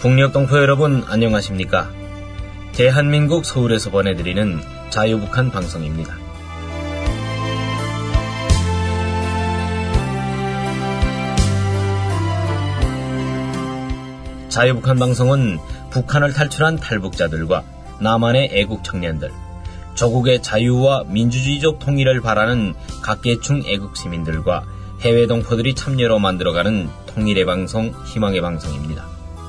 북녘동포 여러분 안녕하십니까? 대한민국 서울에서 보내드리는 자유북한 방송입니다. 자유북한 방송은 북한을 탈출한 탈북자들과 남한의 애국 청년들, 조국의 자유와 민주주의적 통일을 바라는 각계층 애국 시민들과 해외 동포들이 참여로 만들어가는 통일의 방송, 희망의 방송입니다.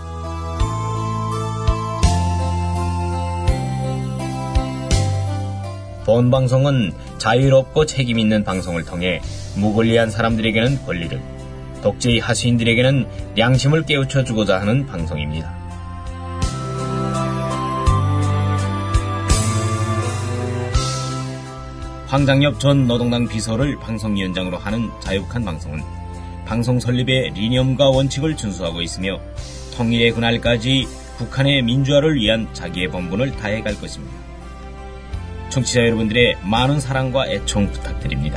본 방송은 자유롭고 책임있는 방송을 통해 무권리한 사람들에게는 권리를, 독재의 하수인들에게는 양심을 깨우쳐주고자 하는 방송입니다. 황장엽 전 노동당 비서를 방송위원장으로 하는 자유북한 방송은 방송 설립의 리념과 원칙을 준수하고 있으며 통일의 그날까지 북한의 민주화를 위한 자기의 본분을 다해갈 것입니다. 청취자 여러분들의 많은 사랑과 애청 부탁드립니다.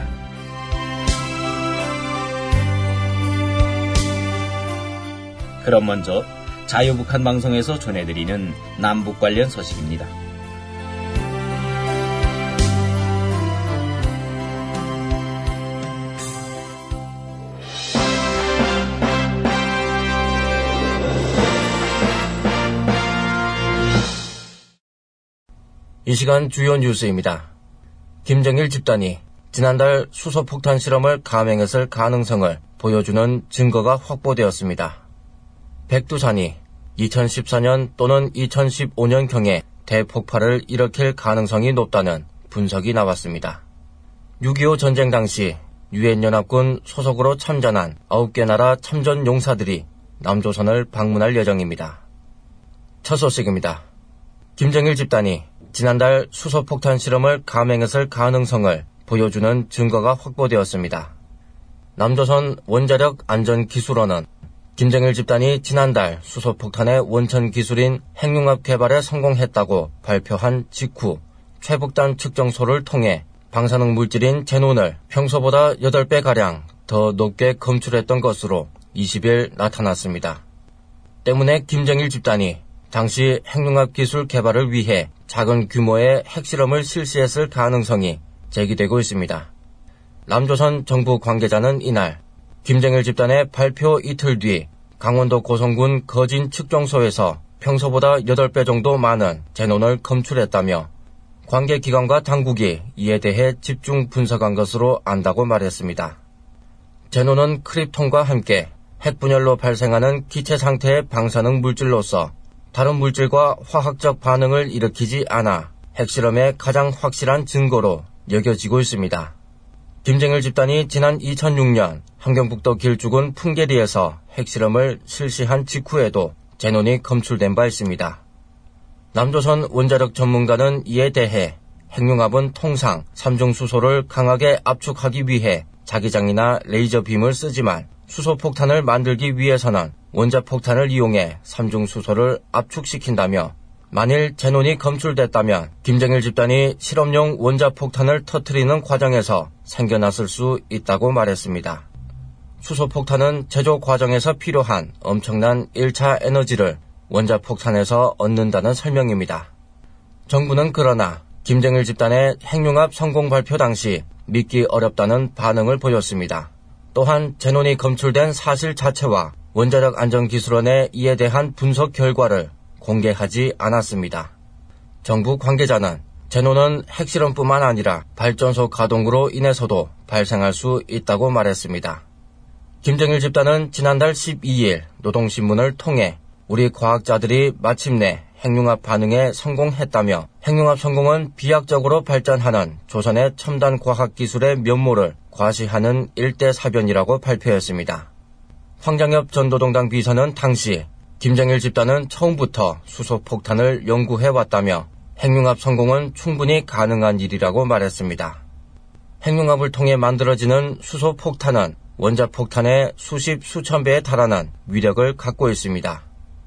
그럼 먼저 자유북한 방송에서 전해드리는 남북 관련 소식입니다. 이 시간 주요 뉴스입니다. 김정일 집단이 지난달 수소폭탄 실험을 감행했을 가능성을 보여주는 증거가 확보되었습니다. 백두산이 2014년 또는 2015년경에 대폭발을 일으킬 가능성이 높다는 분석이 나왔습니다. 6.25 전쟁 당시 유엔연합군 소속으로 참전한 9개 나라 참전 용사들이 남조선을 방문할 예정입니다. 첫 소식입니다. 김정일 집단이 지난달 수소폭탄 실험을 감행했을 가능성을 보여주는 증거가 확보되었습니다. 남조선 원자력 안전기술원은 김정일 집단이 지난달 수소폭탄의 원천 기술인 핵융합 개발에 성공했다고 발표한 직후 최북단 측정소를 통해 방사능 물질인 제논을 평소보다 8배가량 더 높게 검출했던 것으로 20일 나타났습니다. 때문에 김정일 집단이 당시 핵융합 기술 개발을 위해 작은 규모의 핵실험을 실시했을 가능성이 제기되고 있습니다. 남조선 정부 관계자는 이날 김정일 집단의 발표 이틀 뒤 강원도 고성군 거진 측정소에서 평소보다 8배 정도 많은 제논을 검출했다며 관계기관과 당국이 이에 대해 집중 분석한 것으로 안다고 말했습니다. 제논은 크립톤과 함께 핵분열로 발생하는 기체 상태의 방사능 물질로서 다른 물질과 화학적 반응을 일으키지 않아 핵실험의 가장 확실한 증거로 여겨지고 있습니다. 김정일 집단이 지난 2006년 함경북도 길쭉군 풍계리에서 핵실험을 실시한 직후에도 제논이 검출된 바 있습니다. 남조선 원자력 전문가는 이에 대해 핵융합은 통상 삼중수소를 강하게 압축하기 위해 자기장이나 레이저 빔을 쓰지만 수소폭탄을 만들기 위해서는 원자폭탄을 이용해 삼중수소를 압축시킨다며 만일 제논이 검출됐다면 김정일 집단이 실험용 원자폭탄을 터뜨리는 과정에서 생겨났을 수 있다고 말했습니다. 수소폭탄은 제조 과정에서 필요한 엄청난 1차 에너지를 원자폭탄에서 얻는다는 설명입니다. 정부는 그러나 김정일 집단의 핵융합 성공 발표 당시 믿기 어렵다는 반응을 보였습니다. 또한 제논이 검출된 사실 자체와 원자력 안전기술원의 이에 대한 분석 결과를 공개하지 않았습니다. 정부 관계자는 제논은 핵실험뿐만 아니라 발전소 가동으로 인해서도 발생할 수 있다고 말했습니다. 김정일 집단은 지난달 12일 노동신문을 통해 우리 과학자들이 마침내 핵융합 반응에 성공했다며 핵융합 성공은 비약적으로 발전하는 조선의 첨단 과학기술의 면모를 과시하는 일대사변이라고 발표했습니다. 황장엽 전 노동당 비서는 당시 김정일 집단은 처음부터 수소폭탄을 연구해왔다며 핵융합 성공은 충분히 가능한 일이라고 말했습니다. 핵융합을 통해 만들어지는 수소폭탄은 원자폭탄의 수십 수천 배에 달하는 위력을 갖고 있습니다.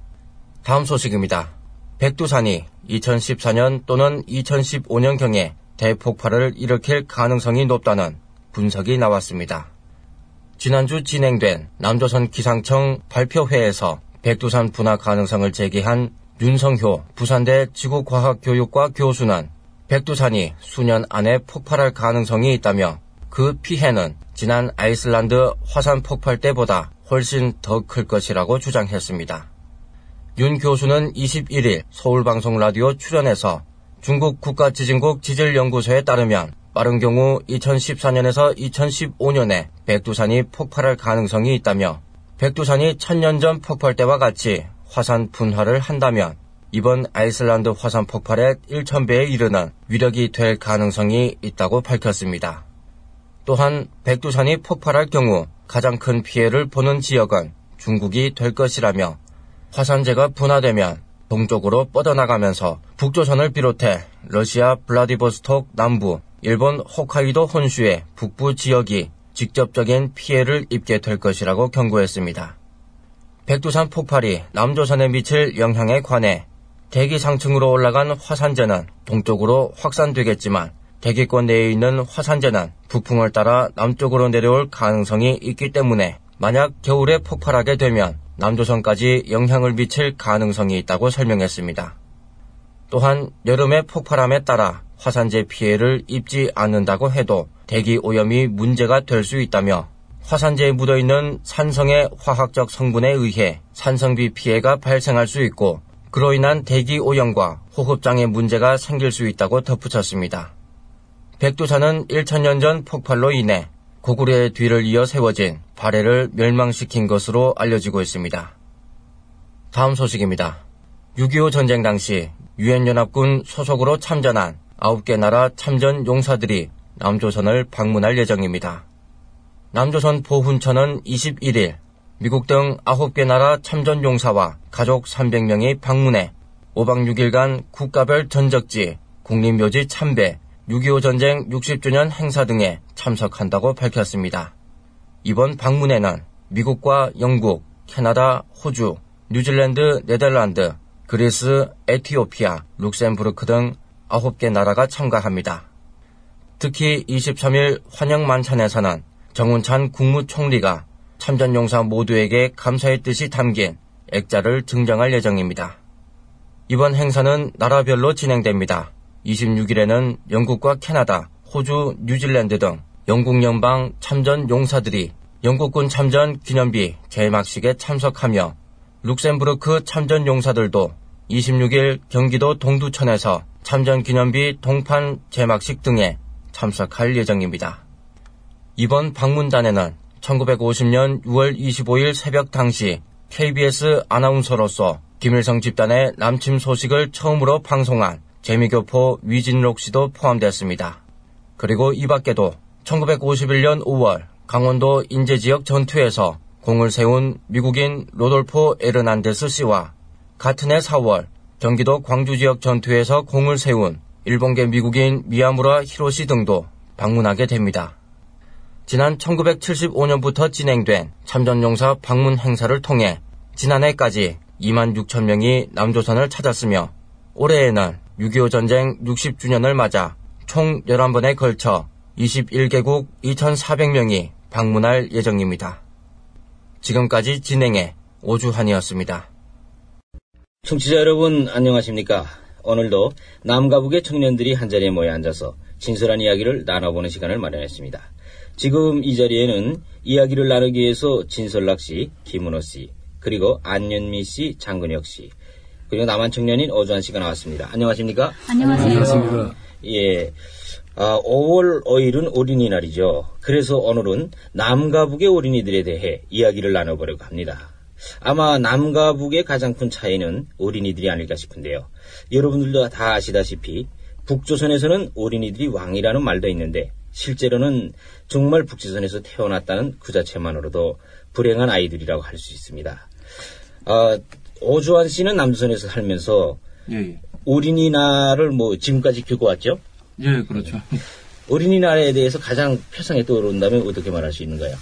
다음 소식입니다. 백두산이 2014년 또는 2015년경에 대폭발을 일으킬 가능성이 높다는 분석이 나왔습니다. 지난주 진행된 남조선 기상청 발표회에서 백두산 분화 가능성을 제기한 윤성효 부산대 지구과학교육과 교수는 백두산이 수년 안에 폭발할 가능성이 있다며 그 피해는 지난 아이슬란드 화산 폭발 때보다 훨씬 더 클 것이라고 주장했습니다. 윤 교수는 21일 서울방송라디오 출연해서 중국 국가지진국 지질연구소에 따르면 빠른 경우 2014년에서 2015년에 백두산이 폭발할 가능성이 있다며 백두산이 1000년 전 폭발 때와 같이 화산 분화를 한다면 이번 아이슬란드 화산 폭발의 1000배에 이르는 위력이 될 가능성이 있다고 밝혔습니다. 또한 백두산이 폭발할 경우 가장 큰 피해를 보는 지역은 중국이 될 것이라며 화산재가 분화되면 동쪽으로 뻗어나가면서 북조선을 비롯해 러시아 블라디보스톡 남부, 일본 홋카이도 혼슈의 북부 지역이 직접적인 피해를 입게 될 것이라고 경고했습니다. 백두산 폭발이 남조선에 미칠 영향에 관해 대기 상층으로 올라간 화산재는 동쪽으로 확산되겠지만 대기권 내에 있는 화산재는 북풍을 따라 남쪽으로 내려올 가능성이 있기 때문에 만약 겨울에 폭발하게 되면 남조선까지 영향을 미칠 가능성이 있다고 설명했습니다. 또한 여름에 폭발함에 따라 화산재 피해를 입지 않는다고 해도 대기 오염이 문제가 될 수 있다며 화산재에 묻어있는 산성의 화학적 성분에 의해 산성비 피해가 발생할 수 있고 그로 인한 대기 오염과 호흡장애 문제가 생길 수 있다고 덧붙였습니다. 백두산은 1000년 전 폭발로 인해 고구려의 뒤를 이어 세워진 발해를 멸망시킨 것으로 알려지고 있습니다. 다음 소식입니다. 6.25 전쟁 당시 유엔연합군 소속으로 참전한 9개 나라 참전 용사들이 남조선을 방문할 예정입니다. 남조선 보훈처는 21일 미국 등 9개 나라 참전 용사와 가족 300명이 방문해 5박 6일간 국가별 전적지, 국립묘지 참배, 6.25 전쟁 60주년 행사 등에 참석한다고 밝혔습니다. 이번 방문에는 미국과 영국, 캐나다, 호주, 뉴질랜드, 네덜란드, 그리스, 에티오피아, 룩셈부르크 등 9개 나라가 참가합니다. 특히 23일 환영 만찬에서는 정운찬 국무총리가 참전용사 모두에게 감사의 뜻이 담긴 액자를 증정할 예정입니다. 이번 행사는 나라별로 진행됩니다. 26일에는 영국과 캐나다, 호주, 뉴질랜드 등 영국 연방 참전 용사들이 영국군 참전 기념비 개막식에 참석하며 룩셈부르크 참전 용사들도 26일 경기도 동두천에서 참전 기념비 동판 개막식 등에 참석할 예정입니다. 이번 방문단에는 1950년 6월 25일 새벽 당시 KBS 아나운서로서 김일성 집단의 남침 소식을 처음으로 방송한 재미교포 위진록 씨도 포함됐습니다. 그리고 이 밖에도 1951년 5월 강원도 인제지역 전투에서 공을 세운 미국인 로돌포 에르난데스 씨와 같은 해 4월 경기도 광주지역 전투에서 공을 세운 일본계 미국인 미야무라 히로시 등도 방문하게 됩니다. 지난 1975년부터 진행된 참전용사 방문 행사를 통해 지난해까지 2만 6천 명이 남조선을 찾았으며 올해에는 6.25 전쟁 60주년을 맞아 총 11번에 걸쳐 21개국 2,400명이 방문할 예정입니다. 지금까지 진행해 오주환이었습니다. 청취자 여러분 안녕하십니까? 오늘도 남과 북의 청년들이 한자리에 모여 앉아서 진솔한 이야기를 나눠보는 시간을 마련했습니다. 지금 이 자리에는 이야기를 나누기 위해서 진솔락 씨, 김은호 씨, 그리고 안윤미 씨, 장근혁 씨, 그리고 남한 청년인 오주환 씨가 나왔습니다. 안녕하십니까? 안녕하세요. 예. 5월 5일은 어린이날이죠. 그래서 오늘은 남과 북의 어린이들에 대해 이야기를 나눠보려고 합니다. 아마 남과 북의 가장 큰 차이는 어린이들이 아닐까 싶은데요. 여러분들도 다 아시다시피 북조선에서는 어린이들이 왕이라는 말도 있는데 실제로는 정말 북조선에서 태어났다는 그 자체만으로도 불행한 아이들이라고 할 수 있습니다. 오주환 씨는 남조선에서 살면서 어린이날을 지금까지 겪어왔죠? 예, 그렇죠. 어린이날에 대해서 가장 표상에 떠오른다면 어떻게 말할 수 있는가요?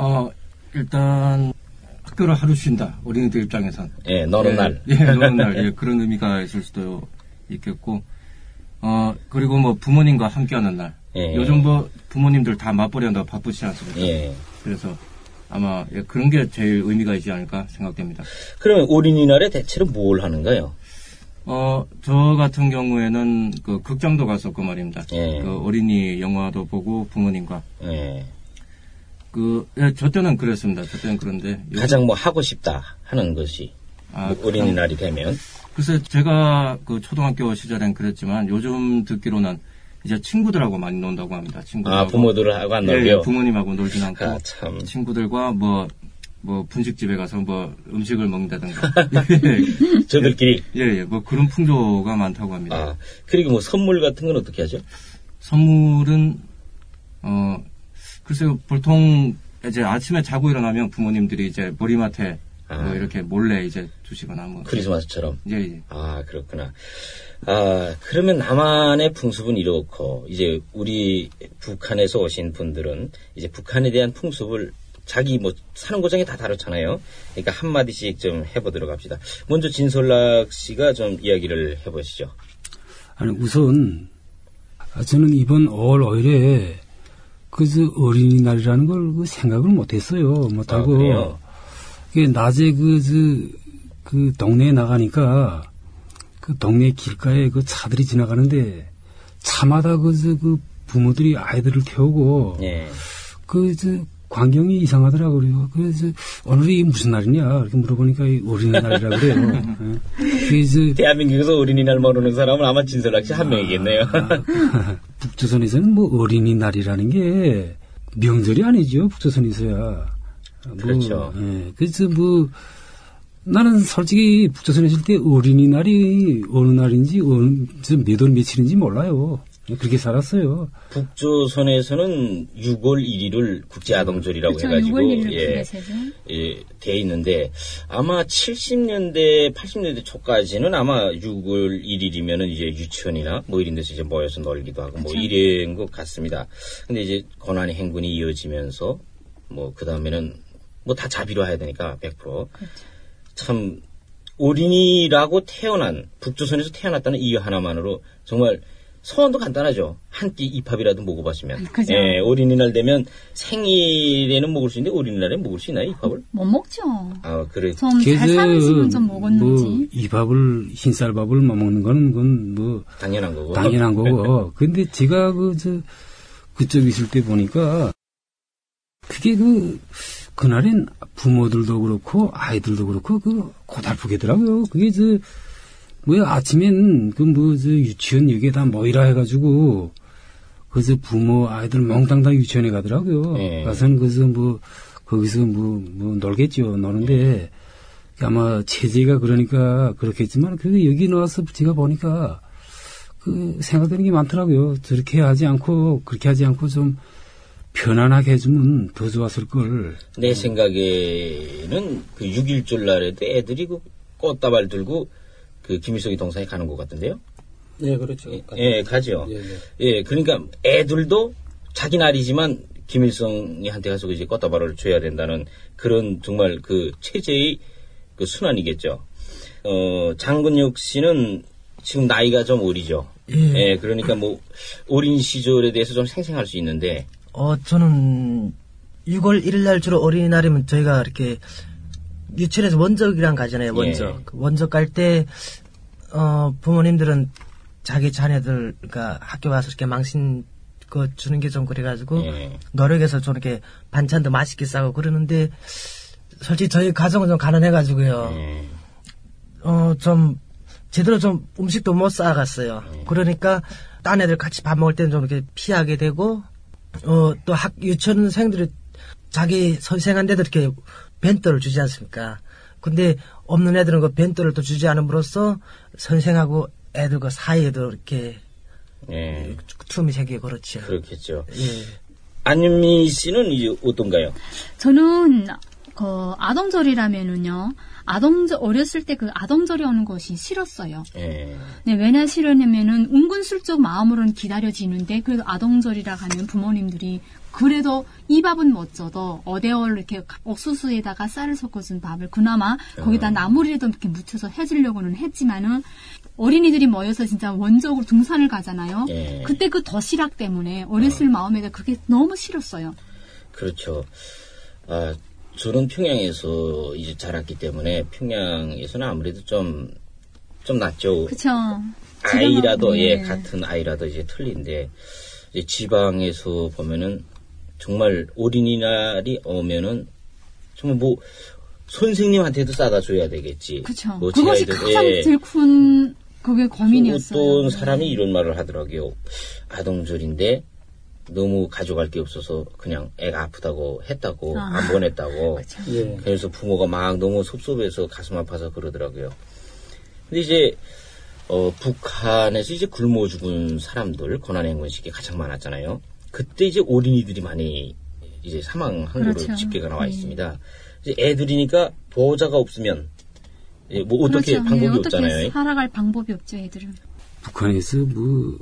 일단 학교를 하루 쉰다. 어린이들 입장에선. 예, 노는 날. 예, 노는 날. 예, 그런 의미가 있을 수도 있겠고, 그리고 부모님과 함께하는 날. 예. 요즘 부모님들 다 맞벌이 한다고 바쁘지 않습니까? 예. 그래서 아마 예, 그런 게 제일 의미가 있지 않을까 생각됩니다. 그러면 어린이날에 대체로 뭘 하는가요? 저 같은 경우에는 그 극장도 갔었고 말입니다. 예. 그 어린이 영화도 보고 부모님과. 예. 예, 저 때는 그랬습니다. 저 때는 그런데. 가장 뭐 하고 싶다 하는 것이 뭐 어린이날이 되면. 글쎄, 제가 그 초등학교 시절엔 그랬지만 요즘 듣기로는 이제 친구들하고 많이 논다고 합니다. 친구들하고. 부모들하고 안 놀고요? 예, 부모님하고 놀진 않고. 참. 친구들과 뭐 분식집에 가서 뭐 음식을 먹는다든가. 저들끼리? 예, 뭐 그런 풍조가 많다고 합니다. 그리고 뭐 선물 같은 건 어떻게 하죠? 선물은, 글쎄요, 보통 이제 아침에 자고 일어나면 부모님들이 이제 머리맡에 뭐 이렇게 몰래 이제 주시거나 뭐. 크리스마스처럼? 예. 그렇구나. 그러면 남한의 풍습은 이렇고, 이제 우리 북한에서 오신 분들은 이제 북한에 대한 풍습을 자기 뭐 사는 고장에 다 다뤘잖아요. 그러니까 한마디씩 좀 해보도록 합시다. 먼저 진솔락 씨가 좀 이야기를 해보시죠. 아니, 우선, 저는 이번 5월 5일에 어린이날이라는 걸 생각을 못했어요. 못하고. 낮에 그 동네에 나가니까 그 동네 길가에 그 차들이 지나가는데 차마다 그 부모들이 아이들을 태우고 광경이 이상하더라고요. 그래서 오늘이 무슨 날이냐 이렇게 물어보니까 어린이날이라고 그래요. 그래서 대한민국에서 어린이날 모르는 사람은 아마 진솔락 씨 한 명이겠네요. 북조선에서는 뭐 어린이날이라는 게 명절이 아니죠. 북조선에서야. 그렇죠. 그래서 나는 솔직히 북조선에 있을 때 어린이날이 어느 날인지 몇 월 며칠인지 몰라요. 그렇게 살았어요. 북조선에서는 6월 1일을 국제아동절이라고 그렇죠, 해가지고 6월 1일 돼 있는데 아마 70년대 80년대 초까지는 아마 6월 1일이면은 이제 유치원이나 뭐 이런 데서 이제 모여서 놀기도 하고 뭐 이런 것 같습니다. 근데 이제 고난의 행군이 이어지면서 뭐 그 다음에는 뭐 다 자비로 해야 되니까 100%. 그렇죠. 참 어린이라고 태어난 북조선에서 태어났다는 이유 하나만으로 정말 소원도 간단하죠. 한 끼 입밥이라도 먹어봤으면. 그죠. 어린이날 되면 생일에는 먹을 수 있는데 어린이날에 먹을 수 있나요, 입밥을? 못 먹죠. 그래. 좀 잘 사는 집은 좀 먹었는지. 이 흰쌀밥을 못 먹는 거는 그건 뭐 당연한 거고. 당연한 거고. 근데 제가 그쪽 있을 때 보니까 그게 그날엔 부모들도 그렇고 아이들도 그렇고 고달프겠더라고요. 그게 아침엔 유치원 여기에다 모이라 해가지고 부모 아이들 몽땅 유치원에 가더라고요. 가서는 거기서 놀겠죠. 노는데 아마 체제가 그러니까 그렇겠지만 여기 나와서 제가 보니까 생각되는 게 많더라고요. 그렇게 하지 않고 좀 편안하게 해주면 더 좋았을 걸. 내 생각에는 6.1절 날에도 애들이 꽃다발 들고 김일성이 동상에 가는 것 같은데요? 네, 그렇죠. 가죠. 그러니까 애들도 자기 날이지만 김일성한테 가서 이제 꽃다발을 줘야 된다는 그런 정말 체제의 순환이겠죠. 장근육 씨는 지금 나이가 좀 어리죠. 그러니까 어린 시절에 대해서 좀 생생할 수 있는데. 저는 6월 1일 날 주로 어린이날이면 저희가 이렇게 유치원에서 원적이랑 가잖아요, 원적. 원적 갈 때, 부모님들은 자기 자녀들, 그러니까 학교 와서 이렇게 망신 주는 게 좀 그래가지고, 노력해서 좀 이렇게 반찬도 맛있게 싸고 그러는데, 솔직히 저희 가정은 좀 가난해가지고요. 좀, 제대로 좀 음식도 못 싸갔어요. 그러니까, 딴 애들 같이 밥 먹을 때는 좀 이렇게 피하게 되고, 또 유치원생들이 자기 선생한테도 이렇게 벤또를 주지 않습니까? 근데 없는 애들은 벤또를 또 주지 않음으로써 선생하고 애들 사이에도 이렇게 틈이 생기고 그렇죠. 그렇겠죠. 안윤미 씨는 이제 어떤가요? 저는 아동절이라면은요. 어렸을 때 아동절이 오는 것이 싫었어요. 네, 왜냐 싫었냐면은 은근슬쩍 마음으로는 기다려지는데 그래도 아동절이라 하면 부모님들이 그래도 이 밥은 못 줘도 어대얼 이렇게 옥수수에다가 쌀을 섞어준 밥을 그나마 거기다 나물이라도 이렇게 묻혀서 해주려고는 했지만은 어린이들이 모여서 진짜 원적으로 등산을 가잖아요. 그때 도시락 때문에 어렸을 마음에다 그게 너무 싫었어요. 그렇죠. 저는 평양에서 이제 자랐기 때문에 평양에서는 아무래도 좀 낫죠. 그쵸. 아이라도, 네. 예, 같은 아이라도 이제 틀린데, 이제 지방에서 보면은 정말 어린이날이 오면은 정말 뭐 선생님한테도 싸다 줘야 되겠지. 그쵸. 뭐 그것이 가장 제일 큰 그게 고민이었어요. 어떤 사람이 이런 말을 하더라고요. 아동절인데 너무 가져갈 게 없어서 그냥 애가 아프다고 했다고 안 보냈다고. 예. 그래서 부모가 막 너무 섭섭해서 가슴 아파서 그러더라고요. 근데 이제 북한에서 이제 굶어 죽은 사람들 고난행군식이 가장 많았잖아요. 그때 이제 어린이들이 많이 이제 사망한 그렇죠. 거로 집계가 나와 있습니다. 이제 애들이니까 보호자가 없으면 뭐 어떻게 그렇죠. 방법이 어떻게 없잖아요. 살아갈 방법이 없죠, 애들은. 북한에서 뭐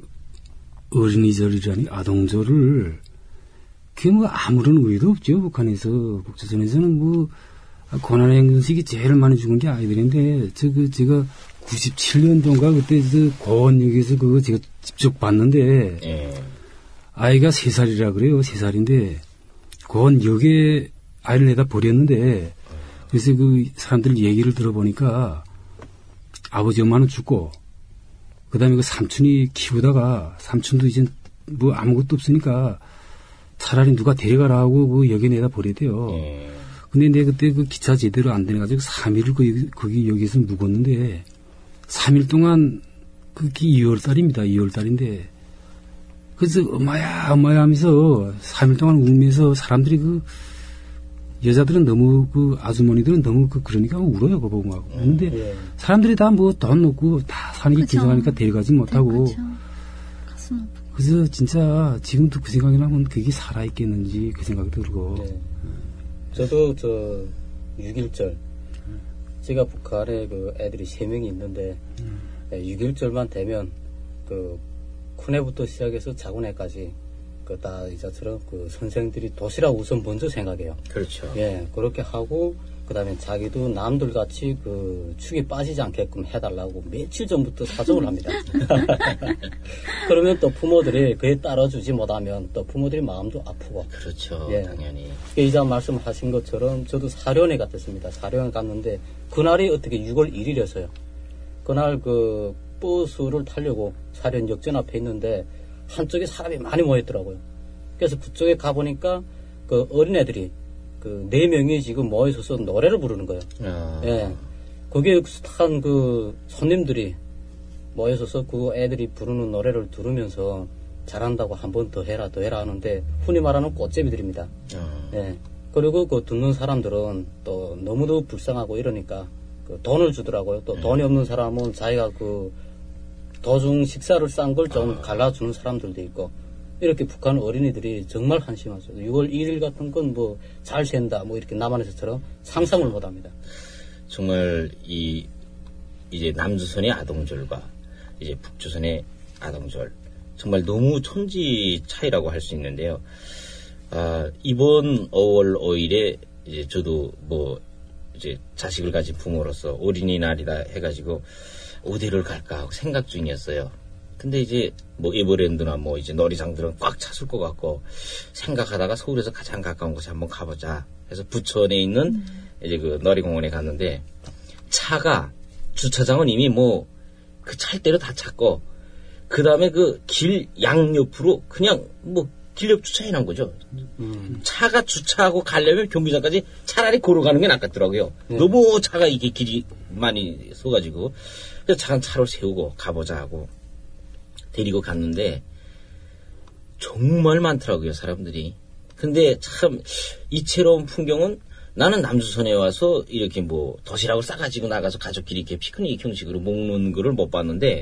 어린이절이라니 아동절을 그게 뭐 아무런 의의도 없죠. 북한에서 북조선에서는 뭐 고난행군식이 제일 많이 죽은 게 아이들인데 제가 97년도인가 그때 고원역에서 그거 제가 직접 봤는데 아이가 3살이라 그래요. 3살인데 고원역에 아이를 내다 버렸는데 그래서 그 사람들 얘기를 들어보니까 아버지 엄마는 죽고 그다음에 그 삼촌이 키우다가 삼촌도 이제 뭐 아무것도 없으니까 차라리 누가 데려가라 하고 그 역에 내다 버렸대요. 근데 내가 그때 그 기차 제대로 안 되내가지고 3일을 거기 여기에서 묵었는데 3일 동안 그게 2월달입니다. 2월달인데 그래서 엄마야 하면서 3일 동안 울면서 사람들이 그 여자들은 너무 그 아주머니들은 너무 그러니까 울어요. 그거 보고 막. 근데 사람들이 다 뭐 돈 없고 다 사는 게 기성하니까 데려가지 못하고. 가슴 아프고. 그래서 진짜 지금도 그 생각이 나면 그게 살아있겠는지 그 생각이 들고. 네. 저도 6.1절 제가 북한에 그 애들이 3명이 있는데 6.1절만 되면 그 큰애부터 시작해서 작은애까지 그 다 이자처럼 그 선생들이 도시락 우선 먼저 생각해요. 그렇죠. 예, 그렇게 하고 그다음에 자기도 남들 같이 그 축이 빠지지 않게끔 해달라고 며칠 전부터 사정을 합니다. 그러면 또 부모들이 그에 따라주지 못하면 또 부모들이 마음도 아프고. 그렇죠. 예. 당연히. 이자 말씀하신 것처럼 저도 사련에 갔었습니다. 사련에 갔는데 그날이 어떻게 6월 1일이었어요. 그날 그 버스를 타려고 사련 역전 앞에 있는데 한쪽에 사람이 많이 모였더라고요. 그래서 그쪽에 가보니까 그 어린애들이 그 4명이 지금 모여서서 노래를 부르는 거예요. 예. 거기에 한 그 손님들이 모여서서 그 애들이 부르는 노래를 들으면서 잘한다고 한 번 더 해라 하는데 흔히 말하는 꽃제비들입니다. 예. 그리고 그 듣는 사람들은 또 너무도 불쌍하고 이러니까 그 돈을 주더라고요. 또 돈이 없는 사람은 자기가 그 도중 식사를 싼 걸 좀 갈라주는 사람들도 있고 이렇게 북한 어린이들이 정말 한심하죠. 6월 1일 같은 건 뭐 잘 샌다 뭐 이렇게 남한에서처럼 상상을 못합니다. 정말 이제 남조선의 아동절과 이제 북조선의 아동절 정말 너무 천지 차이라고 할 수 있는데요. 이번 5월 5일에 이제 저도 뭐 이제 자식을 가진 부모로서 어린이날이다 해가지고 어디를 갈까 하고 생각 중이었어요. 근데 이제 뭐 에버랜드나 뭐 이제 놀이장들은 꽉 찼을 것 같고 생각하다가 서울에서 가장 가까운 곳에 한번 가보자 해서 부천에 있는 이제 그 놀이공원에 갔는데 차가 주차장은 이미 뭐 그 찰대로 다 찼고 그 다음에 그 길 양옆으로 그냥 뭐 길옆 주차해 놓은 거죠. 차가 주차하고 가려면 경기장까지 차라리 걸어가는 게 낫겠더라고요. 너무 차가 이게 길이 많이 서가지고 그래서 차를 세우고 가보자 하고 데리고 갔는데 정말 많더라고요, 사람들이. 근데 참 이채로운 풍경은 나는 남조선에 와서 이렇게 뭐 도시락을 싸가지고 나가서 가족끼리 이렇게 피크닉 형식으로 먹는 거를 못 봤는데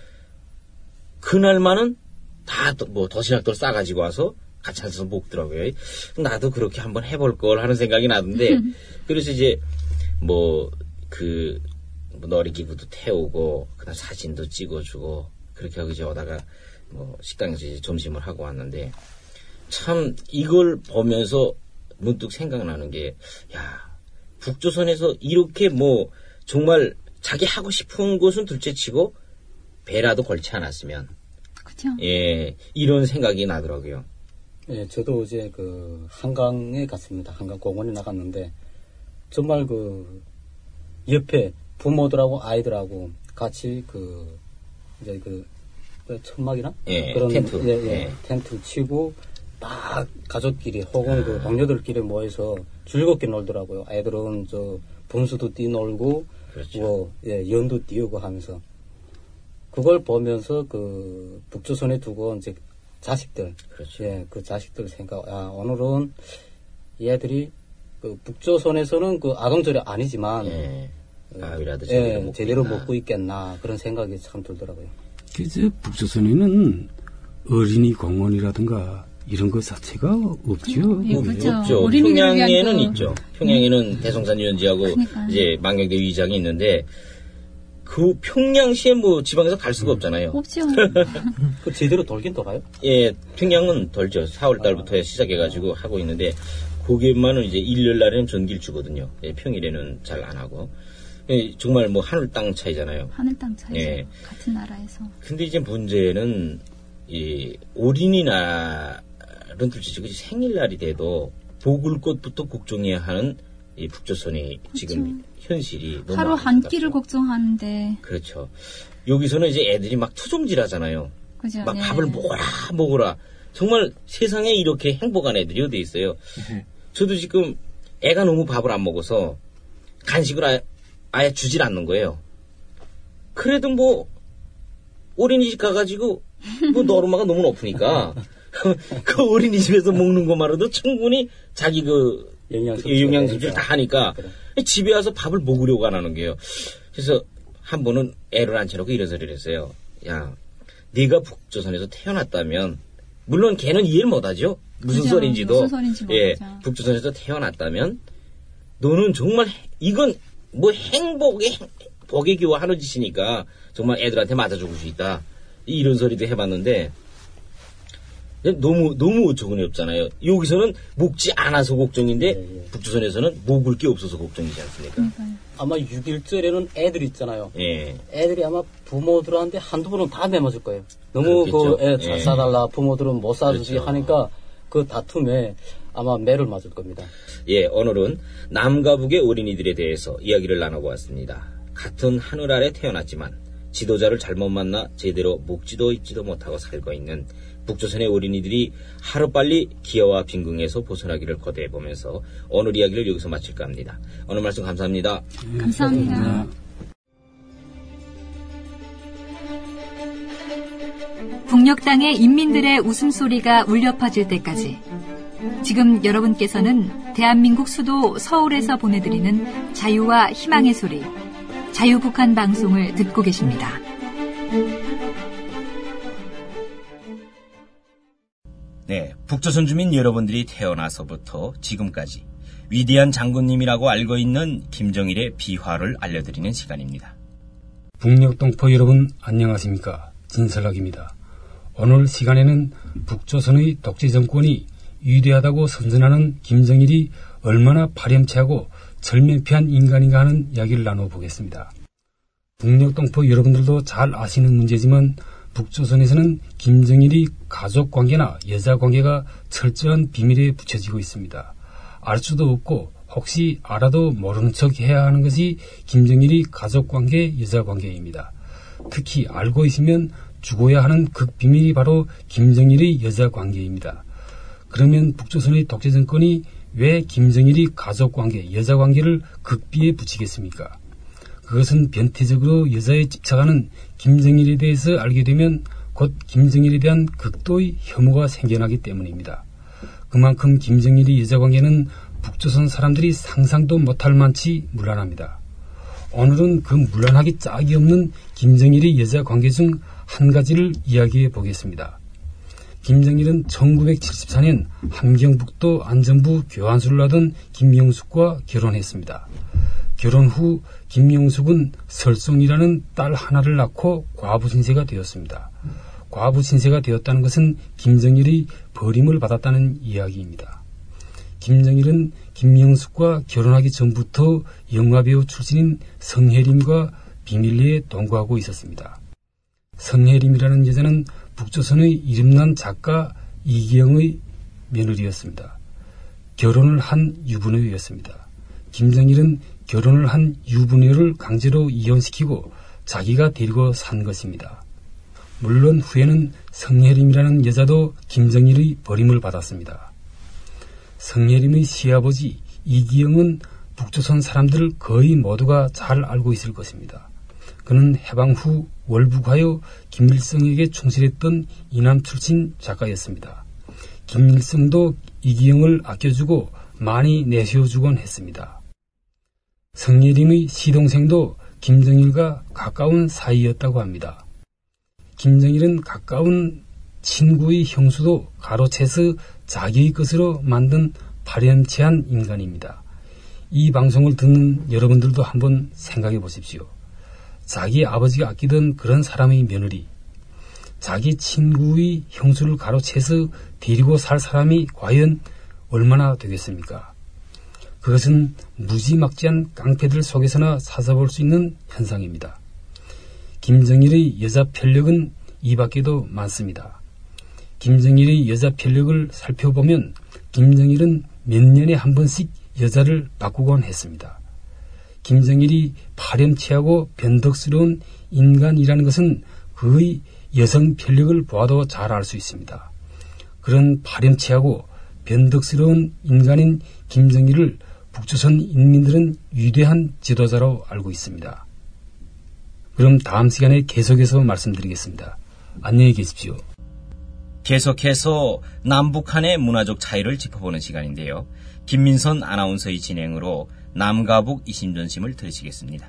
그날만은 다 뭐 도시락들 싸가지고 와서 같이 앉아서 먹더라고요. 나도 그렇게 한번 해볼 걸 하는 생각이 나던데 그래서 이제 뭐 그 놀이기구도 태우고 그다음 사진도 찍어주고 그렇게 하고 이제 오다가 뭐 식당에서 이제 점심을 하고 왔는데 참 이걸 보면서 문득 생각나는 게 야 북조선에서 이렇게 뭐 정말 자기 하고 싶은 것은 둘째치고 배라도 걸지 않았으면 그렇죠. 예 이런 생각이 나더라고요. 예, 저도 어제 그 한강에 갔습니다. 한강공원에 나갔는데 정말 그 옆에 부모들하고 아이들하고 같이 그 이제 그 천막이나 예, 그런 텐트, 텐트 치고 막 가족끼리 혹은 그 동료들끼리 모여서 즐겁게 놀더라고요. 아이들은 저 분수도 뛰놀고 그렇죠. 뭐 연도 띄우고 하면서 그걸 보면서 그 북조선에 두고 이제 자식들, 그렇죠. 그 자식들 생각, 오늘은 얘들이 그 북조선에서는 그 아동절이 아니지만 밥이라도 제대로 먹고 있겠나 그런 생각이 참 들더라고요. 그저 북조선에는 어린이 공원이라든가 이런 것 자체가 없죠. 예, 그렇죠. 없죠. 평양에는 있죠. 평양에는 대성산 유원지하고 이제 망경대 위장이 있는데 그 평양시에 뭐 지방에서 갈 수가 없잖아요. 없죠. 그 제대로 돌긴 돌아요? 예, 평양은 돌죠. 4월 달부터 시작해가지고 하고 있는데 거기만은 이제 일요일 날에는 전기를 주거든요. 예, 평일에는 잘 안 하고. 예, 정말 뭐 하늘 땅 차이잖아요. 하늘 땅 차이죠. 예. 같은 나라에서. 근데 이제 문제는 이 어린이날은 둘째치고 생일날이 돼도 보글꽃부터 걱정해야 하는 이 북조선이 그렇죠. 지금 현실이 너무 하루 한 끼를 걱정하는데. 그렇죠. 여기서는 이제 애들이 막 투정질하잖아요. 그죠. 막 밥을 먹어라. 정말 세상에 이렇게 행복한 애들이 어디 있어요. 저도 지금 애가 너무 밥을 안 먹어서 간식을 아예 주질 않는 거예요. 그래도 뭐 어린이집 가가지고 뭐 노르마가 너무 높으니까 그 어린이집에서 먹는 것만으로도 충분히 자기 그 영양 섭취를 다 하니까 그래. 집에 와서 밥을 먹으려고 안 하는 거예요. 그래서 한 번은 애를 앉혀놓고 이런 소리를 했어요. 야, 네가 북조선에서 태어났다면 물론 걔는 이해를 못하죠. 무슨 소리인지도. 예, 북조선에서 태어났다면 너는 정말 이건 뭐 복의 기워 하는 짓이니까 정말 애들한테 맞아 죽을 수 있다. 이런 소리도 해봤는데 너무 어처구니 없잖아요. 여기서는 먹지 않아서 걱정인데 북조선에서는 먹을 게 없어서 걱정이지 않습니까? 아마 6일절에는 애들 있잖아요. 예. 애들이 아마 부모들한테 한두 번은 다 매맞을 거예요. 너무 그 애 잘 사달라 부모들은 못 사주지 그렇죠. 하니까 그 다툼에 아마 매를 맞을 겁니다. 예, 오늘은 남과 북의 어린이들에 대해서 이야기를 나눠보았습니다. 같은 하늘 아래 태어났지만 지도자를 잘못 만나 제대로 먹지도 입지도 못하고 살고 있는 북조선의 어린이들이 하루빨리 기아와 빈궁에서 벗어나기를 거대해보면서 오늘 이야기를 여기서 마칠까 합니다. 오늘 말씀 감사합니다. 감사합니다. 북녘 땅의 인민들의 웃음소리가 울려 퍼질 때까지 지금 여러분께서는 대한민국 수도 서울에서 보내드리는 자유와 희망의 소리 자유북한 방송을 듣고 계십니다. 네, 북조선 주민 여러분들이 태어나서부터 지금까지 위대한 장군님이라고 알고 있는 김정일의 비화를 알려드리는 시간입니다. 북녘동포 여러분 안녕하십니까? 진설락입니다. 오늘 시간에는 북조선의 독재 정권이 위대하다고 선전하는 김정일이 얼마나 파렴치하고 절면피한 인간인가 하는 이야기를 나눠보겠습니다. 북녘동포 여러분들도 잘 아시는 문제지만 북조선에서는 김정일이 가족관계나 여자관계가 철저한 비밀에 붙여지고 있습니다. 알 수도 없고 혹시 알아도 모르는 척 해야 하는 것이 김정일이 가족관계, 여자관계입니다. 특히 알고 있으면 죽어야 하는 극비밀이 바로 김정일의 여자관계입니다. 그러면 북조선의 독재정권이 왜 김정일이 가족관계, 여자관계를 극비에 붙이겠습니까? 그것은 변태적으로 여자에 집착하는 김정일에 대해서 알게 되면 곧 김정일에 대한 극도의 혐오가 생겨나기 때문입니다. 그만큼 김정일의 여자관계는 북조선 사람들이 상상도 못할 만치 문란합니다. 오늘은 그 문란하기 짝이 없는 김정일의 여자관계 중 한 가지를 이야기해 보겠습니다. 김정일은 1974년 함경북도 안전부 교환수를 하던 김영숙과 결혼했습니다. 결혼 후 김영숙은 설송이라는 딸 하나를 낳고 과부 신세가 되었습니다. 과부 신세가 되었다는 것은 김정일이 버림을 받았다는 이야기입니다. 김정일은 김영숙과 결혼하기 전부터 영화배우 출신인 성혜림과 비밀리에 동거하고 있었습니다. 성혜림이라는 여자는 북조선의 이름난 작가 이기영의 며느리였습니다. 결혼을 한 유부녀였습니다. 김정일은 결혼을 한 유부녀를 강제로 이혼시키고 자기가 데리고 산 것입니다. 물론 후에는 성혜림이라는 여자도 김정일의 버림을 받았습니다. 성혜림의 시아버지 이기영은 북조선 사람들 거의 모두가 잘 알고 있을 것입니다. 그는 해방 후 월북하여 김일성에게 충실했던 이남 출신 작가였습니다. 김일성도 이기영을 아껴주고 많이 내세워주곤 했습니다. 성예림의 시동생도 김정일과 가까운 사이였다고 합니다. 김정일은 가까운 친구의 형수도 가로채서 자기의 것으로 만든 파렴치한 인간입니다. 이 방송을 듣는 여러분들도 한번 생각해 보십시오. 자기 아버지가 아끼던 그런 사람의 며느리, 자기 친구의 형수를 가로채서 데리고 살 사람이 과연 얼마나 되겠습니까? 그것은 무지막지한 깡패들 속에서나 찾아볼 수 있는 현상입니다. 김정일의 여자 편력은 이 밖에도 많습니다. 김정일의 여자 편력을 살펴보면 김정일은 몇 년에 한 번씩 여자를 바꾸곤 했습니다. 김정일이 파렴치하고 변덕스러운 인간이라는 것은 그의 여성 편력을 보아도 잘 알 수 있습니다. 그런 파렴치하고 변덕스러운 인간인 김정일을 북조선 인민들은 위대한 지도자로 알고 있습니다. 그럼 다음 시간에 계속해서 말씀드리겠습니다. 안녕히 계십시오. 계속해서 남북한의 문화적 차이를 짚어보는 시간인데요. 김민선 아나운서의 진행으로 남과 북 이심전심을 들으시겠습니다.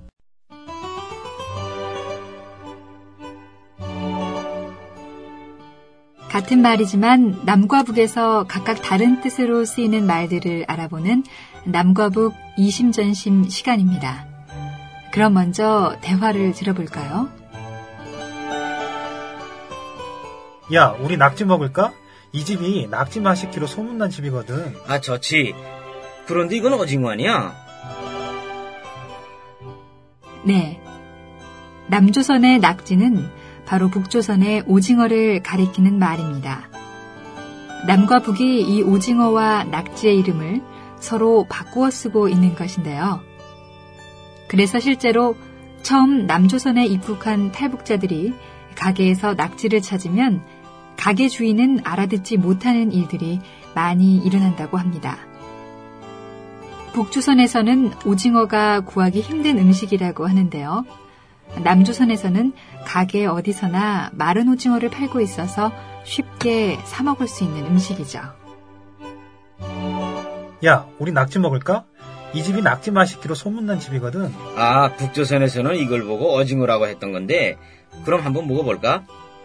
같은 말이지만 남과 북에서 각각 다른 뜻으로 쓰이는 말들을 알아보는 남과 북 이심전심 시간입니다. 그럼 먼저 대화를 들어볼까요? 야, 우리 낙지 먹을까? 이 집이 낙지 맛있기로 소문난 집이거든. 아, 좋지. 그런데 이건 오징어 아니야? 네. 남조선의 낙지는 바로 북조선의 오징어를 가리키는 말입니다. 남과 북이 이 오징어와 낙지의 이름을 서로 바꾸어 쓰고 있는 것인데요. 그래서 실제로 처음 남조선에 입국한 탈북자들이 가게에서 낙지를 찾으면 가게 주인은 알아듣지 못하는 일들이 많이 일어난다고 합니다. 북조선에서는 오징어가 구하기 힘든 음식이라고 하는데요. 남조선에서는 가게 어디서나 마른 오징어를 팔고 있어서 쉽게 사 먹을 수 있는 음식이죠. 야, 우리 낙지 먹을까? 이 집이 낙지 맛있기로 소문난 집이거든. 아, 북조선에서는 이걸 보고 오징어라고 했던 건데 그럼 한번 먹어볼까?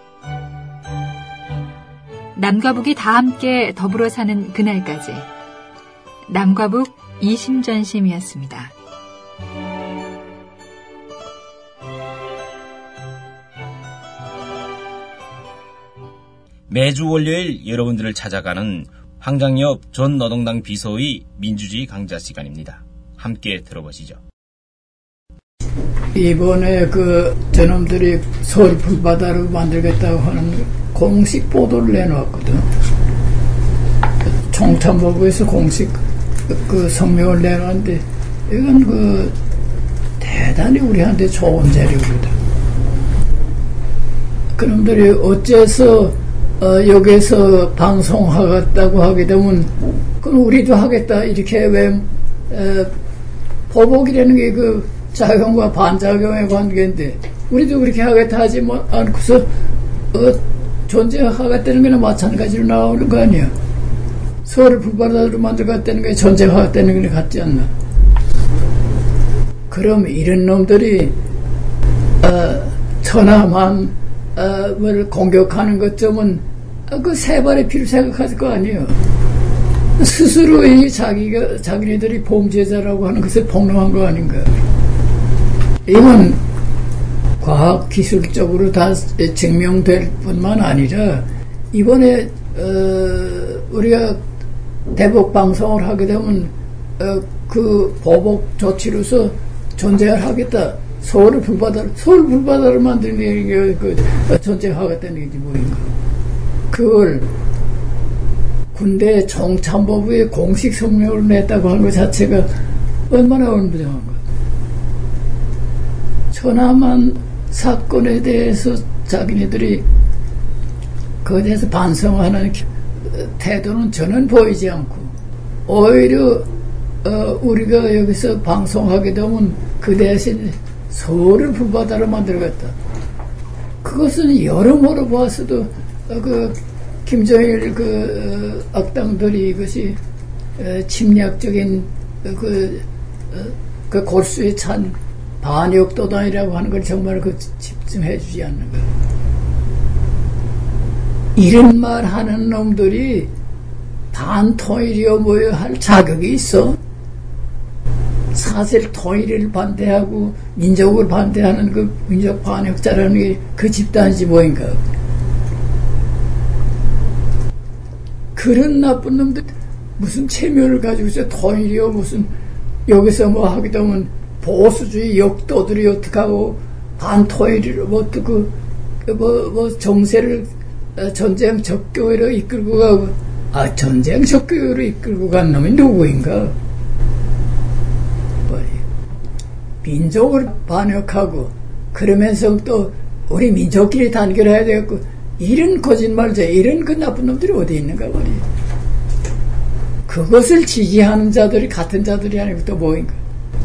남과 북이 다 함께 더불어 사는 그날까지 남과 북 이심전심이었습니다. 매주 월요일 여러분들을 찾아가는 황장엽 전 노동당 비서의 민주주의 강좌 시간입니다. 함께 들어보시죠. 이번에 저놈들이 서울 불바다를 만들겠다고 하는 공식 보도를 내놓았거든. 총참모부에서 공식 성명을 내놓았는데 이건 대단히 우리한테 좋은 자료거든. 그놈들이 어째서 여기서 방송하겠다고 하게 되면 그럼 우리도 하겠다 이렇게 왜 보복이라는 게 작용과 반작용의 관계인데 우리도 그렇게 하겠다 하지 않고서 존재하겠다는 거는 마찬가지로 나오는 거 아니야. 서울을 불바다로 만들겠다는 게 존재하겠다는 게 같지 않나. 그럼 이런 놈들이 천하만을 공격하는 것쯤은 그 세 발의 피를 생각할 거 아니에요. 스스로 자기네들이 범죄자라고 하는 것을 폭로한 거 아닌가. 이건 과학기술적으로 다 증명될 뿐만 아니라 이번에 우리가 대북 방송을 하게 되면 그 보복 조치로서 존재를 하겠다. 서울 불바다를 만드는 게 존재하겠다는 게 뭐인가. 그걸 군대 정참모부에 공식 성명을 냈다고 하는 것 자체가 얼마나 얼무정한 거예요. 천안함 사건에 대해서 자기네들이 그에 대해서 반성하는 태도는 저는 보이지 않고 오히려 우리가 여기서 방송하게 되면 그 대신 서울을 불바다로 만들겠다. 그것은 여러모로 보았어도 김정일 악당들이 이것이 침략적인 그 골수에 찬 반역도단이라고 하는 걸 정말 집중해 주지 않는 거예요. 이런 말 하는 놈들이 반통일이여 뭐여 할 자격이 있어? 사실 통일을 반대하고 민족을 반대하는 그 민족 반역자라는 게 그 집단이지 뭐인가. 그런 나쁜 놈들 무슨 체면을 가지고서 통일이여 무슨 여기서 뭐 하게 되면 보수주의 역도들이 어떡하고 반통일을 어떻고 뭐 정세를 전쟁 적교회로 이끌고 가고 전쟁 적교회로 이끌고 간 놈이 누구인가? 민족을 반역하고 그러면서 또 우리 민족끼리 단결해야 되겠고 이런 거짓말자 이런 그 나쁜 놈들이 어디 있는가 말이에요. 그것을 지지하는 자들이 같은 자들이 아니고 또 뭐인가.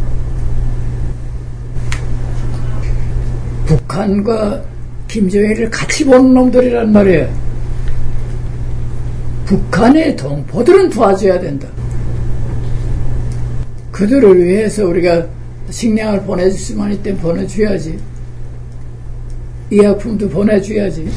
북한과 김정일을 같이 보는 놈들이란 말이에요. 북한의 동포들은 도와줘야 된다. 그들을 위해서 우리가 식량을 보내줄 수만 있다면 보내줘야지. 의약품도 보내줘야지.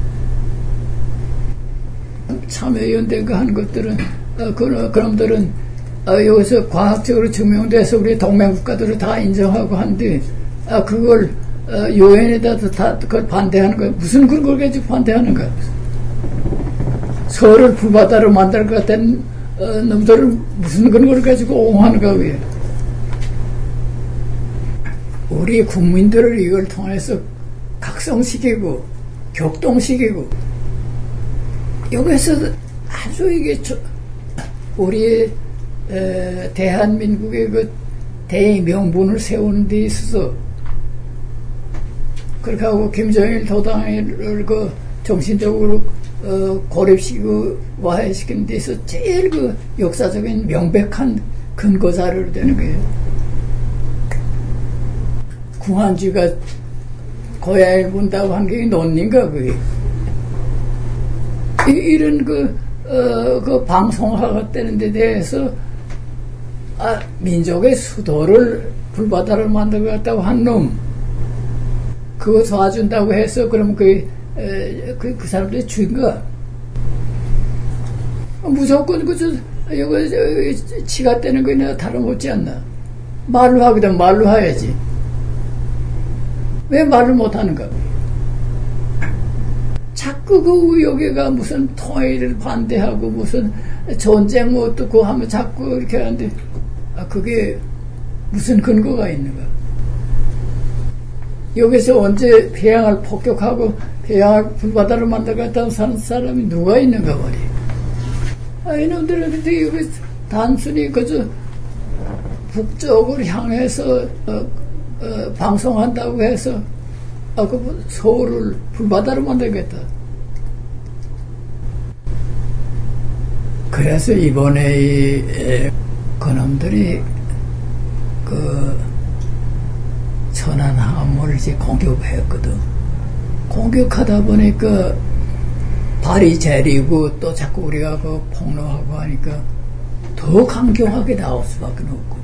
참여연대가 한 것들은 그놈들은 여기서 과학적으로 증명돼서 우리 동맹국가들을 다 인정하고 한데 그걸 유엔에다 다 그걸 반대하는 거야. 무슨 그걸 가지고 반대하는 거야. 서울을 불바다로 만들 것 같은 놈들을 무슨 그런 걸 가지고 옹호하는 거야. 왜? 우리 국민들을 이걸 통해서 각성시키고 격동시키고 여기서 아주 이게 우리 대한민국의 그 대명분을 세우는 데 있어서 그렇게 하고 김정일 도당을 그 정신적으로 고립시키고 와해시키는 데 있어서 제일 그 역사적인 명백한 근거 자료로 되는 거예요. 공안주가 고향을 본다고 한 게 논리인가 그게. 이런 그 방송하겠다는 데 대해서 민족의 수도를 불바다를 만들겠다고 한 놈 그거 도와준다고 해서 그럼 그 사람들이 죽인가? 무조건 여기 치가 떼는 거나 다름없지 않나? 말로 하게 되면 말로 해야지. 왜 말을 못하는가? 자꾸 그 여기가 무슨 통일을 반대하고 무슨 전쟁 뭐 어떻고 하면 자꾸 이렇게 하는데 그게 무슨 근거가 있는가? 여기서 언제 평양을 폭격하고 평양을 불바다로 만들겠다고 사는 사람이 누가 있는가 말이에요. 이놈들은 여기 단순히 그저 북쪽을 향해서 방송한다고 해서 그 서울을 불바다로 만들겠다. 그래서 이번에 그놈들이 그 천안함을 이제 공격했거든. 공격하다 보니까 발이 저리고 또 자꾸 우리가 그 폭로하고 하니까 더 강경하게 나올 수밖에 없거든.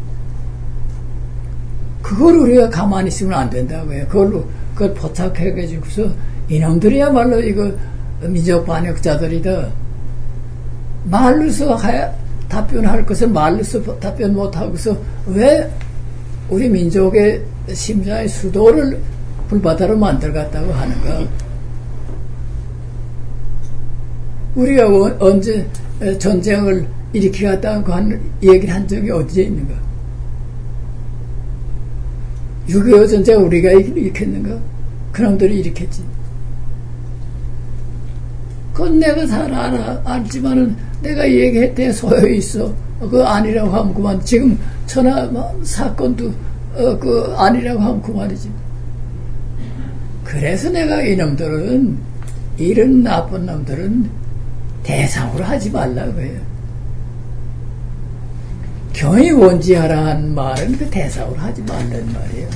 그걸 우리가 가만히 있으면 안 된다고요. 그걸 포착해가지고서 이놈들이야말로 이거 민족 반역자들이다. 말로서 답변할 것을 말로서 답변 못하고서 왜 우리 민족의 심장의 수도를 불바다로 만들었다고 하는가? 우리가 언제 전쟁을 일으키겠다고 하는 얘기를 한 적이 어디에 있는가? 6.25 전쟁 우리가 일으켰는가? 그놈들이 일으켰지. 그건 내가 잘 알지만은 내가 얘기했대 소용이 있어. 그거 아니라고 하면 그만. 지금 천하 사건도 그 아니라고 하면 그만이지. 그래서 내가 이놈들은 이런 나쁜 놈들은 대상으로 하지 말라고 해요. 경이 원지하라는 말은 그 대상으로 하지 말란 말이에요.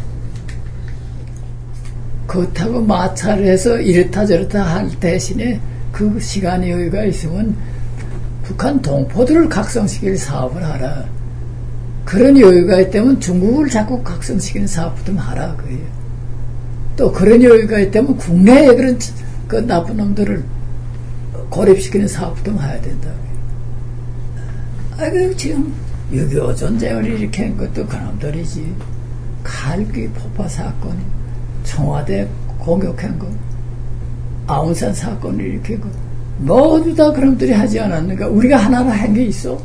그렇다고 마찰을 해서 이렇다 저렇다 할 대신에 그 시간이 여유가 있으면 북한 동포들을 각성시킬 사업을 하라. 그런 여유가 있다면 중국을 자꾸 각성시키는 사업도 좀 하라 그래요. 또 그런 여유가 있다면 국내에 그런 그 나쁜 놈들을 고립시키는 사업도 좀 해야 된다. 그 지금 6.25 전쟁을 일으킨 것도 그놈들이지. 칼기 폭파 사건, 청와대 공격한 거, 아웅산 사건을 일으키고 모두 다 그놈들이 하지 않았는가? 우리가 하나로 한 게 있어?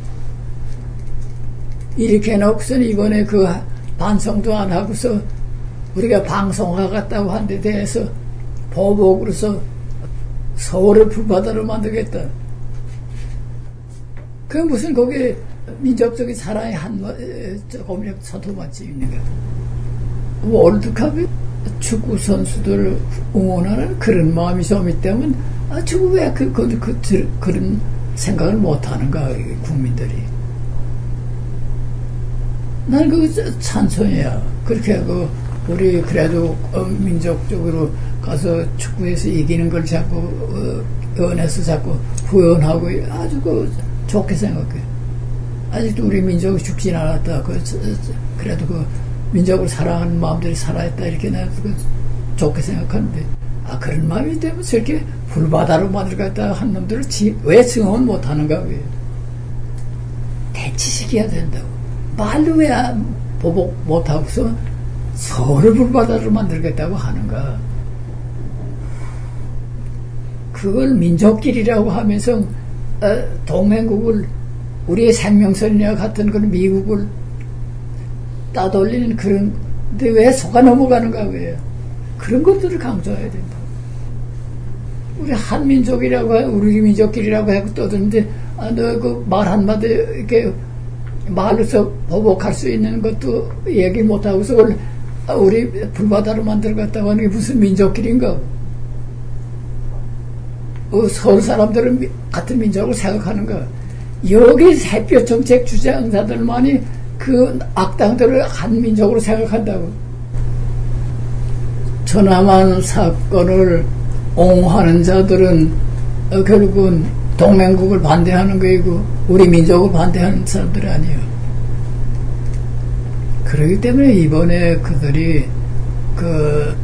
이렇게 해놓고서 이번에 그 반성도 안 하고서 우리가 방송하겠다고 한 데 대해서 보복으로서 서울을 불바다로 만들겠다. 그 무슨 거기 민족적인 사랑의 조금이라도 서툴맞지 있는가? 월드컵에 축구 선수들을 응원하는 그런 마음이 좀 있다면 축구 왜 그런 생각을 못하는가 국민들이. 난 그거 찬성이야. 그렇게 하고 우리 그래도 민족적으로 가서 축구에서 이기는 걸 자꾸 응원해서 자꾸 후원하고 아주 좋게 생각해. 아직도 우리 민족이 죽진 않았다. 그래도 그 민족을 사랑하는 마음들이 살아있다. 이렇게 나도 좋게 생각하는데, 그런 마음이 되면 저렇게 불바다로 만들겠다 한 놈들을 왜 증언 못하는가, 왜? 대치시켜야 된다고. 말로 왜 보복 못하고서 서울을 불바다로 만들겠다고 하는가. 그걸 민족끼리라고 하면서 동맹국을 우리의 생명선이나 같은 그런 미국을 따돌리는 그런 데 왜 속아 넘어가는가 왜 그런 것들을 강조해야 된다. 우리 한민족이라고 우리 민족끼리라고 하고 떠드는데 너 그 말 한마디 이렇게 말로서 보복할 수 있는 것도 얘기 못하고서 우리 불바다로 만들어갔다고 하는 게 무슨 민족끼리인가? 서울 사람들은 같은 민족을 생각하는가? 여기 햇볕 정책 주장자들만이 그 악당들을 한 민족으로 생각한다고. 천하만 사건을 옹호하는 자들은 결국은 동맹국을 반대하는 거이고 우리 민족을 반대하는 사람들이 아니에요. 그렇기 때문에 이번에 그들이 그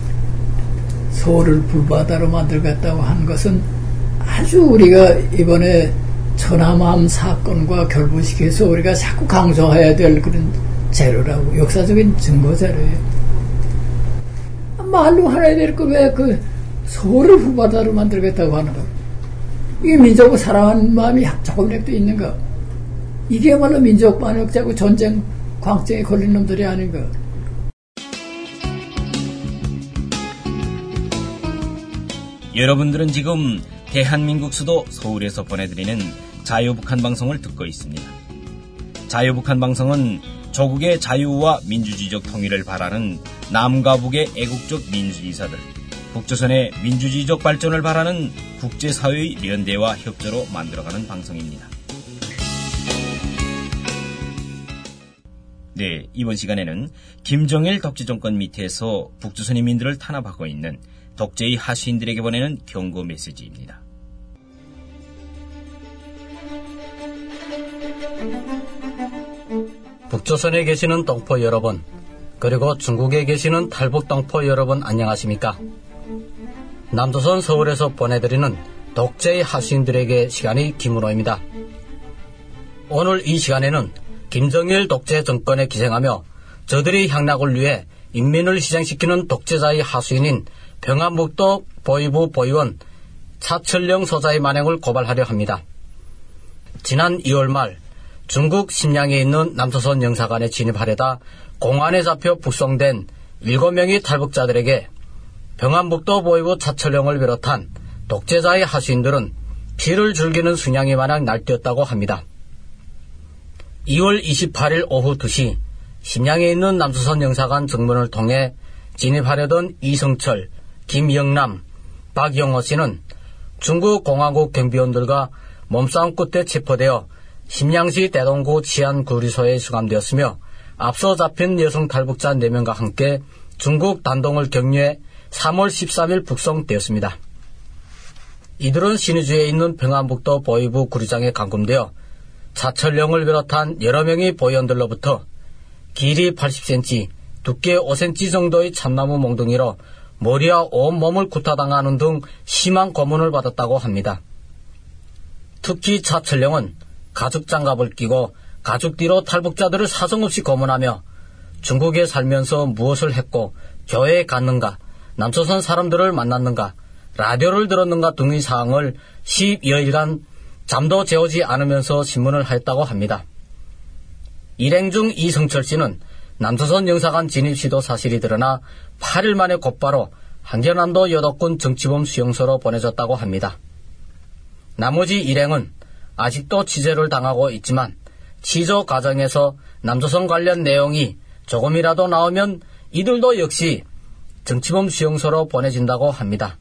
서울을 불바다로 만들겠다고 한 것은 아주 우리가 이번에 천하맘 사건과 결부시켜서 우리가 자꾸 강조해야 될 그런 재료라고, 역사적인 증거 자료예요. 말로 하나야 될 거 왜 그 서울을 불바다로 만들겠다고 하는 거? 이 민족을 사랑하는 마음이 조금이라도 있는가? 이게야말로 민족 반역자고 전쟁 광증에 걸린 놈들이 아닌가? 여러분들은 지금 대한민국 수도 서울에서 보내드리는 자유북한 방송을 듣고 있습니다. 자유북한 방송은 조국의 자유와 민주주의적 통일을 바라는 남과 북의 애국적 민주주의사들, 북조선의 민주주의적 발전을 바라는 국제사회의 연대와 협조로 만들어가는 방송입니다. 네, 이번 시간에는 김정일 독재정권 밑에서 북조선 인민들을 탄압하고 있는 독재의 하수인들에게 보내는 경고 메시지입니다. 북조선에 계시는 동포 여러분, 그리고 중국에 계시는 탈북 동포 여러분 안녕하십니까? 남조선 서울에서 보내드리는 독재의 하수인들에게 시간이 김은호입니다. 오늘 이 시간에는 김정일 독재 정권에 기생하며 저들의 향락을 위해 인민을 희생시키는 독재자의 하수인인 평안북도 보위부 보위원 차철령 소장의 만행을 고발하려 합니다. 지난 2월 말 중국 심양에 있는 남조선 영사관에 진입하려다 공안에 잡혀 북송된 7명의 탈북자들에게 평안북도 보위부 차철령을 비롯한 독재자의 하수인들은 피를 즐기는 순양이 마냥 날뛰었다고 합니다. 2월 28일 오후 2시 심양에 있는 남조선 영사관 정문을 통해 진입하려던 이성철, 김영남, 박영호 씨는 중국 공화국 경비원들과 몸싸움 끝에 체포되어 심양시 대동구 치안구리소에 수감되었으며 앞서 잡힌 여성 탈북자 4명과 함께 중국 단동을 경유해 3월 13일 북송되었습니다. 이들은 신의주에 있는 평안북도 보위부 구리장에 감금되어 차철령을 비롯한 여러 명의 보위원들로부터 길이 80cm, 두께 5cm 정도의 참나무 몽둥이로 머리와 온몸을 구타당하는 등 심한 고문을 받았다고 합니다. 특히 차철령은 가죽장갑을 끼고 가죽 뒤로 탈북자들을 사정없이 고문하며 중국에 살면서 무엇을 했고 교회에 갔는가, 남조선 사람들을 만났는가, 라디오를 들었는가 등의 사항을 10여일간 잠도 재우지 않으면서 신문을 하였다고 합니다. 일행 중 이성철 씨는 남조선 영사관 진입 시도 사실이 드러나 8일 만에 곧바로 한겨남도 여덕군 정치범 수용소로 보내졌다고 합니다. 나머지 일행은 아직도 취재를 당하고 있지만 취조 과정에서 남조선 관련 내용이 조금이라도 나오면 이들도 역시 정치범 수용소로 보내진다고 합니다.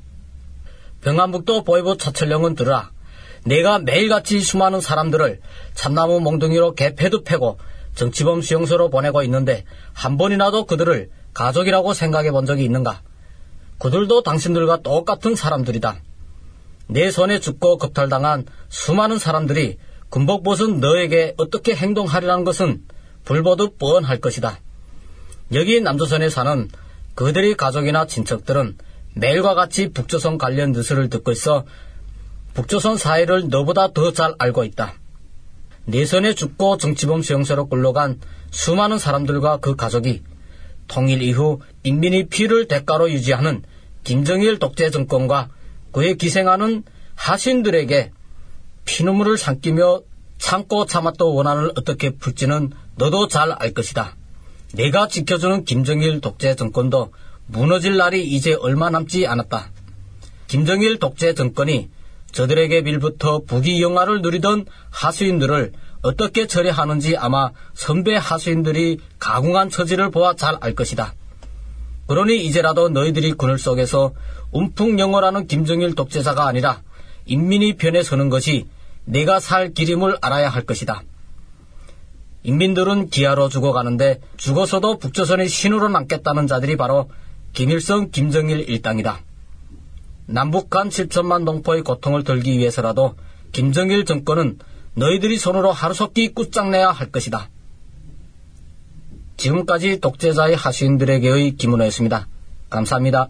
평안북도 보위부 차철령은 들으라. 내가 매일같이 수많은 사람들을 참나무 몽둥이로 개패도 패고 정치범 수용소로 보내고 있는데 한 번이라도 그들을 가족이라고 생각해 본 적이 있는가? 그들도 당신들과 똑같은 사람들이다. 내 손에 죽고 겁탈당한 수많은 사람들이 군복 벗은 너에게 어떻게 행동하리라는 것은 불보듯 뻔할 것이다. 여기 남조선에 사는 그들의 가족이나 친척들은 매일과 같이 북조선 관련 뉴스를 듣고 있어 북조선 사회를 너보다 더 잘 알고 있다. 내 손에 죽고 정치범 수용소로 끌려간 수많은 사람들과 그 가족이 통일 이후 인민의 피를 대가로 유지하는 김정일 독재 정권과 그에 기생하는 하수인들에게 피눈물을 삼키며 참고 참았던 원한을 어떻게 풀지는 너도 잘 알 것이다. 내가 지켜주는 김정일 독재 정권도 무너질 날이 이제 얼마 남지 않았다. 김정일 독재 정권이 저들에게 빌부터 부귀 영화를 누리던 하수인들을 어떻게 처리하는지 아마 선배 하수인들이 가궁한 처지를 보아 잘 알 것이다. 그러니 이제라도 너희들이 그늘 속에서 움풍영어라는 김정일 독재자가 아니라 인민의 편에 서는 것이 내가 살 길임을 알아야 할 것이다. 인민들은 기아로 죽어가는데 죽어서도 북조선의 신으로 남겠다는 자들이 바로 김일성, 김정일 일당이다. 남북한 7천만 동포의 고통을 덜기 위해서라도 김정일 정권은 너희들이 손으로 하루속히 끝장내야 할 것이다. 지금까지 독재자의 하수인들에게의 김은호였습니다. 감사합니다.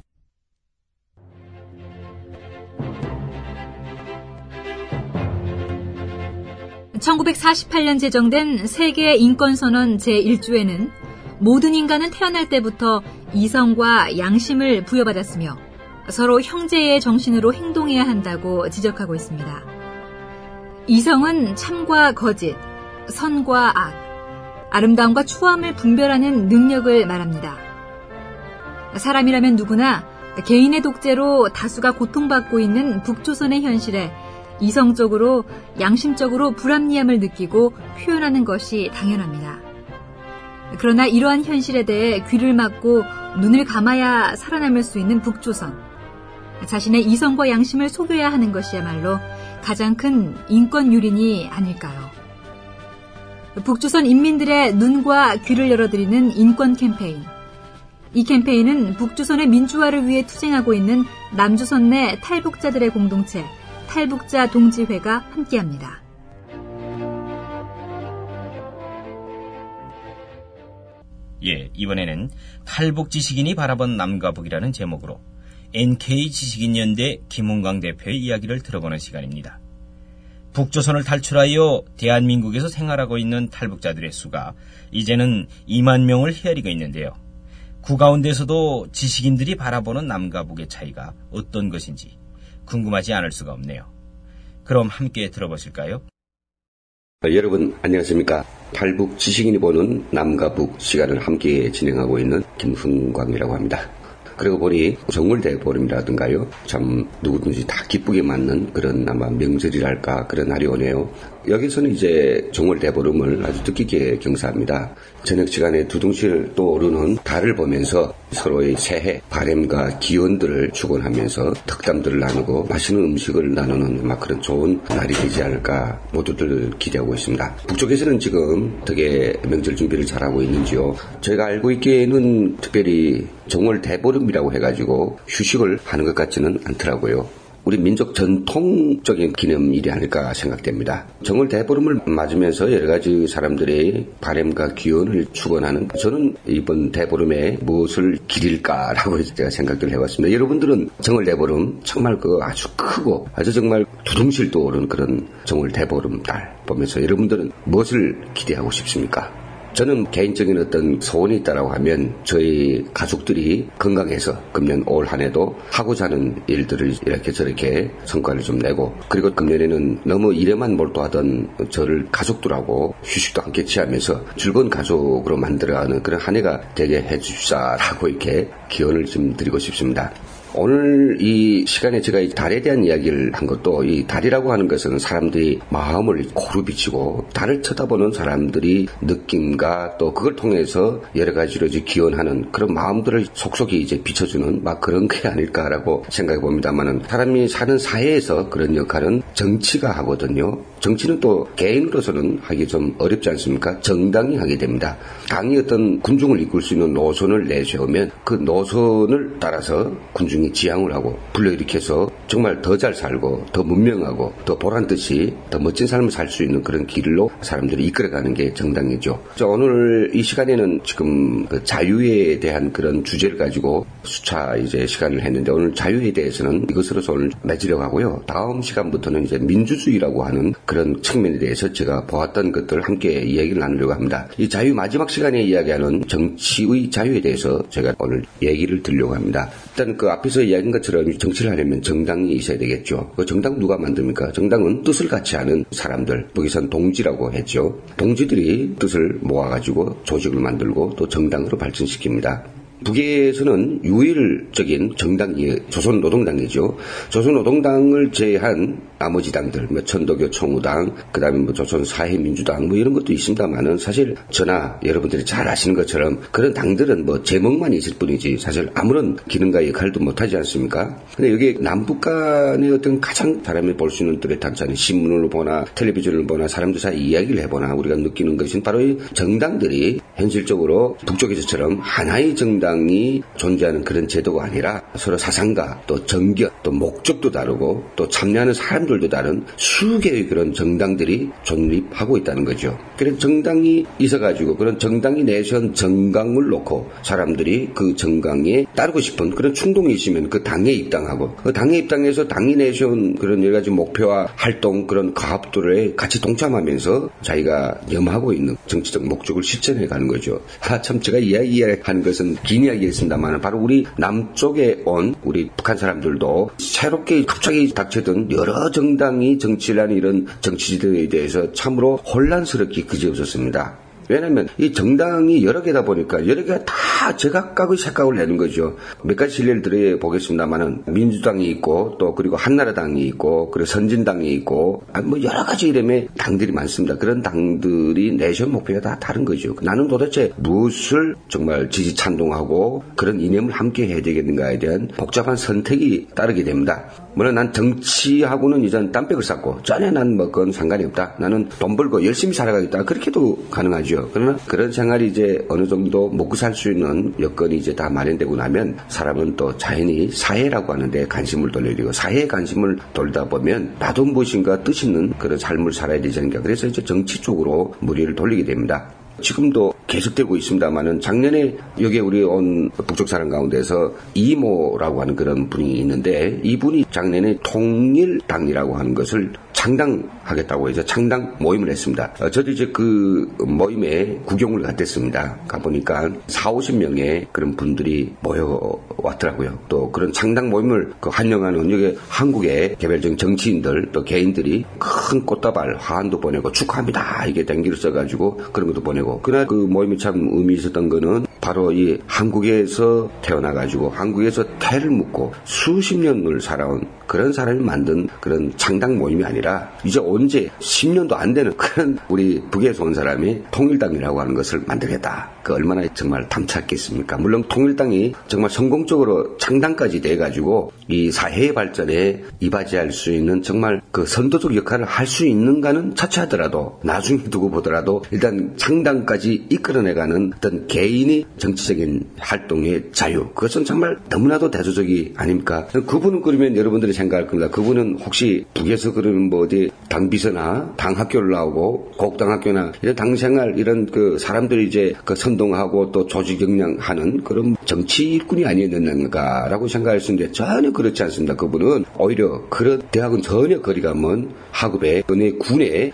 (1948년) 제정된 세계 인권선언 제1조에는 모든 인간은 태어날 때부터 이성과 양심을 부여받았으며 서로 형제의 정신으로 행동해야 한다고 지적하고 있습니다. 이성은 참과 거짓, 선과 악, 아름다움과 추함을 분별하는 능력을 말합니다. 사람이라면 누구나 개인의 독재로 다수가 고통받고 있는 북조선의 현실에 이성적으로, 양심적으로 불합리함을 느끼고 표현하는 것이 당연합니다. 그러나 이러한 현실에 대해 귀를 막고 눈을 감아야 살아남을 수 있는 북조선. 자신의 이성과 양심을 속여야 하는 것이야말로 가장 큰 인권 유린이 아닐까요? 북조선 인민들의 눈과 귀를 열어드리는 인권 캠페인. 이 캠페인은 북조선의 민주화를 위해 투쟁하고 있는 남조선 내 탈북자들의 공동체 탈북자 동지회가 함께합니다. 예, 이번에는 탈북 지식인이 바라본 남과 북이라는 제목으로 NK 지식인연대 김은광 대표의 이야기를 들어보는 시간입니다. 북조선을 탈출하여 대한민국에서 생활하고 있는 탈북자들의 수가 이제는 2만 명을 헤아리고 있는데요. 그 가운데서도 지식인들이 바라보는 남과 북의 차이가 어떤 것인지 궁금하지 않을 수가 없네요. 그럼 함께 들어보실까요? 여러분 안녕하십니까. 탈북 지식인이 보는 남과 북 시간을 함께 진행하고 있는 김흥광이라고 합니다. 그러고 보니 정월대보름이라든가요. 참 누구든지 다 기쁘게 맞는 그런 아마 명절이랄까 그런 날이 오네요. 여기서는 이제 정월대보름을 아주 뜻깊게 경사합니다. 저녁 시간에 두둥실 떠오르는 달을 보면서 서로의 새해 바램과 기원들을 축원하면서 덕담들을 나누고 맛있는 음식을 나누는 막 그런 좋은 날이 되지 않을까 모두들 기대하고 있습니다. 북쪽에서는 지금 어떻게 명절 준비를 잘하고 있는지요. 저희가 알고 있기에는 특별히 정월대보름이라고 해가지고 휴식을 하는 것 같지는 않더라고요. 우리 민족 전통적인 기념일이 아닐까 생각됩니다. 정월대보름을 맞으면서 여러 가지 사람들의 바램과 기원을 축원하는 저는 이번 대보름에 무엇을 기릴까라고 제가 생각을 해봤습니다. 여러분들은 정월대보름 정말 아주 크고 아주 정말 두둥실 떠오르는 그런 정월대보름 달 보면서 여러분들은 무엇을 기대하고 싶습니까? 저는 개인적인 어떤 소원이 있다라고 하면 저희 가족들이 건강해서 금년 올 한 해도 하고자 하는 일들을 이렇게 저렇게 성과를 좀 내고 그리고 금년에는 너무 일에만 몰두하던 저를 가족들하고 휴식도 함께 취하면서 즐거운 가족으로 만들어가는 그런 한 해가 되게 해주시라고 이렇게 기원을 좀 드리고 싶습니다. 오늘 이 시간에 제가 이 달에 대한 이야기를 한 것도 이 달이라고 하는 것은 사람들이 마음을 고루 비치고 달을 쳐다보는 사람들이 느낌과 또 그걸 통해서 여러 가지로 이제 기원하는 그런 마음들을 속속이 이제 비춰주는 막 그런 게 아닐까라고 생각해 봅니다만은 사람이 사는 사회에서 그런 역할은 정치가 하거든요. 정치는 또 개인으로서는 하기 좀 어렵지 않습니까? 정당이 하게 됩니다. 당이 어떤 군중을 이끌 수 있는 노선을 내세우면 그 노선을 따라서 군중이 지향을 하고 불러일으켜서 정말 더 잘 살고 더 문명하고 더 보란듯이 더 멋진 삶을 살 수 있는 그런 길로 사람들이 이끌어가는 게 정당이죠. 오늘 이 시간에는 지금 그 자유에 대한 그런 주제를 가지고 수차 이제 시간을 했는데 오늘 자유에 대해서는 이것으로서 오늘 맺으려고 하고요. 다음 시간부터는 이제 민주주의라고 하는 그런 측면에 대해서 제가 보았던 것들 함께 이야기를 나누려고 합니다. 이 자유 마지막 시간에 이야기하는 정치의 자유에 대해서 제가 오늘 얘기를 드리려고 합니다. 일단 그 앞에서 이야기한 것처럼 정치를 하려면 정당이 있어야 되겠죠. 그 정당 누가 만듭니까? 정당은 뜻을 같이 하는 사람들, 여기선 동지라고 했죠. 동지들이 뜻을 모아가지고 조직을 만들고 또 정당으로 발전시킵니다. 북에서는 유일적인 정당이 조선노동당이죠. 조선노동당을 제외한 나머지 당들, 천도교 총우당, 그 다음에 조선사회민주당, 이런 것도 있습니다만은 사실 저나 여러분들이 잘 아시는 것처럼 그런 당들은 제목만 있을 뿐이지 사실 아무런 기능과 역할도 못하지 않습니까? 근데 여기 남북 간의 어떤 가장 사람이 볼 수 있는 뚜렷한 신문을 보나 텔레비전을 보나 사람들 사이 이야기를 해보나 우리가 느끼는 것은 바로 이 정당들이 현실적으로 북쪽에서처럼 하나의 정당이 존재하는 그런 제도가 아니라 서로 사상과 또 정견, 또 목적도 다르고 또 참여하는 사람들도 다른 수개의 그런 정당들이 존립하고 있다는 거죠. 그래서 정당이 있어가지고 그런 정당이 내세운 정강을 놓고 사람들이 그 정강에 따르고 싶은 그런 충동이 있으면 그 당에 입당하고 그 당에 입당해서 당이 내세운 그런 여러 가지 목표와 활동 그런 가업들에 같이 동참하면서 자기가 염하고 있는 정치적 목적을 실천해 가는 거죠. 참 제가 이야기하는 것은 긴 이야기였습니다만 바로 우리 남쪽에 온 우리 북한 사람들도 새롭게 갑자기 닥쳐든 여러 정당이 정치를 하는 이런 정치지도에 대해서 참으로 혼란스럽게 그지없었습니다. 왜냐하면 이 정당이 여러 개다 보니까 여러 개가 다 제각각의 색깔을 내는 거죠. 몇 가지 실례를 드려보겠습니다만은 민주당이 있고 또 그리고 한나라당이 있고 그리고 선진당이 있고 여러 가지 이름의 당들이 많습니다. 그런 당들이 내세운 목표가 다 다른 거죠. 나는 도대체 무엇을 정말 지지 찬동하고 그런 이념을 함께 해야 되겠는가에 대한 복잡한 선택이 따르게 됩니다. 물론 난 정치하고는 이전 땀백을 쌓고 전에 난 그건 상관이 없다. 나는 돈 벌고 열심히 살아가겠다. 그렇게도 가능하죠. 그러나 그런 생활이 이제 어느 정도 먹고 살 수 있는 여건이 이제 다 마련되고 나면 사람은 또 자연히 사회라고 하는데 관심을 돌리고 사회에 관심을 돌리다 보면 나도 무엇인가 뜻 있는 그런 삶을 살아야 되지 않을까. 그래서 이제 정치 쪽으로 무리를 돌리게 됩니다. 지금도 계속되고 있습니다만은 작년에 여기에 우리 온 북쪽 사람 가운데서 이모라고 하는 그런 분이 있는데 이분이 작년에 통일당이라고 하는 것을 창당하겠다고 해서 창당 모임을 했습니다. 저도 이제 그 모임에 구경을 갔댔습니다. 가보니까 40-50명의 그런 분들이 모여왔더라고요. 또 그런 창당 모임을 환영하는 여기 한국의 개별적인 정치인들 또 개인들이 큰 꽃다발 화환도 보내고 축하합니다 이게 댕기를 써가지고 그런 것도 보내고 그날 그 모임이 참 의미 있었던 거는 바로 이 한국에서 태어나가지고 한국에서 태를 묻고 수십 년을 살아온 그런 사람이 만든 그런 창당 모임이 아니라 이제 언제 10년도 안 되는 그런 우리 북에서 온 사람이 통일당이라고 하는 것을 만들겠다. 그 얼마나 정말 탐찼겠습니까? 물론 통일당이 정말 성공적으로 창당까지 돼가지고 이 사회의 발전에 이바지할 수 있는 정말 그 선도적 역할을 할 수 있는가는 차치하더라도 나중에 두고 보더라도 일단 창당까지 이끌어내가는 어떤 개인의 정치적인 활동의 자유, 그것은 정말 너무나도 대조적이 아닙니까? 그분은 그러면 여러분들이 생각할 겁니다. 그분은 혹시 북에서 그러면 뭐 어디 당비서나 당학교를 나오고 곡당학교나 이런 당생활 이런 그 사람들이 이제 그 선동하고 또 조직 역량하는 그런 정치 일꾼이 아니었는가라고 생각할 수 있는데 전혀 그렇지 않습니다. 그분은 오히려 그런 대학은 전혀 거리가 먼 하급의 어느 군의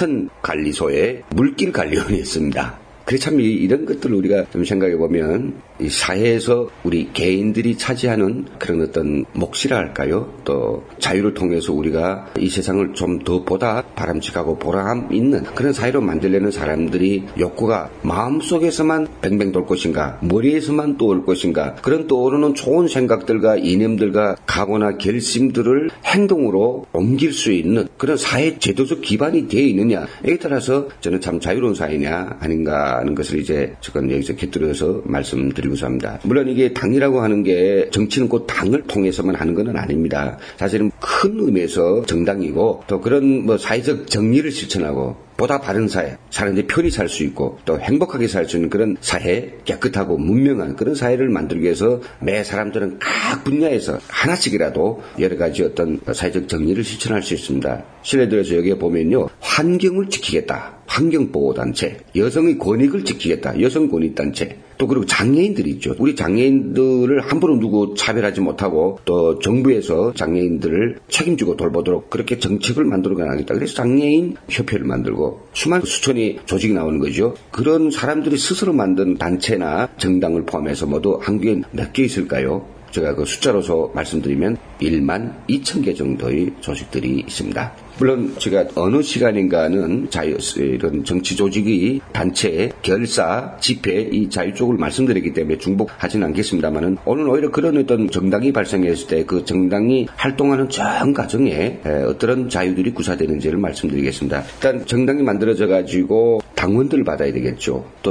하천관리소의 물길관리원이었습니다. 그래 참 이런 것들을 우리가 좀 생각해 보면 이 사회에서 우리 개인들이 차지하는 그런 어떤 몫이라 할까요? 또 자유를 통해서 우리가 이 세상을 좀 더 보다 바람직하고 보람 있는 그런 사회로 만들려는 사람들이 욕구가 마음속에서만 뱅뱅 돌 것인가, 머리에서만 떠올 것인가, 그런 떠오르는 좋은 생각들과 이념들과 각오나 결심들을 행동으로 옮길 수 있는 그런 사회 제도적 기반이 되어 있느냐에 따라서 저는 참 자유로운 사회냐 아닌가 하는 것을 이제 저건 여기서 곁들여서 말씀드리고자 합니다. 물론 이게 당이라고 하는 게 정치는 곧 당을 통해서만 하는 건 아닙니다. 사실은 큰 의미에서 정당이고 또 그런 뭐 사회적 정의를 실천하고 보다 바른 사회, 사람들이 편히 살 수 있고 또 행복하게 살 수 있는 그런 사회, 깨끗하고 문명한 그런 사회를 만들기 위해서 매 사람들은 각 분야에서 하나씩이라도 여러 가지 어떤 사회적 정의를 실천할 수 있습니다. 실례 들어서 여기에 보면요, 환경을 지키겠다. 환경보호단체, 여성의 권익을 지키겠다. 여성권익단체, 또 그리고 장애인들이 있죠. 우리 장애인들을 함부로 누구 차별하지 못하고 또 정부에서 장애인들을 책임지고 돌보도록 그렇게 정책을 만들어 가야겠다. 그래서 장애인 협회를 만들고 수만 수천이 조직이 나오는 거죠. 그런 사람들이 스스로 만든 단체나 정당을 포함해서 모두 한국에 몇 개 있을까요? 제가 그 숫자로서 말씀드리면 1만 2천 개 정도의 조직들이 있습니다. 물론 제가 어느 시간인가는 이런 정치 조직의 단체, 결사, 집회 이 자유 쪽을 말씀드렸기 때문에 중복하지는 않겠습니다만은 오늘 오히려 그런 어떤 정당이 발생했을 때 그 정당이 활동하는 전 과정에 어떤 자유들이 구사되는지를 말씀드리겠습니다. 일단 정당이 만들어져 가지고 당원들을 받아야 되겠죠. 또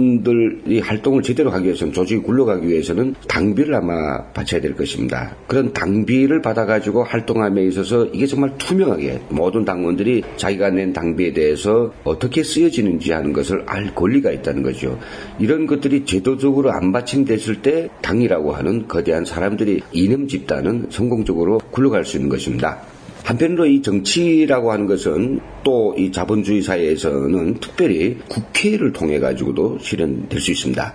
당원들이 활동을 제대로 하기 위해서는, 조직이 굴러가기 위해서는 당비를 아마 바쳐야 될 것입니다. 그런 당비를 받아가지고 활동함에 있어서 이게 정말 투명하게 모든 당원들이 자기가 낸 당비에 대해서 어떻게 쓰여지는지 하는 것을 알 권리가 있다는 거죠. 이런 것들이 제도적으로 안 받침됐을 때 당이라고 하는 거대한 사람들이 이념 집단은 성공적으로 굴러갈 수 있는 것입니다. 한편으로 이 정치라고 하는 것은 또 이 자본주의 사회에서는 특별히 국회를 통해 가지고도 실현될 수 있습니다.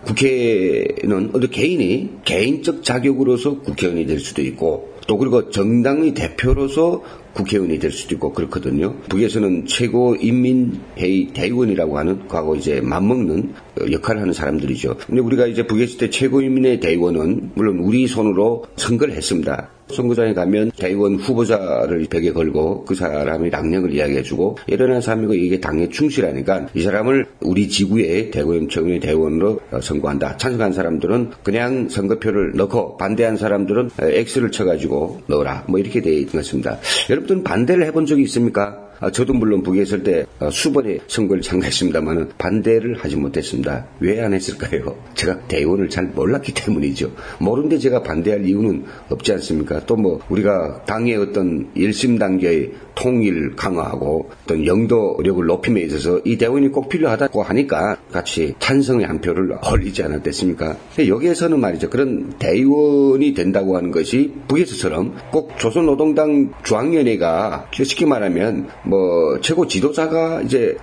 국회는 어느 개인이 개인적 자격으로서 국회의원이 될 수도 있고 또 그리고 정당의 대표로서 국회의원이 될 수도 있고 그렇거든요. 북에서는 최고인민회의 대의원이라고 하는 과거 이제 맞먹는 역할을 하는 사람들이죠. 근데 우리가 이제 북에 있을 때 최고인민회 대의원은 물론 우리 손으로 선거를 했습니다. 선거장에 가면 대의원 후보자를 벽에 걸고 그 사람의 당력을 이야기해주고 이런 사람이고 이게 당에 충실하니까 이 사람을 우리 지구의 대의원, 최고의 대의원으로 선거한다. 찬성한 사람들은 그냥 선거표를 넣고 반대한 사람들은 X를 쳐가지고 넣어라. 뭐 이렇게 되어 있는 것입니다. 여러분들은 반대를 해본 적이 있습니까? 저도 물론 북에 있을 때 수번의 선거를 참가했습니다만 반대를 하지 못했습니다. 왜 안 했을까요? 제가 대의원을 잘 몰랐기 때문이죠. 모르는데 제가 반대할 이유는 없지 않습니까? 또 뭐 우리가 당의 어떤 열심 단계의 통일 강화하고 어떤 영도력을 높임에 있어서 이 대의원이 꼭 필요하다고 하니까 같이 찬성의 한 표를 올리지 않았겠습니까? 여기에서는 말이죠. 그런 대의원이 된다고 하는 것이 북에서처럼 꼭 조선노동당 중앙위원회가 쉽게 말하면 뭐 최고 지도자가 이제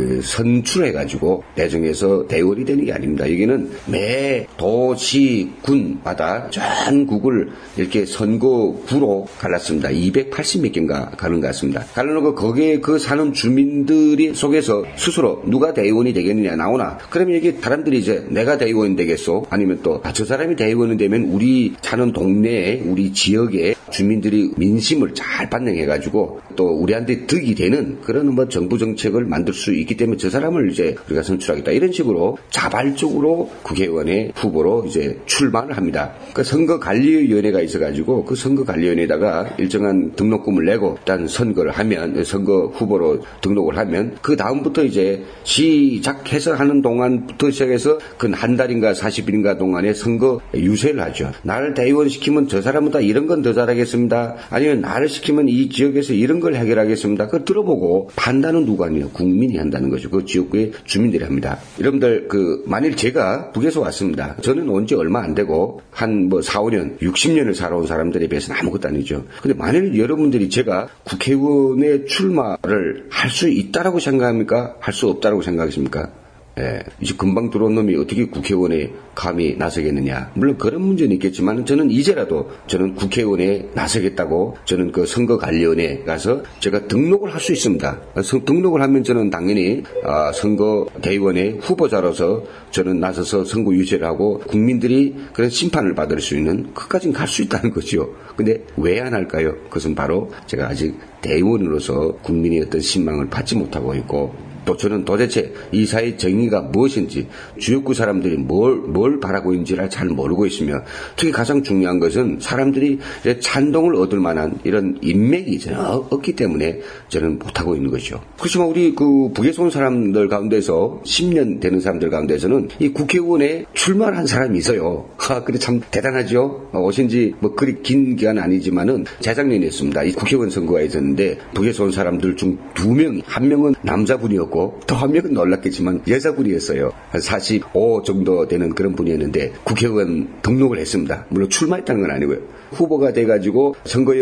선출해가지고 대정해서 대의원이 되는 게 아닙니다. 여기는 매 도시 군마다 전국을 이렇게 선거구로 갈랐습니다. 280몇 개인가 가는 것 같습니다. 갈라놓고 거기에 그 사는 주민들이 속에서 스스로 누가 대의원이 되겠느냐 나오나 그러면 여기 사람들이 이제 내가 대의원이 되겠소 아니면 또 저 사람이 대의원이 되면 우리 사는 동네에 우리 지역에 주민들이 민심을 잘 반영해가지고 또 우리한테 득이 되는 그런 뭐 정부 정책을 만들 수 있기 때문에 저 사람을 이제 우리가 선출하겠다. 이런 식으로 자발적으로 국회의원의 후보로 이제 출마를 합니다. 그 선거관리위원회가 있어가지고 그 선거관리위원회에다가 일정한 등록금을 내고 일단 선거 후보로 등록을 하면 그 다음부터 이제 시작해서 하는 동안부터 시작해서 그 한 달인가 40일인가 동안에 선거 유세를 하죠. 나를 대의원 시키면 저 사람보다 이런 건 더 잘하겠습니다. 아니면 나를 시키면 이 지역에서 이런 걸 해결하겠습니다. 그걸 들어보고 판단은 누가 하냐? 국민이 한다는 거죠. 그 지역구의 주민들이 합니다. 여러분들 만일 제가 북에서 왔습니다. 저는 온 지 얼마 안 되고 한 4, 5년, 60년을 살아온 사람들에 비해서는 아무것도 아니죠. 근데 만일 여러분들이 제가 국회의원에 출마를 할 수 있다라고 생각합니까? 할 수 없다라고 생각하십니까? 예, 이제 금방 들어온 놈이 어떻게 국회의원에 감히 나서겠느냐. 물론 그런 문제는 있겠지만 저는 이제라도 저는 국회의원에 나서겠다고 저는 그 선거관리위원회에 가서 제가 등록을 할 수 있습니다. 등록을 하면 저는 당연히 선거대의원의 후보자로서 저는 나서서 선거 유세를 하고 국민들이 그런 심판을 받을 수 있는 그까지는 갈 수 있다는 거죠. 근데 왜 안 할까요? 그것은 바로 제가 아직 대의원으로서 국민의 어떤 신망을 받지 못하고 있고 또 저는 도대체 이 사회의 정의가 무엇인지 주역구 사람들이 뭘 바라고 있는지를 잘 모르고 있으며 특히 가장 중요한 것은 사람들이 찬동을 얻을 만한 이런 인맥이 없기 때문에 저는 못하고 있는 것이죠. 그렇지만 우리 북에서 온 사람들 가운데서 10년 되는 사람들 가운데서는 이 국회의원에 출마를 한 사람이 있어요. 그래 참 대단하죠. 오신 지 그리 긴 기간 아니지만은 재작년에 했습니다. 이 국회의원 선거가 있었는데 북에서 온 사람들 중 2명, 한 명은 남자분이었고 또 한 명은 놀랐겠지만 여자분이었어요. 한 45 정도 되는 그런 분이었는데 국회의원 등록을 했습니다. 물론 출마했다는 건 아니고요. 후보가 돼가지고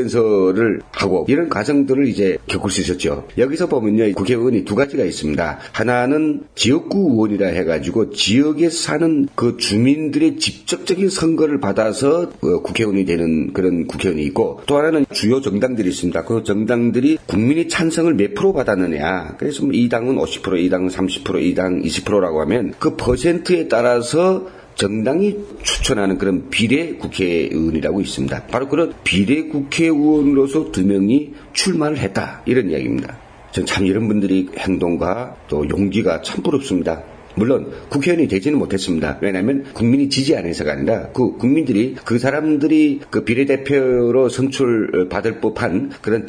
선거연설을 하고 이런 과정들을 이제 겪을 수 있었죠. 여기서 보면요, 국회의원이 두 가지가 있습니다. 하나는 지역구 의원이라 해가지고 지역에 사는 그 주민들의 직접적인 선거를 받아서 국회의원이 되는 그런 국회의원이 있고 또 하나는 주요 정당들이 있습니다. 그 정당들이 국민의 찬성을 몇 프로 받았느냐. 그래서 이 당은 50%, 이 당은 30%, 이 당은 20%라고 하면 그 퍼센트에 따라서 정당이 추천하는 그런 비례 국회의원이라고 있습니다. 바로 그런 비례 국회의원으로서 2명이 출마를 했다. 이런 이야기입니다. 전 참 이런 분들이 행동과 또 용기가 참 부럽습니다. 물론 국회의원이 되지는 못했습니다. 왜냐하면 국민이 지지 안 해서가 아니라 국민들이 그 사람들이 그 비례대표로 선출받을 법한 그런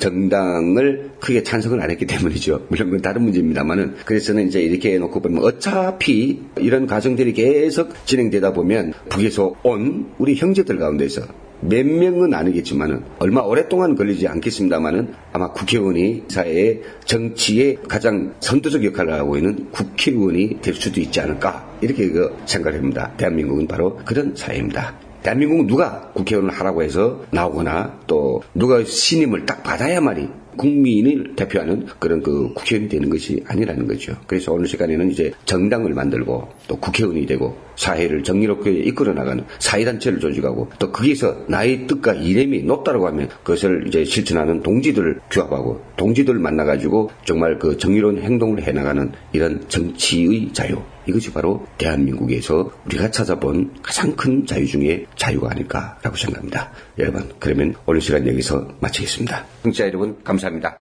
정당을 크게 찬성을 안 했기 때문이죠. 물론 그건 다른 문제입니다만은 그래서는 이제 이렇게 해놓고 보면 어차피 이런 과정들이 계속 진행되다 보면 북에서 온 우리 형제들 가운데서 몇 명은 아니겠지만은 얼마 오랫동안 걸리지 않겠습니다만은 아마 국회의원이 사회의 정치에 가장 선도적 역할을 하고 있는 국회의원이 될 수도 있지 않을까 이렇게 생각을 합니다. 대한민국은 바로 그런 사회입니다. 대한민국은 누가 국회의원을 하라고 해서 나오거나 또 누가 신임을 딱 받아야만이 국민을 대표하는 그런 국회의원이 되는 것이 아니라는 거죠. 그래서 오늘 시간에는 이제 정당을 만들고 또 국회의원이 되고 사회를 정의롭게 이끌어 나가는 사회단체를 조직하고 또 거기서 나의 뜻과 이념이 높다고 하면 그것을 이제 실천하는 동지들을 규합하고 동지들을 만나가지고 정말 정의로운 행동을 해나가는 이런 정치의 자유. 이것이 바로 대한민국에서 우리가 찾아본 가장 큰 자유 중에 자유가 아닐까라고 생각합니다. 여러분, 그러면 오늘 시간 여기서 마치겠습니다. 청취자 여러분, 감사합니다.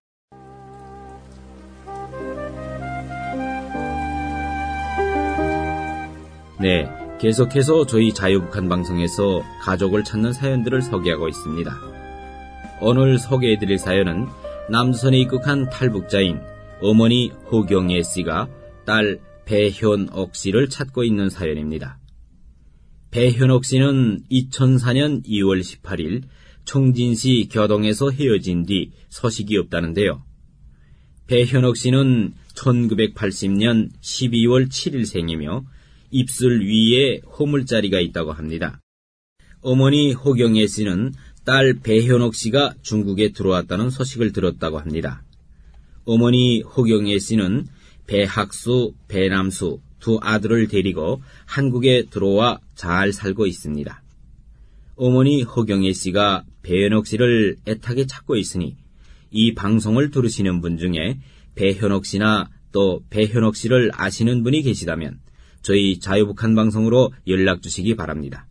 네, 계속해서 저희 자유북한 방송에서 가족을 찾는 사연들을 소개하고 있습니다. 오늘 소개해드릴 사연은 남선에 입국한 탈북자인 어머니 허경애 씨가 딸 배현옥 씨를 찾고 있는 사연입니다. 배현옥 씨는 2004년 2월 18일 청진시 교동에서 헤어진 뒤 소식이 없다는데요. 배현옥 씨는 1980년 12월 7일생이며 입술 위에 호물자리가 있다고 합니다. 어머니 허경애 씨는 딸 배현옥 씨가 중국에 들어왔다는 소식을 들었다고 합니다. 어머니 허경애 씨는 배학수, 배남수 두 아들을 데리고 한국에 들어와 잘 살고 있습니다. 어머니 허경애 씨가 배현옥 씨를 애타게 찾고 있으니 이 방송을 들으시는 분 중에 배현옥 씨나 또 배현옥 씨를 아시는 분이 계시다면 저희 자유북한 방송으로 연락 주시기 바랍니다.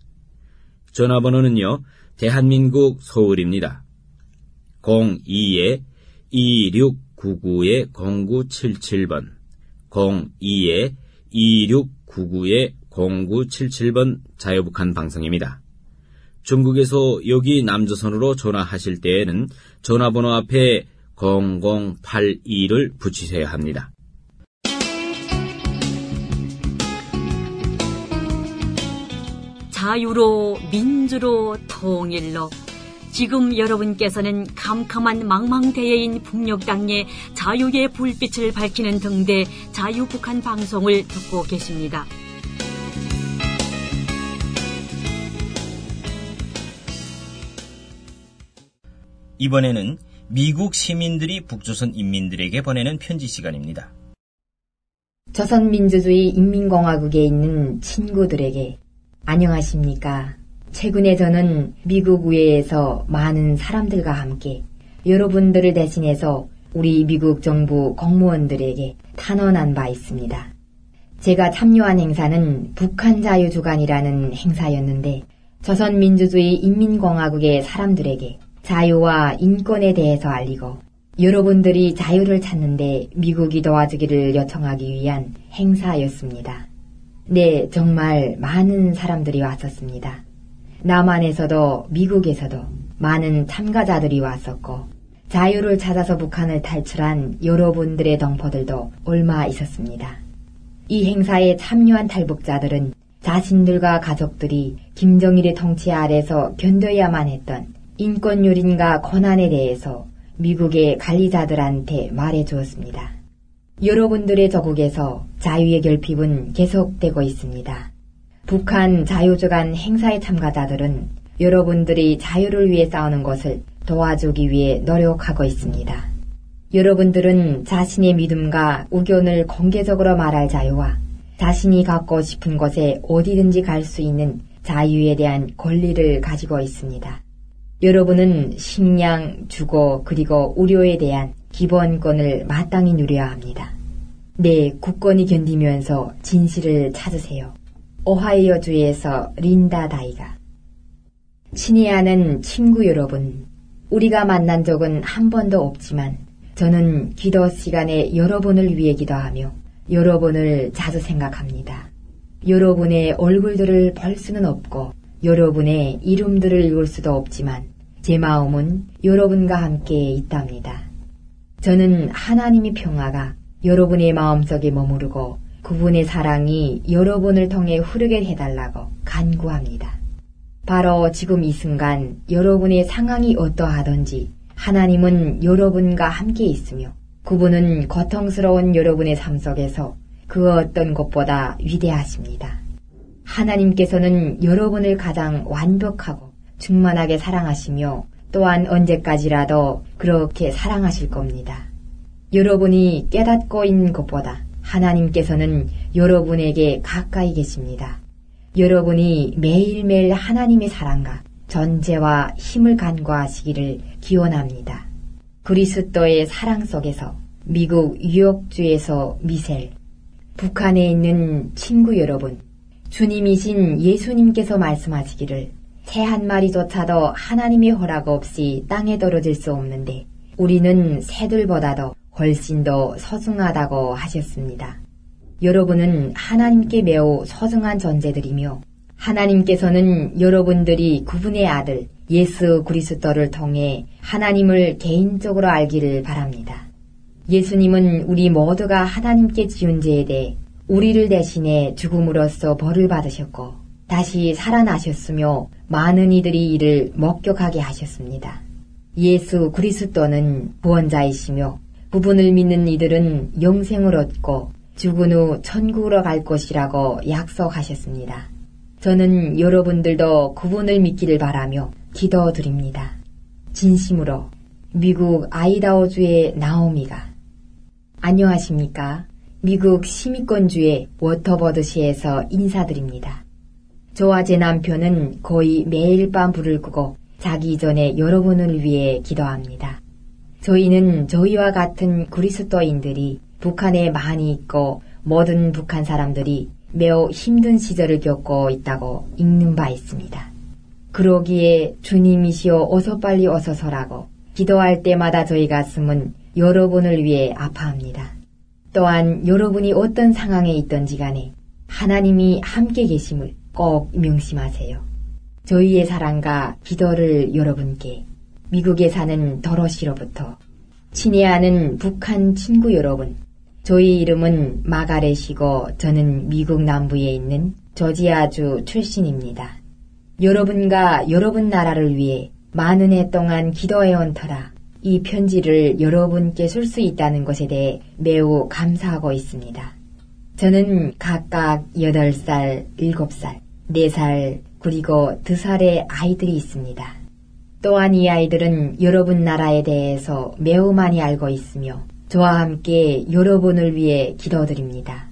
전화번호는요, 대한민국 서울입니다. 02-2699-0977번, 02-2699-0977번 자유북한 방송입니다. 중국에서 여기 남조선으로 전화하실 때에는 전화번호 앞에 0082를 붙이셔야 합니다. 자유로, 민주로, 통일로. 지금 여러분께서는 캄캄한 망망대해인 북녘 땅에 자유의 불빛을 밝히는 등대 자유북한 방송을 듣고 계십니다. 이번에는 미국 시민들이 북조선 인민들에게 보내는 편지 시간입니다. 조선민주주의 인민공화국에 있는 친구들에게 안녕하십니까? 최근에 저는 미국 의회에서 많은 사람들과 함께 여러분들을 대신해서 우리 미국 정부 공무원들에게 탄원한 바 있습니다. 제가 참여한 행사는 북한자유주간이라는 행사였는데 조선민주주의 인민공화국의 사람들에게 자유와 인권에 대해서 알리고 여러분들이 자유를 찾는데 미국이 도와주기를 요청하기 위한 행사였습니다. 네, 정말 많은 사람들이 왔었습니다. 남한에서도 미국에서도 많은 참가자들이 왔었고 자유를 찾아서 북한을 탈출한 여러분들의 동포들도 얼마 있었습니다. 이 행사에 참여한 탈북자들은 자신들과 가족들이 김정일의 통치 아래서 견뎌야만 했던 인권유린과 고난에 대해서 미국의 관리자들한테 말해주었습니다. 여러분들의 조국에서 자유의 결핍은 계속되고 있습니다. 북한 자유주간 행사의 참가자들은 여러분들이 자유를 위해 싸우는 것을 도와주기 위해 노력하고 있습니다. 여러분들은 자신의 믿음과 의견을 공개적으로 말할 자유와 자신이 갖고 싶은 곳에 어디든지 갈 수 있는 자유에 대한 권리를 가지고 있습니다. 여러분은 식량, 주거, 그리고 의료에 대한 기본권을 마땅히 누려야 합니다. 네, 굳건히 견디면서 진실을 찾으세요. 오하이오주에서 린다 다이가. 친애하는 친구 여러분, 우리가 만난 적은 한 번도 없지만 저는 기도 시간에 여러분을 위해 기도하며 여러분을 자주 생각합니다. 여러분의 얼굴들을 볼 수는 없고 여러분의 이름들을 읽을 수도 없지만 제 마음은 여러분과 함께 있답니다. 저는 하나님의 평화가 여러분의 마음속에 머무르고 그분의 사랑이 여러분을 통해 흐르게 해달라고 간구합니다. 바로 지금 이 순간 여러분의 상황이 어떠하든지 하나님은 여러분과 함께 있으며 그분은 고통스러운 여러분의 삶 속에서 그 어떤 것보다 위대하십니다. 하나님께서는 여러분을 가장 완벽하고 충만하게 사랑하시며 또한 언제까지라도 그렇게 사랑하실 겁니다. 여러분이 깨닫고 있는 것보다 하나님께서는 여러분에게 가까이 계십니다. 여러분이 매일매일 하나님의 사랑과 전제와 힘을 간구하시기를 기원합니다. 그리스도의 사랑 속에서 미국 뉴욕주에서 미셀, 북한에 있는 친구 여러분, 주님이신 예수님께서 말씀하시기를 새 한 마리조차도 하나님의 허락 없이 땅에 떨어질 수 없는데 우리는 새들보다도 훨씬 더 소중하다고 하셨습니다. 여러분은 하나님께 매우 소중한 존재들이며 하나님께서는 여러분들이 그분의 아들 예수 그리스도를 통해 하나님을 개인적으로 알기를 바랍니다. 예수님은 우리 모두가 하나님께 지은 죄에 대해 우리를 대신해 죽음으로써 벌을 받으셨고 다시 살아나셨으며 많은 이들이 이를 목격하게 하셨습니다. 예수 그리스도는 구원자이시며 그분을 믿는 이들은 영생을 얻고 죽은 후 천국으로 갈 것이라고 약속하셨습니다. 저는 여러분들도 그분을 믿기를 바라며 기도드립니다. 진심으로 미국 아이다호주의 나오미가. 안녕하십니까? 미국 시민권주의 워터버드시에서 인사드립니다. 저와 제 남편은 거의 매일 밤 불을 끄고 자기 전에 여러분을 위해 기도합니다. 저희는 저희와 같은 그리스도인들이 북한에 많이 있고 모든 북한 사람들이 매우 힘든 시절을 겪고 있다고 읽는 바 있습니다. 그러기에 주님이시여 어서 빨리 오소서라고 기도할 때마다 저희 가슴은 여러분을 위해 아파합니다. 또한 여러분이 어떤 상황에 있든지 간에 하나님이 함께 계심을 꼭 명심하세요. 저희의 사랑과 기도를 여러분께, 미국에 사는 도로시로부터, 친애하는 북한 친구 여러분, 저희 이름은 마가렛이고 저는 미국 남부에 있는 조지아주 출신입니다. 여러분과 여러분 나라를 위해 많은 해 동안 기도해온 터라 이 편지를 여러분께 쓸 수 있다는 것에 대해 매우 감사하고 있습니다. 저는 각각 8살, 7살, 4살, 그리고 2살의 아이들이 있습니다. 또한 이 아이들은 여러분 나라에 대해서 매우 많이 알고 있으며 저와 함께 여러분을 위해 기도드립니다.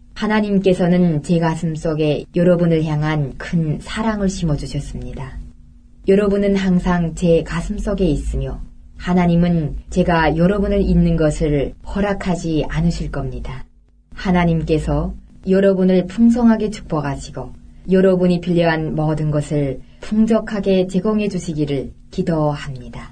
하나님께서는 제 가슴 속에 여러분을 향한 큰 사랑을 심어주셨습니다. 여러분은 항상 제 가슴 속에 있으며 하나님은 제가 여러분을 잊는 것을 허락하지 않으실 겁니다. 하나님께서 여러분을 풍성하게 축복하시고 여러분이 필요한 모든 것을 풍족하게 제공해 주시기를 기도합니다.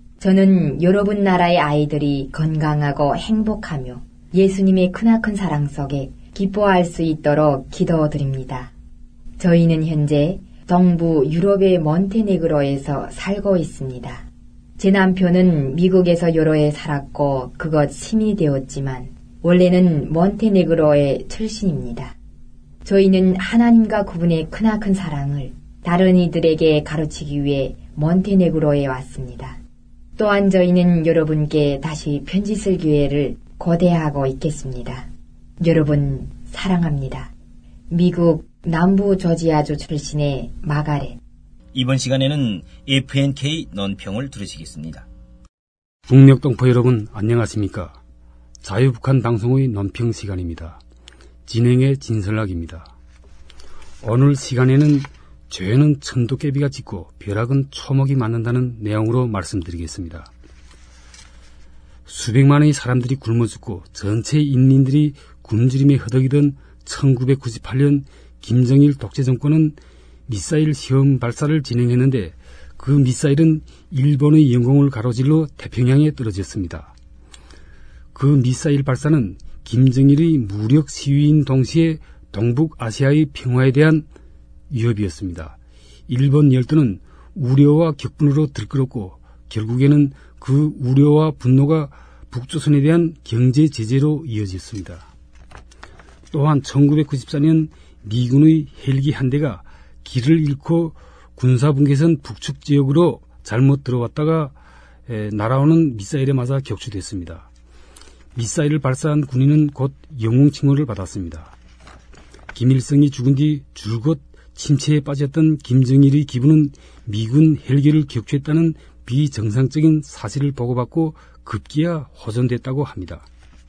저는 여러분 나라의 아이들이 건강하고 행복하며 예수님의 크나큰 사랑 속에 기뻐할 수 있도록 기도드립니다. 저희는 현재 동부 유럽의 몬테네그로에서 살고 있습니다. 제 남편은 미국에서 여러 해 살았고 그것 시민이 되었지만 원래는 몬테네그로의 출신입니다. 저희는 하나님과 그분의 크나큰 사랑을 다른 이들에게 가르치기 위해 몬테네그로에 왔습니다. 또한 저희는 여러분께 다시 편지 쓸 기회를 고대하고 있겠습니다. 여러분 사랑합니다. 미국 남부 조지아주 출신의 마가렛. 이번 시간에는 FNK 논평을 들으시겠습니다. 북녘동포 여러분 안녕하십니까? 자유북한 방송의 논평 시간입니다. 진행의 진설락입니다. 오늘 시간에는 죄는 천도깨비가 짖고 벼락은 초목이 맞는다는 내용으로 말씀드리겠습니다. 수백만의 사람들이 굶어 죽고 전체 인민들이 굶주림에 허덕이던 1998년 김정일 독재 정권은 미사일 시험 발사를 진행했는데 그 미사일은 일본의 영공을 가로질러 태평양에 떨어졌습니다. 그 미사일 발사는 김정일의 무력 시위인 동시에 동북아시아의 평화에 대한 위협이었습니다. 일본 열도는 우려와 격분으로 들끓었고 결국에는 그 우려와 분노가 북조선에 대한 경제 제재로 이어졌습니다. 또한 1994년 미군의 헬기 한 대가 길을 잃고 군사분계선 북측 지역으로 잘못 들어왔다가 날아오는 미사일에 맞아 격추됐습니다. 미사일을 발사한 군인은 곧 영웅칭호를 받았습니다. 김일성이 죽은 뒤 줄곧 침체에 빠졌던 김정일의 기분은 미군 헬기를 격추했다는 비정상적인 사실을 보고받고 급기야 호전됐다고 합니다.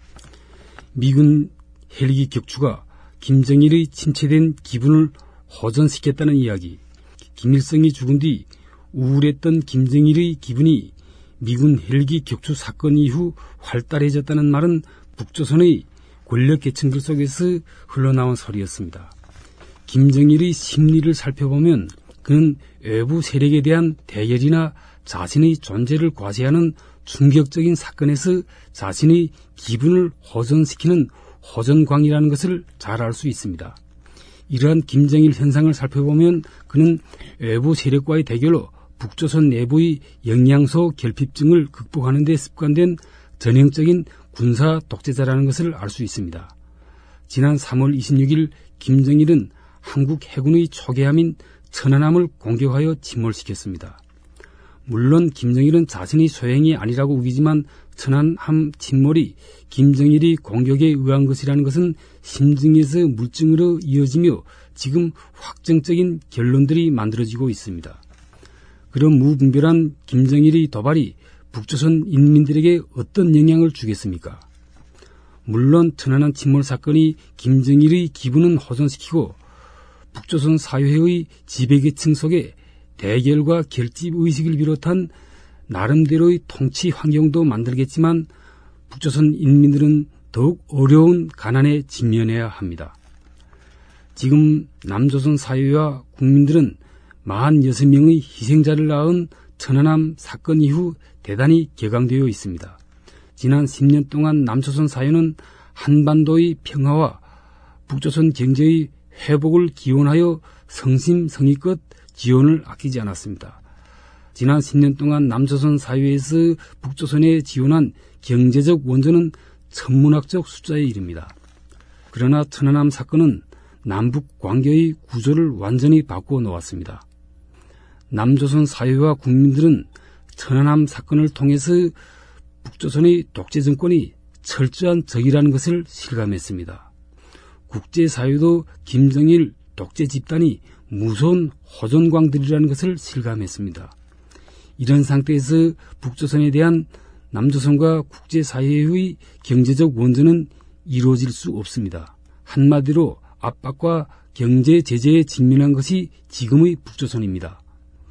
미군 헬기 격추가 김정일의 침체된 기분을 호전시켰다는 이야기, 김일성이 죽은 뒤 우울했던 김정일의 기분이 미군 헬기 격추 사건 이후 활달해졌다는 말은 북조선의 권력계층들 속에서 흘러나온 소리였습니다. 김정일의 심리를 살펴보면 그는 외부 세력에 대한 대결이나 자신의 존재를 과시하는 충격적인 사건에서 자신의 기분을 호전시키는 호전광이라는 것을 잘 알 수 있습니다. 이러한 김정일 현상을 살펴보면 그는 외부 세력과의 대결로 북조선 내부의 영양소 결핍증을 극복하는 데 습관된 전형적인 군사 독재자라는 것을 알 수 있습니다. 지난 3월 26일 김정일은 한국 해군의 초계함인 천안함을 공격하여 침몰시켰습니다. 물론 김정일은 자신의 소행이 아니라고 우기지만 천안함 침몰이 김정일이 공격에 의한 것이라는 것은 심증에서 물증으로 이어지며 지금 확정적인 결론들이 만들어지고 있습니다. 그런 무분별한 김정일의 도발이 북조선 인민들에게 어떤 영향을 주겠습니까? 물론 천안함 침몰 사건이 김정일의 기분은 호전시키고 북조선 사회의 지배계층 속에 대결과 결집의식을 비롯한 나름대로의 통치 환경도 만들겠지만 북조선 인민들은 더욱 어려운 가난에 직면해야 합니다. 지금 남조선 사회와 국민들은 46명의 희생자를 낳은 천안함 사건 이후 대단히 격앙되어 있습니다. 지난 10년 동안 남조선 사회는 한반도의 평화와 북조선 경제의 회복을 기원하여 성심성의껏 지원을 아끼지 않았습니다. 지난 10년 동안 남조선 사회에서 북조선에 지원한 경제적 원조는 천문학적 숫자에 이릅니다. 그러나 천안함 사건은 남북 관계의 구조를 완전히 바꾸어 놓았습니다. 남조선 사회와 국민들은 천안함 사건을 통해서 북조선의 독재 정권이 철저한 적이라는 것을 실감했습니다. 국제사회도 김정일 독재 집단이 무서운 호전광들이라는 것을 실감했습니다. 이런 상태에서 북조선에 대한 남조선과 국제사회의 경제적 원조는 이루어질 수 없습니다. 한마디로 압박과 경제 제재에 직면한 것이 지금의 북조선입니다.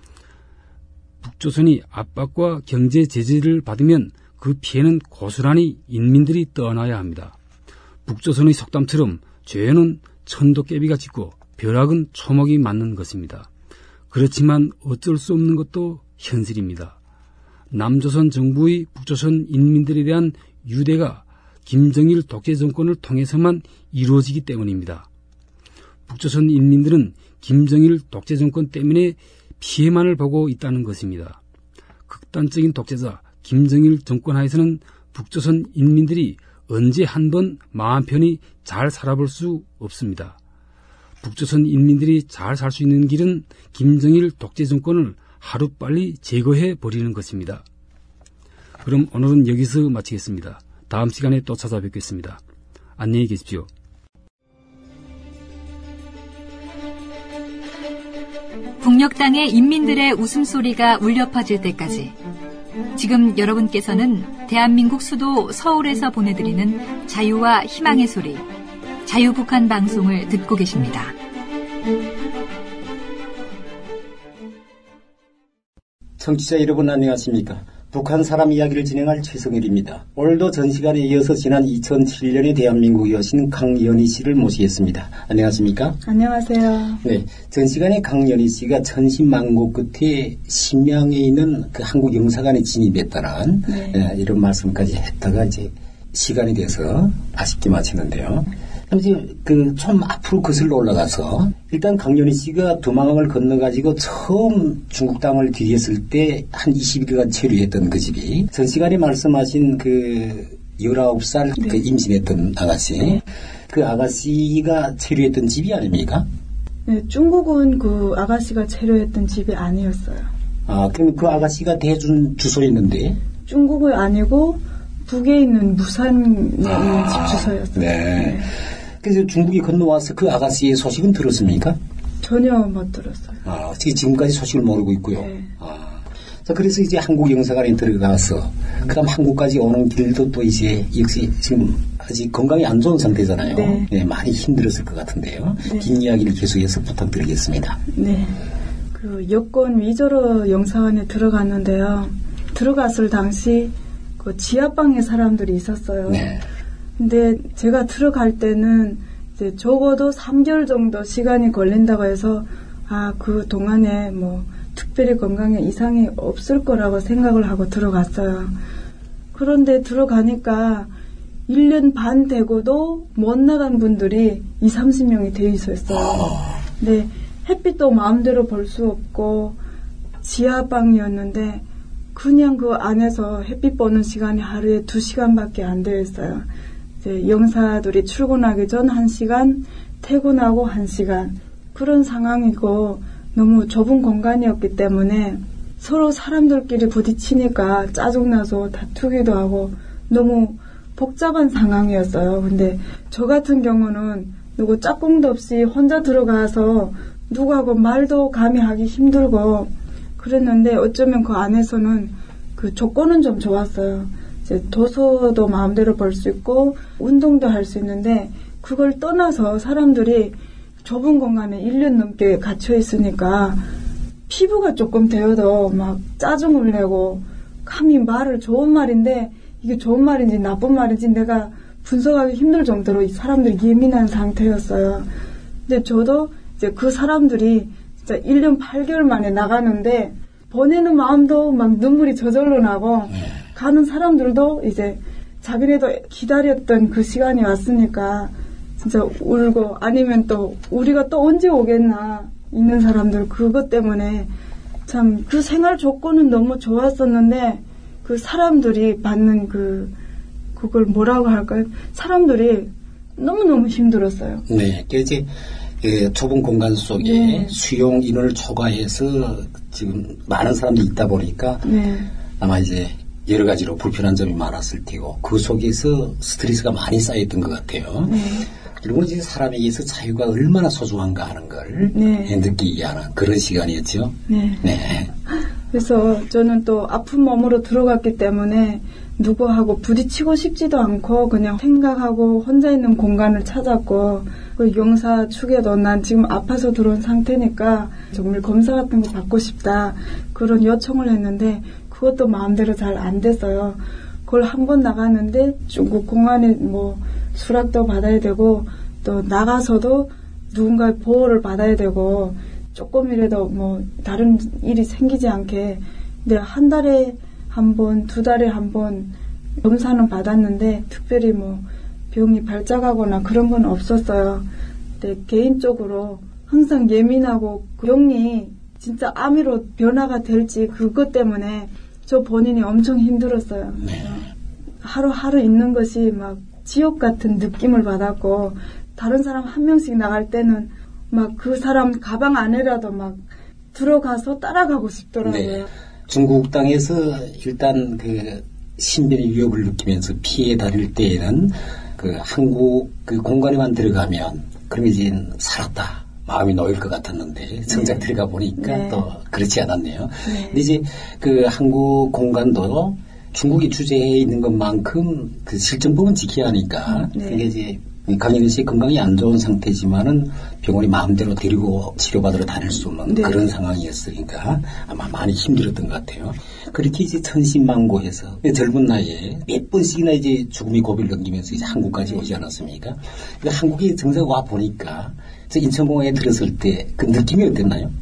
북조선이 압박과 경제 제재를 받으면 그 피해는 고스란히 인민들이 떠안아야 합니다. 북조선의 속담처럼 죄는 천도깨비가 짖고 벼락은 초목이 맞는 것입니다. 그렇지만 어쩔 수 없는 것도 현실입니다. 남조선 정부의 북조선 인민들에 대한 유대가 김정일 독재 정권을 통해서만 이루어지기 때문입니다. 북조선 인민들은 김정일 독재 정권 때문에 피해만을 보고 있다는 것입니다. 극단적인 독재자 김정일 정권 하에서는 북조선 인민들이 언제 한번 마음 편히 잘 살아볼 수 없습니다. 북조선 인민들이 잘 살 수 있는 길은 김정일 독재 정권을 하루빨리 제거해 버리는 것입니다. 그럼 오늘은 여기서 마치겠습니다. 다음 시간에 또 찾아뵙겠습니다. 안녕히 계십시오. 북녘 땅의 인민들의 웃음소리가 울려 퍼질 때까지 지금 여러분께서는 대한민국 수도 서울에서 보내드리는 자유와 희망의 소리 자유북한 방송을 듣고 계십니다. 청취자 여러분 안녕하십니까? 북한 사람 이야기를 진행할 최성일입니다. 오늘도 전 시간에 이어서 지난 2007년에 대한민국에 오신 강연희 씨를 모시겠습니다. 안녕하십니까? 안녕하세요. 네, 전 시간에 강연희 씨가 천신만고 끝에 심양에 있는 그 한국 영사관에 진입했다는 이런 말씀까지 했다가 이제 시간이 돼서 아쉽게 마치는데요. 좀 앞으로 거슬러 올라가서 일단 강연희 씨가 두만강을 건너가지고 처음 중국 땅을 들이했을 때 한 20일간 체류했던 그 집이 전 시간에 말씀하신 그 19살 그 임신했던 아가씨 그 아가씨가 체류했던 집이 아닙니까? 네, 중국은 그 아가씨가 체류했던 집이 아니었어요. 아, 그럼 그 아가씨가 대준 주소였는데? 중국은 아니고 북에 있는 무산에 있는 집 주소였어요. 네. 그래서 중국이 건너와서 그 아가씨의 소식은 들었습니까? 전혀 못 들었어요. 아, 지금까지 소식을 모르고 있고요. 네. 자, 그래서 이제 한국 영사관에 들어가서, 그다음 한국까지 오는 길도 또 이제 역시 지금 아직 건강이 안 좋은 상태잖아요. 네. 네, 많이 힘들었을 것 같은데요. 네. 긴 이야기를 계속해서 부탁드리겠습니다. 네. 그 여권 위조로 영사관에 들어갔는데요. 들어갔을 당시 그 지하방에 사람들이 있었어요. 네. 근데 제가 들어갈 때는 이제 적어도 3개월 정도 시간이 걸린다고 해서 그 동안에 뭐 특별히 건강에 이상이 없을 거라고 생각을 하고 들어갔어요. 그런데 들어가니까 1년 반 되고도 못 나간 분들이 20-30명이 돼 있었어요. 근데 햇빛도 마음대로 볼 수 없고 지하방이었는데 그냥 그 안에서 햇빛 보는 시간이 하루에 2시간밖에 안 되어 있어요. 이제 영사들이 출근하기 전 1시간, 퇴근하고 1시간 그런 상황이고 너무 좁은 공간이었기 때문에 서로 사람들끼리 부딪히니까 짜증나서 다투기도 하고 너무 복잡한 상황이었어요. 근데 저 같은 경우는 누구 짝꿍도 없이 혼자 들어가서 누구하고 말도 감히 하기 힘들고 그랬는데 어쩌면 그 안에서는 그 조건은 좀 좋았어요. 이제 도서도 마음대로 볼 수 있고 운동도 할 수 있는데 그걸 떠나서 사람들이 좁은 공간에 1년 넘게 갇혀 있으니까 피부가 조금 데어도 막 짜증을 내고 감히 말을 좋은 말인데 이게 좋은 말인지 나쁜 말인지 내가 분석하기 힘들 정도로 사람들이 예민한 상태였어요. 근데 저도 이제 그 사람들이 진짜 1년 8개월 만에 나가는데 보내는 마음도 막 눈물이 저절로 나고 가는 사람들도 이제 자기네도 기다렸던 그 시간이 왔으니까 진짜 울고 아니면 또 우리가 또 언제 오겠나 있는 사람들 그것 때문에 참 그 생활 조건은 너무 좋았었는데 그 사람들이 받는 그걸 뭐라고 할까요? 사람들이 너무너무 힘들었어요. 네. 이제 좁은 공간 속에 네. 수용 인원을 초과해서 지금 많은 사람들이 있다 보니까 네. 아마 이제 여러 가지로 불편한 점이 많았을 테고 그 속에서 스트레스가 많이 쌓였던 것 같아요. 네. 그리고 이제 사람에게서 자유가 얼마나 소중한가 하는 걸 네. 느끼게 하는 그런 시간이었죠. 네. 네. 그래서 저는 또 아픈 몸으로 들어갔기 때문에 누구하고 부딪히고 싶지도 않고 그냥 생각하고 혼자 있는 공간을 찾았고 그 용사 측에도 난 지금 아파서 들어온 상태니까 정밀 검사 같은 거 받고 싶다 그런 요청을 했는데 그것도 마음대로 잘 안 됐어요. 그걸 한 번 나갔는데 중국 공안에 뭐 수락도 받아야 되고 또 나가서도 누군가의 보호를 받아야 되고 조금이라도 뭐 다른 일이 생기지 않게 근데 한 달에 한 번, 두 달에 한 번 검사는 받았는데 특별히 뭐 병이 발작하거나 그런 건 없었어요. 근데 개인적으로 항상 예민하고 병이 진짜 암으로 변화가 될지 그것 때문에 저 본인이 엄청 힘들었어요. 네. 하루하루 있는 것이 막 지옥 같은 느낌을 받았고 다른 사람 한 명씩 나갈 때는 막 그 사람 가방 안에라도 막 들어가서 따라가고 싶더라고요. 네. 중국 땅에서 일단 그 신변의 위협을 느끼면서 피해 다닐 때에는 그 한국 그 공간에만 들어가면 그럼 이제 살았다. 마음이 놓일 것 같았는데 정작 네. 들어가 보니까 네. 또 그렇지 않았네요. 네. 근데 이제 그 한국 공간도 중국이 주재해 있는 것만큼 그 실정법은 지켜야 하니까 네. 그게 이제 강연희 씨 건강이 안 좋은 상태지만은 병원이 마음대로 데리고 치료받으러 다닐 수 없는 네. 그런 상황이었으니까 아마 많이 힘들었던 것 같아요. 그렇게 이제 천신만고해서 젊은 나이에 몇 번씩이나 이제 죽음의 고비를 넘기면서 이제 한국까지 오지 않았습니까? 한국에 정작 와 보니까 저 인천공항에 들었을 때 그 느낌이 어땠나요?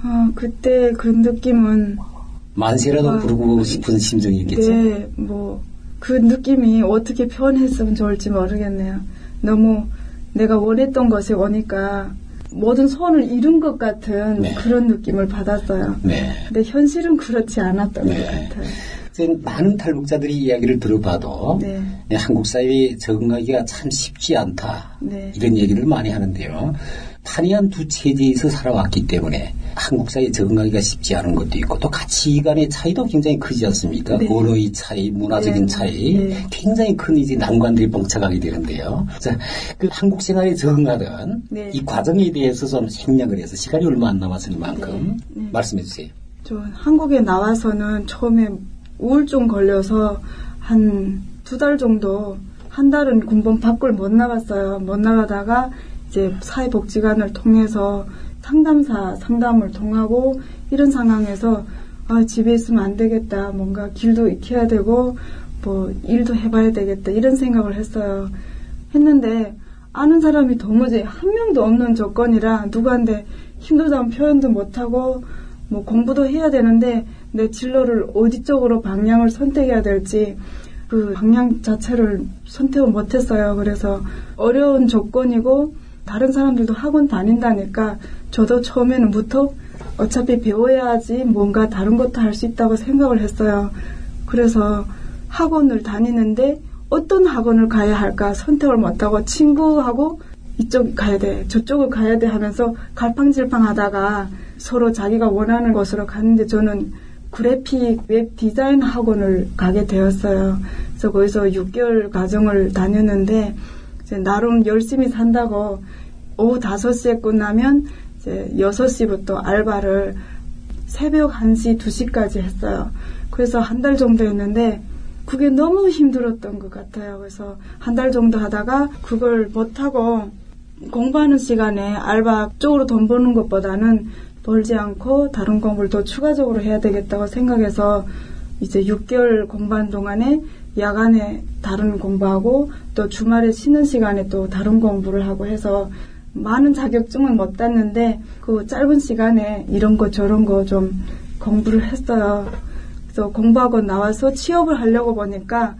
그때 그 느낌은 만세라도 부르고 싶은 심정이겠죠? 네, 뭐 그 느낌이 어떻게 표현했으면 좋을지 모르겠네요. 너무 내가 원했던 것이 오니까 모든 소원을 이룬 것 같은 네. 그런 느낌을 받았어요. 네. 근데 현실은 그렇지 않았던 네. 것 같아요. 많은 탈북자들이 이야기를 들어봐도 네. 한국 사회에 적응하기가 참 쉽지 않다. 네. 이런 얘기를 많이 하는데요. 판이한 두 체제에서 살아왔기 때문에 한국 사회에 적응하기가 쉽지 않은 것도 있고 또 가치관의 차이도 굉장히 크지 않습니까? 네. 언어의 차이, 문화적인 네. 차이 네. 굉장히 큰 이제 난관들이 벙착하게 되는데요. 자, 그 한국 생활에 적응하던 네. 이 과정에 대해서 좀 생략을 해서 시간이 얼마 안 남았으니만큼 네. 네. 말씀해 주세요. 저 한국에 나와서는 처음에 우울증 걸려서 한 2달 정도 한 달은 군번 밖을 못 나갔어요. 못 나가다가 이제 사회복지관을 통해서 상담을 통하고 이런 상황에서 집에 있으면 안 되겠다. 뭔가 길도 익혀야 되고 뭐 일도 해봐야 되겠다. 이런 생각을 했어요. 했는데 아는 사람이 도무지 한 명도 없는 조건이라 누구한테 힘들다는 표현도 못하고 뭐 공부도 해야 되는데 내 진로를 어디 쪽으로 방향을 선택해야 될지 그 방향 자체를 선택을 못했어요. 그래서 어려운 조건이고 다른 사람들도 학원 다닌다니까 저도 처음에는 무턱 어차피 배워야지 뭔가 다른 것도 할 수 있다고 생각을 했어요. 그래서 학원을 다니는데 어떤 학원을 가야 할까 선택을 못하고 친구하고 이쪽 가야 돼 저쪽을 가야 돼 하면서 갈팡질팡 하다가 서로 자기가 원하는 곳으로 갔는데 저는 그래픽 웹 디자인 학원을 가게 되었어요. 그래서 거기서 6개월 과정을 다녔는데 이제 나름 열심히 산다고 오후 5시에 끝나면 이제 6시부터 알바를 새벽 1시, 2시까지 했어요. 그래서 한 달 정도 했는데 그게 너무 힘들었던 것 같아요. 그래서 한 달 정도 하다가 그걸 못하고 공부하는 시간에 알바 쪽으로 돈 버는 것보다는 벌지 않고 다른 공부를 더 추가적으로 해야 되겠다고 생각해서 이제 6개월 공부한 동안에 야간에 다른 공부하고 또 주말에 쉬는 시간에 또 다른 공부를 하고 해서 많은 자격증은 못 땄는데 그 짧은 시간에 이런 거 저런 거 좀 공부를 했어요. 그래서 공부하고 나와서 취업을 하려고 보니까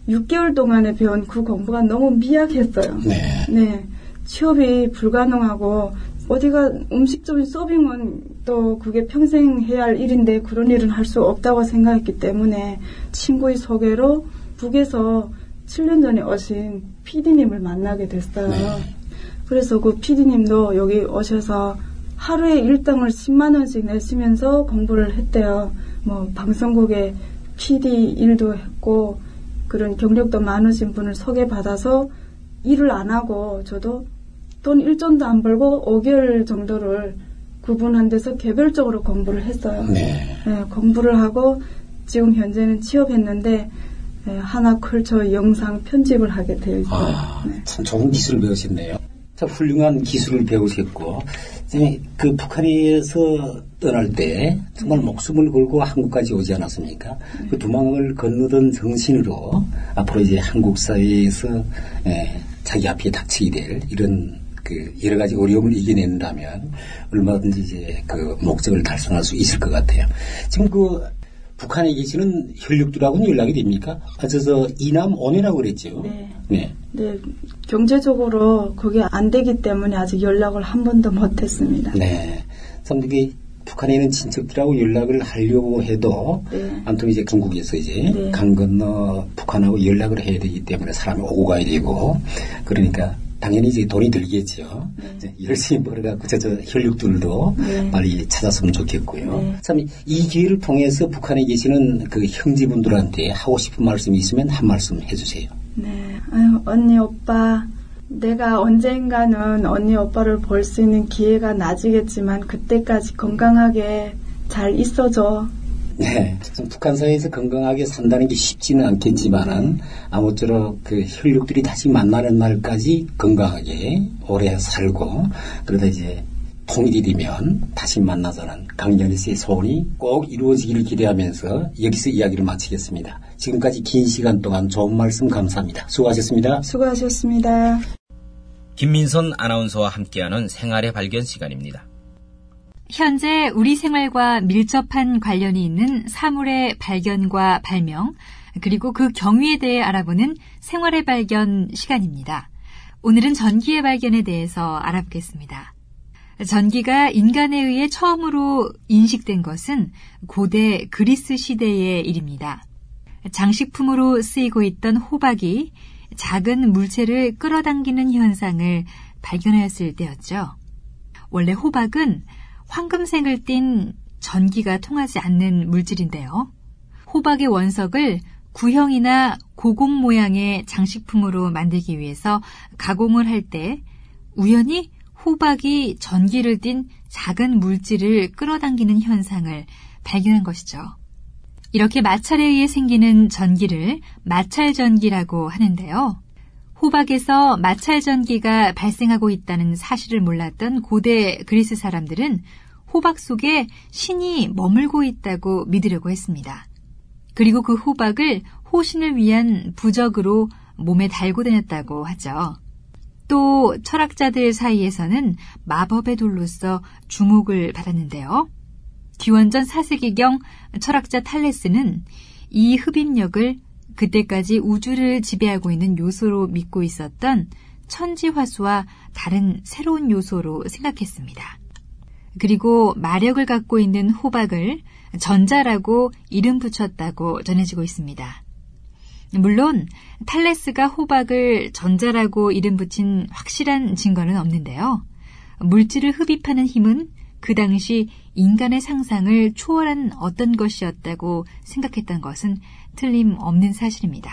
6개월 동안에 배운 그 공부가 너무 미약했어요. 네. 취업이 불가능하고 어디가 음식점인 서빙은 또 그게 평생 해야 할 일인데 그런 일은 할 수 없다고 생각했기 때문에 친구의 소개로 북에서 7년 전에 오신 PD님을 만나게 됐어요. 그래서 그 PD님도 여기 오셔서 하루에 일당을 10만 원씩 내시면서 공부를 했대요. 뭐 방송국에 PD 일도 했고 그런 경력도 많으신 분을 소개받아서 일을 안 하고 저도 돈 1전도 안 벌고 5개월 정도를 그분한테서 개별적으로 공부를 했어요. 네, 공부를 하고 지금 현재는 취업했는데 하나컬처 영상 편집을 하게 되어 있어요. 참 좋은 기술을 배우셨네요. 참 훌륭한 기술을 배우셨고 그 북한에서 떠날 때 정말 목숨을 걸고 한국까지 오지 않았습니까? 그 두망을 건너던 정신으로 앞으로 이제 한국 사회에서 자기 앞에 닥치게 될 이런 그 여러 가지 어려움을 이겨낸다면 얼마든지 이제 그 목적을 달성할 수 있을 것 같아요. 지금 그 북한에 계시는 혈육들하고는 연락이 됩니까? 저 이남 오네라고 그랬죠. 네. 경제적으로 그게 안 되기 때문에 아직 연락을 한 번도 못했습니다. 네. 참 이게 북한에 있는 친척들하고 연락을 하려고 해도 아무튼 이제 중국에서 이제 강 건너 북한하고 연락을 해야 되기 때문에 사람이 오고 가야 되고 그러니까 당연히 이제 돈이 들겠죠. 열심히 벌어갖고 저 혈육들도 빨리 찾았으면 좋겠고요. 참 이 기회를 통해서 북한에 계시는 그 형제분들한테 하고 싶은 말씀이 있으면 한 말씀 해주세요. 네, 아유, 언니 오빠, 내가 언젠가는 언니 오빠를 볼 수 있는 기회가 낮이겠지만 그때까지 건강하게 잘 있어줘. 네, 북한 사회에서 건강하게 산다는 게 쉽지는 않겠지만은 아무쪼록 그 혈육들이 다시 만나는 날까지 건강하게 오래 살고 그러다 이제 통일이 되면 다시 만나자는 강연희 씨의 소원이 꼭 이루어지기를 기대하면서 여기서 이야기를 마치겠습니다. 지금까지 긴 시간 동안 좋은 말씀 감사합니다. 수고하셨습니다. 수고하셨습니다. 김민선 아나운서와 함께하는 생활의 발견 시간입니다. 현재 우리 생활과 밀접한 관련이 있는 사물의 발견과 발명, 그리고 그 경위에 대해 알아보는 생활의 발견 시간입니다. 오늘은 전기의 발견에 대해서 알아보겠습니다. 전기가 인간에 의해 처음으로 인식된 것은 고대 그리스 시대의 일입니다. 장식품으로 쓰이고 있던 호박이 작은 물체를 끌어당기는 현상을 발견하였을 때였죠. 원래 호박은 황금색을 띤 전기가 통하지 않는 물질인데요. 호박의 원석을 구형이나 고공 모양의 장식품으로 만들기 위해서 가공을 할 때 우연히 호박이 전기를 띤 작은 물질을 끌어당기는 현상을 발견한 것이죠. 이렇게 마찰에 의해 생기는 전기를 마찰전기라고 하는데요. 호박에서 마찰전기가 발생하고 있다는 사실을 몰랐던 고대 그리스 사람들은 호박 속에 신이 머물고 있다고 믿으려고 했습니다. 그리고 그 호박을 호신을 위한 부적으로 몸에 달고 다녔다고 하죠. 또 철학자들 사이에서는 마법의 돌로서 주목을 받았는데요. 기원전 4세기경 철학자 탈레스는 이 흡입력을 그때까지 우주를 지배하고 있는 요소로 믿고 있었던 천지화수와 다른 새로운 요소로 생각했습니다. 그리고 마력을 갖고 있는 호박을 전자라고 이름 붙였다고 전해지고 있습니다. 물론 탈레스가 호박을 전자라고 이름 붙인 확실한 증거는 없는데요. 물질을 흡입하는 힘은 그 당시 인간의 상상을 초월한 어떤 것이었다고 생각했던 것은 틀림없는 사실입니다.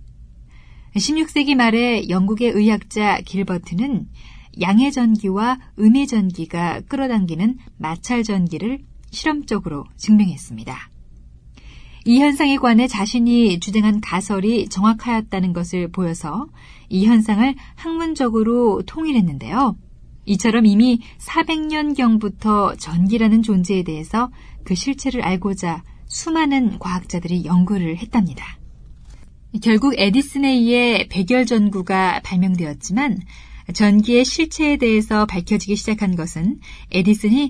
16세기 말에 영국의 의학자 길버트는 양의 전기와 음의 전기가 끌어당기는 마찰 전기를 실험적으로 증명했습니다. 이 현상에 관해 자신이 주장한 가설이 정확하였다는 것을 보여서 이 현상을 학문적으로 통일했는데요. 이처럼 이미 400년경부터 전기라는 존재에 대해서 그 실체를 알고자 수많은 과학자들이 연구를 했답니다. 결국 에디슨에 의해 백열전구가 발명되었지만 전기의 실체에 대해서 밝혀지기 시작한 것은 에디슨이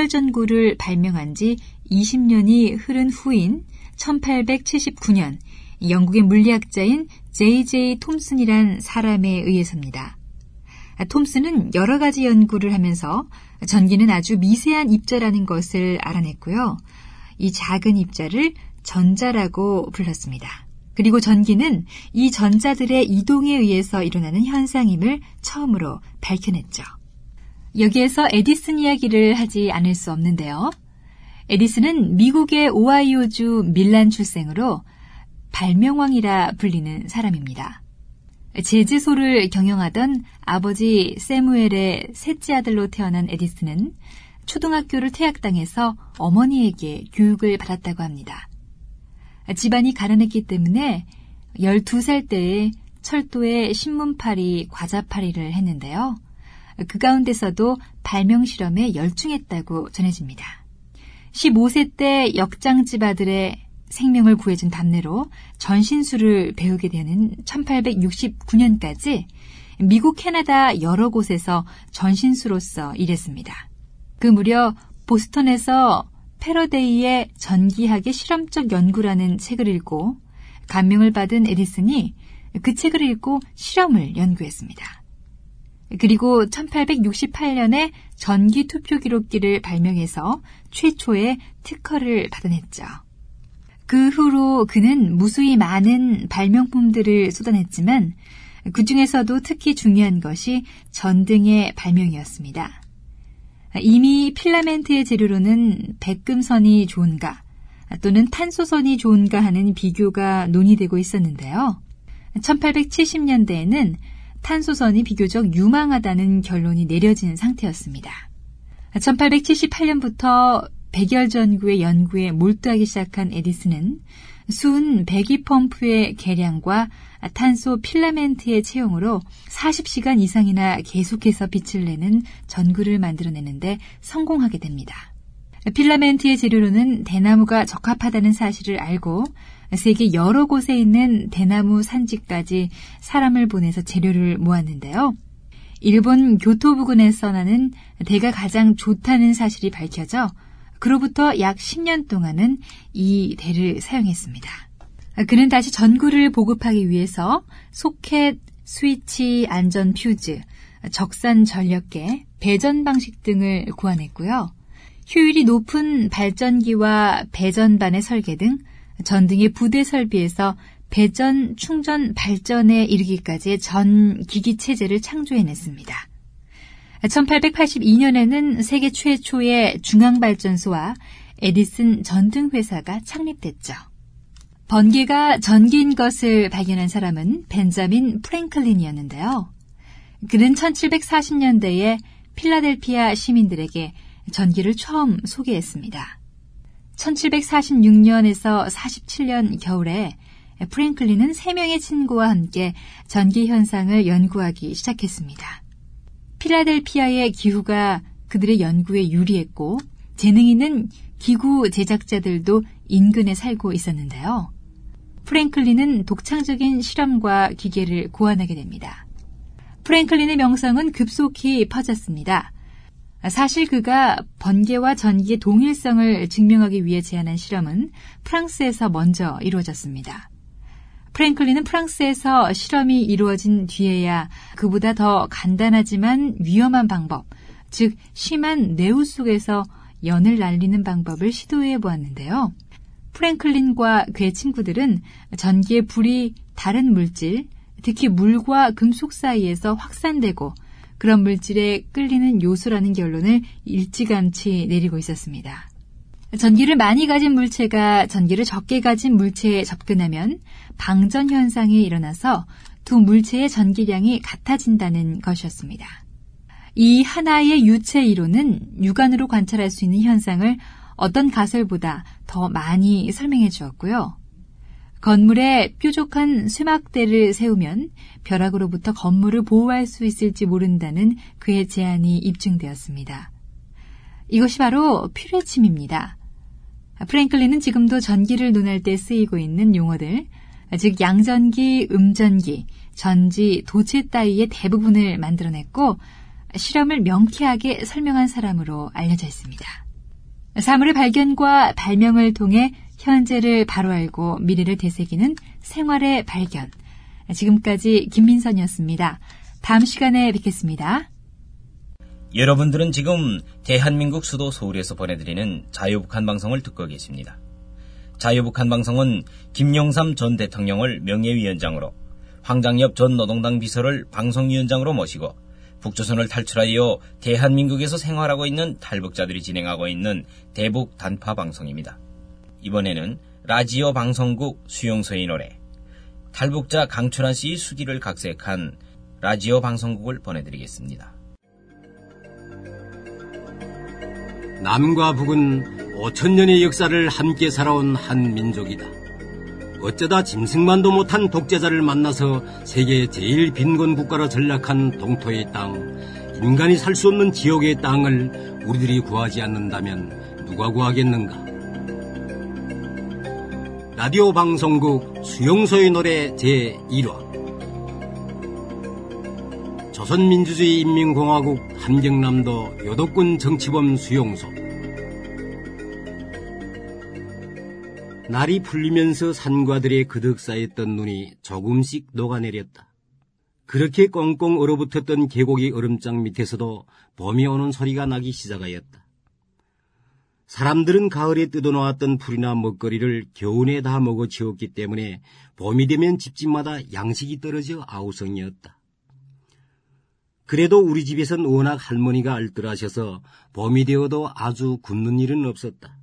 백열전구를 발명한 지 20년이 흐른 후인 1879년 영국의 물리학자인 J.J. 톰슨이란 사람에 의해서입니다. 톰슨은 여러 가지 연구를 하면서 전기는 아주 미세한 입자라는 것을 알아냈고요. 이 작은 입자를 전자라고 불렀습니다. 그리고 전기는 이 전자들의 이동에 의해서 일어나는 현상임을 처음으로 밝혀냈죠. 여기에서 에디슨 이야기를 하지 않을 수 없는데요. 에디슨은 미국의 오하이오주 밀란 출생으로 발명왕이라 불리는 사람입니다. 제즈소를 경영하던 아버지 세무엘의 셋째 아들로 태어난 에디슨은 초등학교를 퇴학당해서 어머니에게 교육을 받았다고 합니다. 집안이 가난했기 때문에 12살 때에 철도에 신문팔이, 과자팔이를 했는데요. 그 가운데서도 발명 실험에 열중했다고 전해집니다. 15세 때 역장집 아들의 생명을 구해준 답례로 전신술을 배우게 되는 1869년까지 미국, 캐나다 여러 곳에서 전신수로서 일했습니다. 그 무렵 보스턴에서 패러데이의 전기학의 실험적 연구라는 책을 읽고 감명을 받은 에디슨이 그 책을 읽고 실험을 연구했습니다. 그리고 1868년에 전기 투표 기록기를 발명해서 최초의 특허를 받아냈죠. 그 후로 그는 무수히 많은 발명품들을 쏟아냈지만 그 중에서도 특히 중요한 것이 전등의 발명이었습니다. 이미 필라멘트의 재료로는 백금선이 좋은가 또는 탄소선이 좋은가 하는 비교가 논의되고 있었는데요. 1870년대에는 탄소선이 비교적 유망하다는 결론이 내려진 상태였습니다. 1878년부터 백열전구의 연구에 몰두하기 시작한 에디슨은 순 배기펌프의 개량과 탄소 필라멘트의 채용으로 40시간 이상이나 계속해서 빛을 내는 전구를 만들어내는데 성공하게 됩니다. 필라멘트의 재료로는 대나무가 적합하다는 사실을 알고 세계 여러 곳에 있는 대나무 산지까지 사람을 보내서 재료를 모았는데요. 일본 교토 부근에서 나는 대가 가장 좋다는 사실이 밝혀져 그로부터 약 10년 동안은 이 대를 사용했습니다. 그는 다시 전구를 보급하기 위해서 소켓, 스위치, 안전 퓨즈, 적산 전력계, 배전 방식 등을 구안했고요. 효율이 높은 발전기와 배전반의 설계 등 전등의 부대 설비에서 배전, 충전, 발전에 이르기까지의 전 기기 체제를 창조해냈습니다. 1882년에는 세계 최초의 중앙발전소와 에디슨 전등회사가 창립됐죠. 번개가 전기인 것을 발견한 사람은 벤자민 프랭클린이었는데요. 그는 1740년대에 필라델피아 시민들에게 전기를 처음 소개했습니다. 1746년에서 47년 겨울에 프랭클린은 3명의 친구와 함께 전기 현상을 연구하기 시작했습니다. 필라델피아의 기후가 그들의 연구에 유리했고 재능 있는 기구 제작자들도 인근에 살고 있었는데요. 프랭클린은 독창적인 실험과 기계를 고안하게 됩니다. 프랭클린의 명성은 급속히 퍼졌습니다. 사실 그가 번개와 전기의 동일성을 증명하기 위해 제안한 실험은 프랑스에서 먼저 이루어졌습니다. 프랭클린은 프랑스에서 실험이 이루어진 뒤에야 그보다 더 간단하지만 위험한 방법, 즉 심한 내우 속에서 연을 날리는 방법을 시도해 보았는데요. 프랭클린과 그의 친구들은 전기의 불이 다른 물질, 특히 물과 금속 사이에서 확산되고 그런 물질에 끌리는 요소라는 결론을 일찌감치 내리고 있었습니다. 전기를 많이 가진 물체가 전기를 적게 가진 물체에 접근하면 방전 현상이 일어나서 두 물체의 전기량이 같아진다는 것이었습니다. 이 하나의 유체 이론은 육안으로 관찰할 수 있는 현상을 어떤 가설보다 더 많이 설명해 주었고요. 건물에 뾰족한 쇠막대를 세우면 벼락으로부터 건물을 보호할 수 있을지 모른다는 그의 제안이 입증되었습니다. 이것이 바로 퓨레침입니다. 프랭클린은 지금도 전기를 논할 때 쓰이고 있는 용어들, 즉 양전기, 음전기, 전지, 도체 따위의 대부분을 만들어냈고 실험을 명쾌하게 설명한 사람으로 알려져 있습니다. 사물의 발견과 발명을 통해 현재를 바로 알고 미래를 되새기는 생활의 발견. 지금까지 김민선이었습니다. 다음 시간에 뵙겠습니다. 여러분들은 지금 대한민국 수도 서울에서 보내드리는 자유북한 방송을 듣고 계십니다. 자유북한 방송은 김영삼 전 대통령을 명예위원장으로, 황장엽 전 노동당 비서를 방송위원장으로 모시고 북조선을 탈출하여 대한민국에서 생활하고 있는 탈북자들이 진행하고 있는 대북 단파 방송입니다. 이번에는 라지오 방송국 수용소의 노래, 탈북자 강철한 씨의 수기를 각색한 라지오 방송국을 보내드리겠습니다. 남과 북은 5,000년의 역사를 함께 살아온 한 민족이다. 어쩌다 짐승만도 못한 독재자를 만나서 세계 제일 빈곤 국가로 전락한 동토의 땅, 인간이 살 수 없는 지옥의 땅을 우리들이 구하지 않는다면 누가 구하겠는가? 라디오 방송국 수용소의 노래 제1화 조선민주주의 인민공화국 함경남도 요독군 정치범 수용소. 날이 풀리면서 산과들의 그득 쌓였던 눈이 조금씩 녹아내렸다. 그렇게 꽁꽁 얼어붙었던 계곡의 얼음장 밑에서도 봄이 오는 소리가 나기 시작하였다. 사람들은 가을에 뜯어놓았던 풀이나 먹거리를 겨우내 다 먹어치웠기 때문에 봄이 되면 집집마다 양식이 떨어져 아우성이었다. 그래도 우리 집에선 워낙 할머니가 알뜰하셔서 봄이 되어도 아주 굶는 일은 없었다.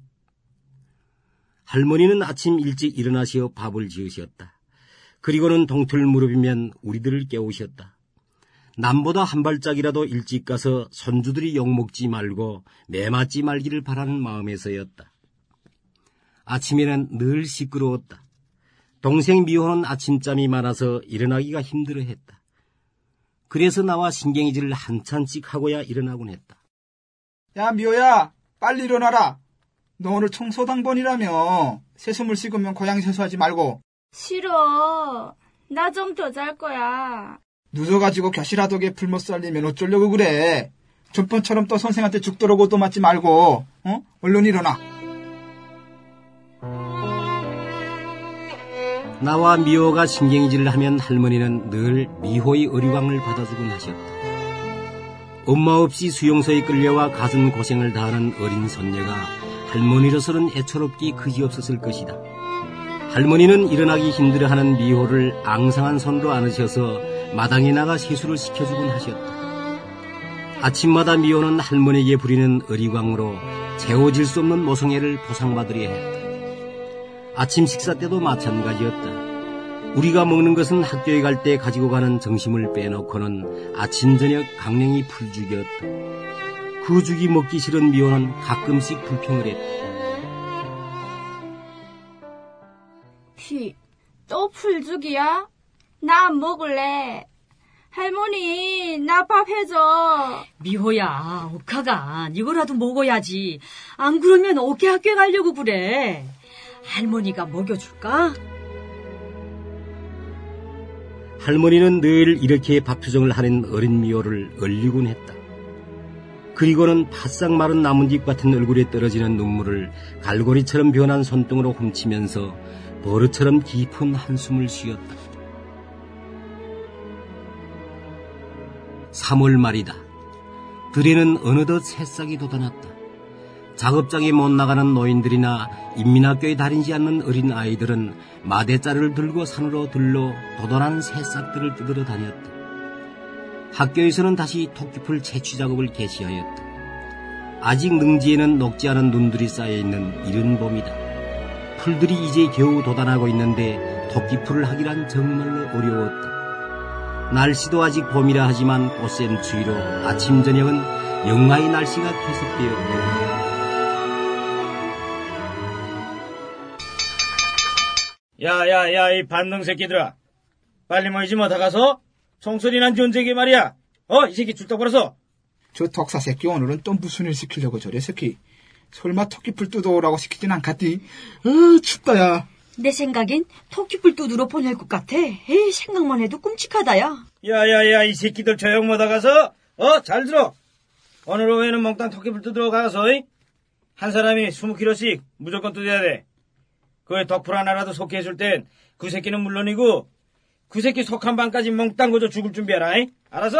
할머니는 아침 일찍 일어나시어 밥을 지으셨다. 그리고는 동틀 무렵이면 우리들을 깨우셨다. 남보다 한 발짝이라도 일찍 가서 손주들이 욕먹지 말고 매맞지 말기를 바라는 마음에서였다. 아침에는 늘 시끄러웠다. 동생 미호는 아침잠이 많아서 일어나기가 힘들어했다. 그래서 나와 신경이질을 한참씩 하고야 일어나곤 했다. 야, 미호야, 빨리 일어나라. 너 오늘 청소당번이라며. 세수물 씻으면 고양 세수하지 말고. 싫어. 나 좀 더 잘 거야. 늦어가지고 교실하덕에 불못 살리면 어쩌려고 그래. 전번처럼 또 선생한테 죽도록 얻어맞지 말고. 얼른 일어나. 나와 미호가 신경질을 하면 할머니는 늘 미호의 어리광을 받아주곤 하셨다. 엄마 없이 수용소에 끌려와 가슴 고생을 다하는 어린 손녀가 할머니로서는 애처롭기 그지없었을 것이다. 할머니는 일어나기 힘들어하는 미호를 앙상한 손으로 안으셔서 마당에 나가 세수를 시켜주곤 하셨다. 아침마다 미호는 할머니에게 부리는 어리광으로 채워질 수 없는 모성애를 보상받으려 했다. 아침 식사 때도 마찬가지였다. 우리가 먹는 것은 학교에 갈 때 가지고 가는 점심을 빼놓고는 아침 저녁 강냉이 풀죽이었다. 그 죽이 먹기 싫은 미호는 가끔씩 불평을 했다. 또 풀죽이야? 나 안 먹을래. 할머니, 나 밥 해줘. 미호야, 옥하가 이거라도 먹어야지. 안 그러면 어떻게 학교에 가려고 그래. 할머니가 먹여줄까? 할머니는 늘 이렇게 밥 표정을 하는 어린 미호를 얼리곤 했다. 그리고는 바싹 마른 나뭇잎 같은 얼굴에 떨어지는 눈물을 갈고리처럼 변한 손등으로 훔치면서 버릇처럼 깊은 한숨을 쉬었다. 3월 말이다. 들에는 어느덧 새싹이 돋아났다. 작업장에 못 나가는 노인들이나 인민학교에 다니지 않는 어린 아이들은 마대자루를 들고 산으로 들러 돋아난 새싹들을 뜯으러 다녔다. 학교에서는 다시 토끼풀 채취 작업을 개시하였다. 아직 능지에는 녹지 않은 눈들이 쌓여있는 이른 봄이다. 풀들이 이제 겨우 돋아나고 있는데 토끼풀을 하기란 정말로 어려웠다. 날씨도 아직 봄이라 하지만 꽃샘 추위로 아침 저녁은 영하의 날씨가 계속되었다. 야야야, 이 반능 새끼들아, 빨리 모이지 못하 가서 총소리 난 존재에게 말이야. 이 새끼 줄딱 벌어서. 저 덕사 새끼 오늘은 또 무슨 일 시키려고 저래 새끼. 설마 토끼풀 뜯어오라고 시키진 않겠디? 춥다 야. 내 생각엔 토끼풀 뜯으러 보낼 것 같아. 에이, 생각만 해도 끔찍하다 야. 야야야, 이 새끼들 조용 못하 가서 잘 들어. 오늘 오후에는 몽땅 토끼풀 뜯으러 가서 한 사람이 20kg씩 무조건 뜯어야 돼. 그에 덕풀 하나라도 속해 해줄 땐 그 새끼는 물론이고 그 새끼 속 한 방까지 멍땅 거져 죽을 준비하라. 잉? 알았어?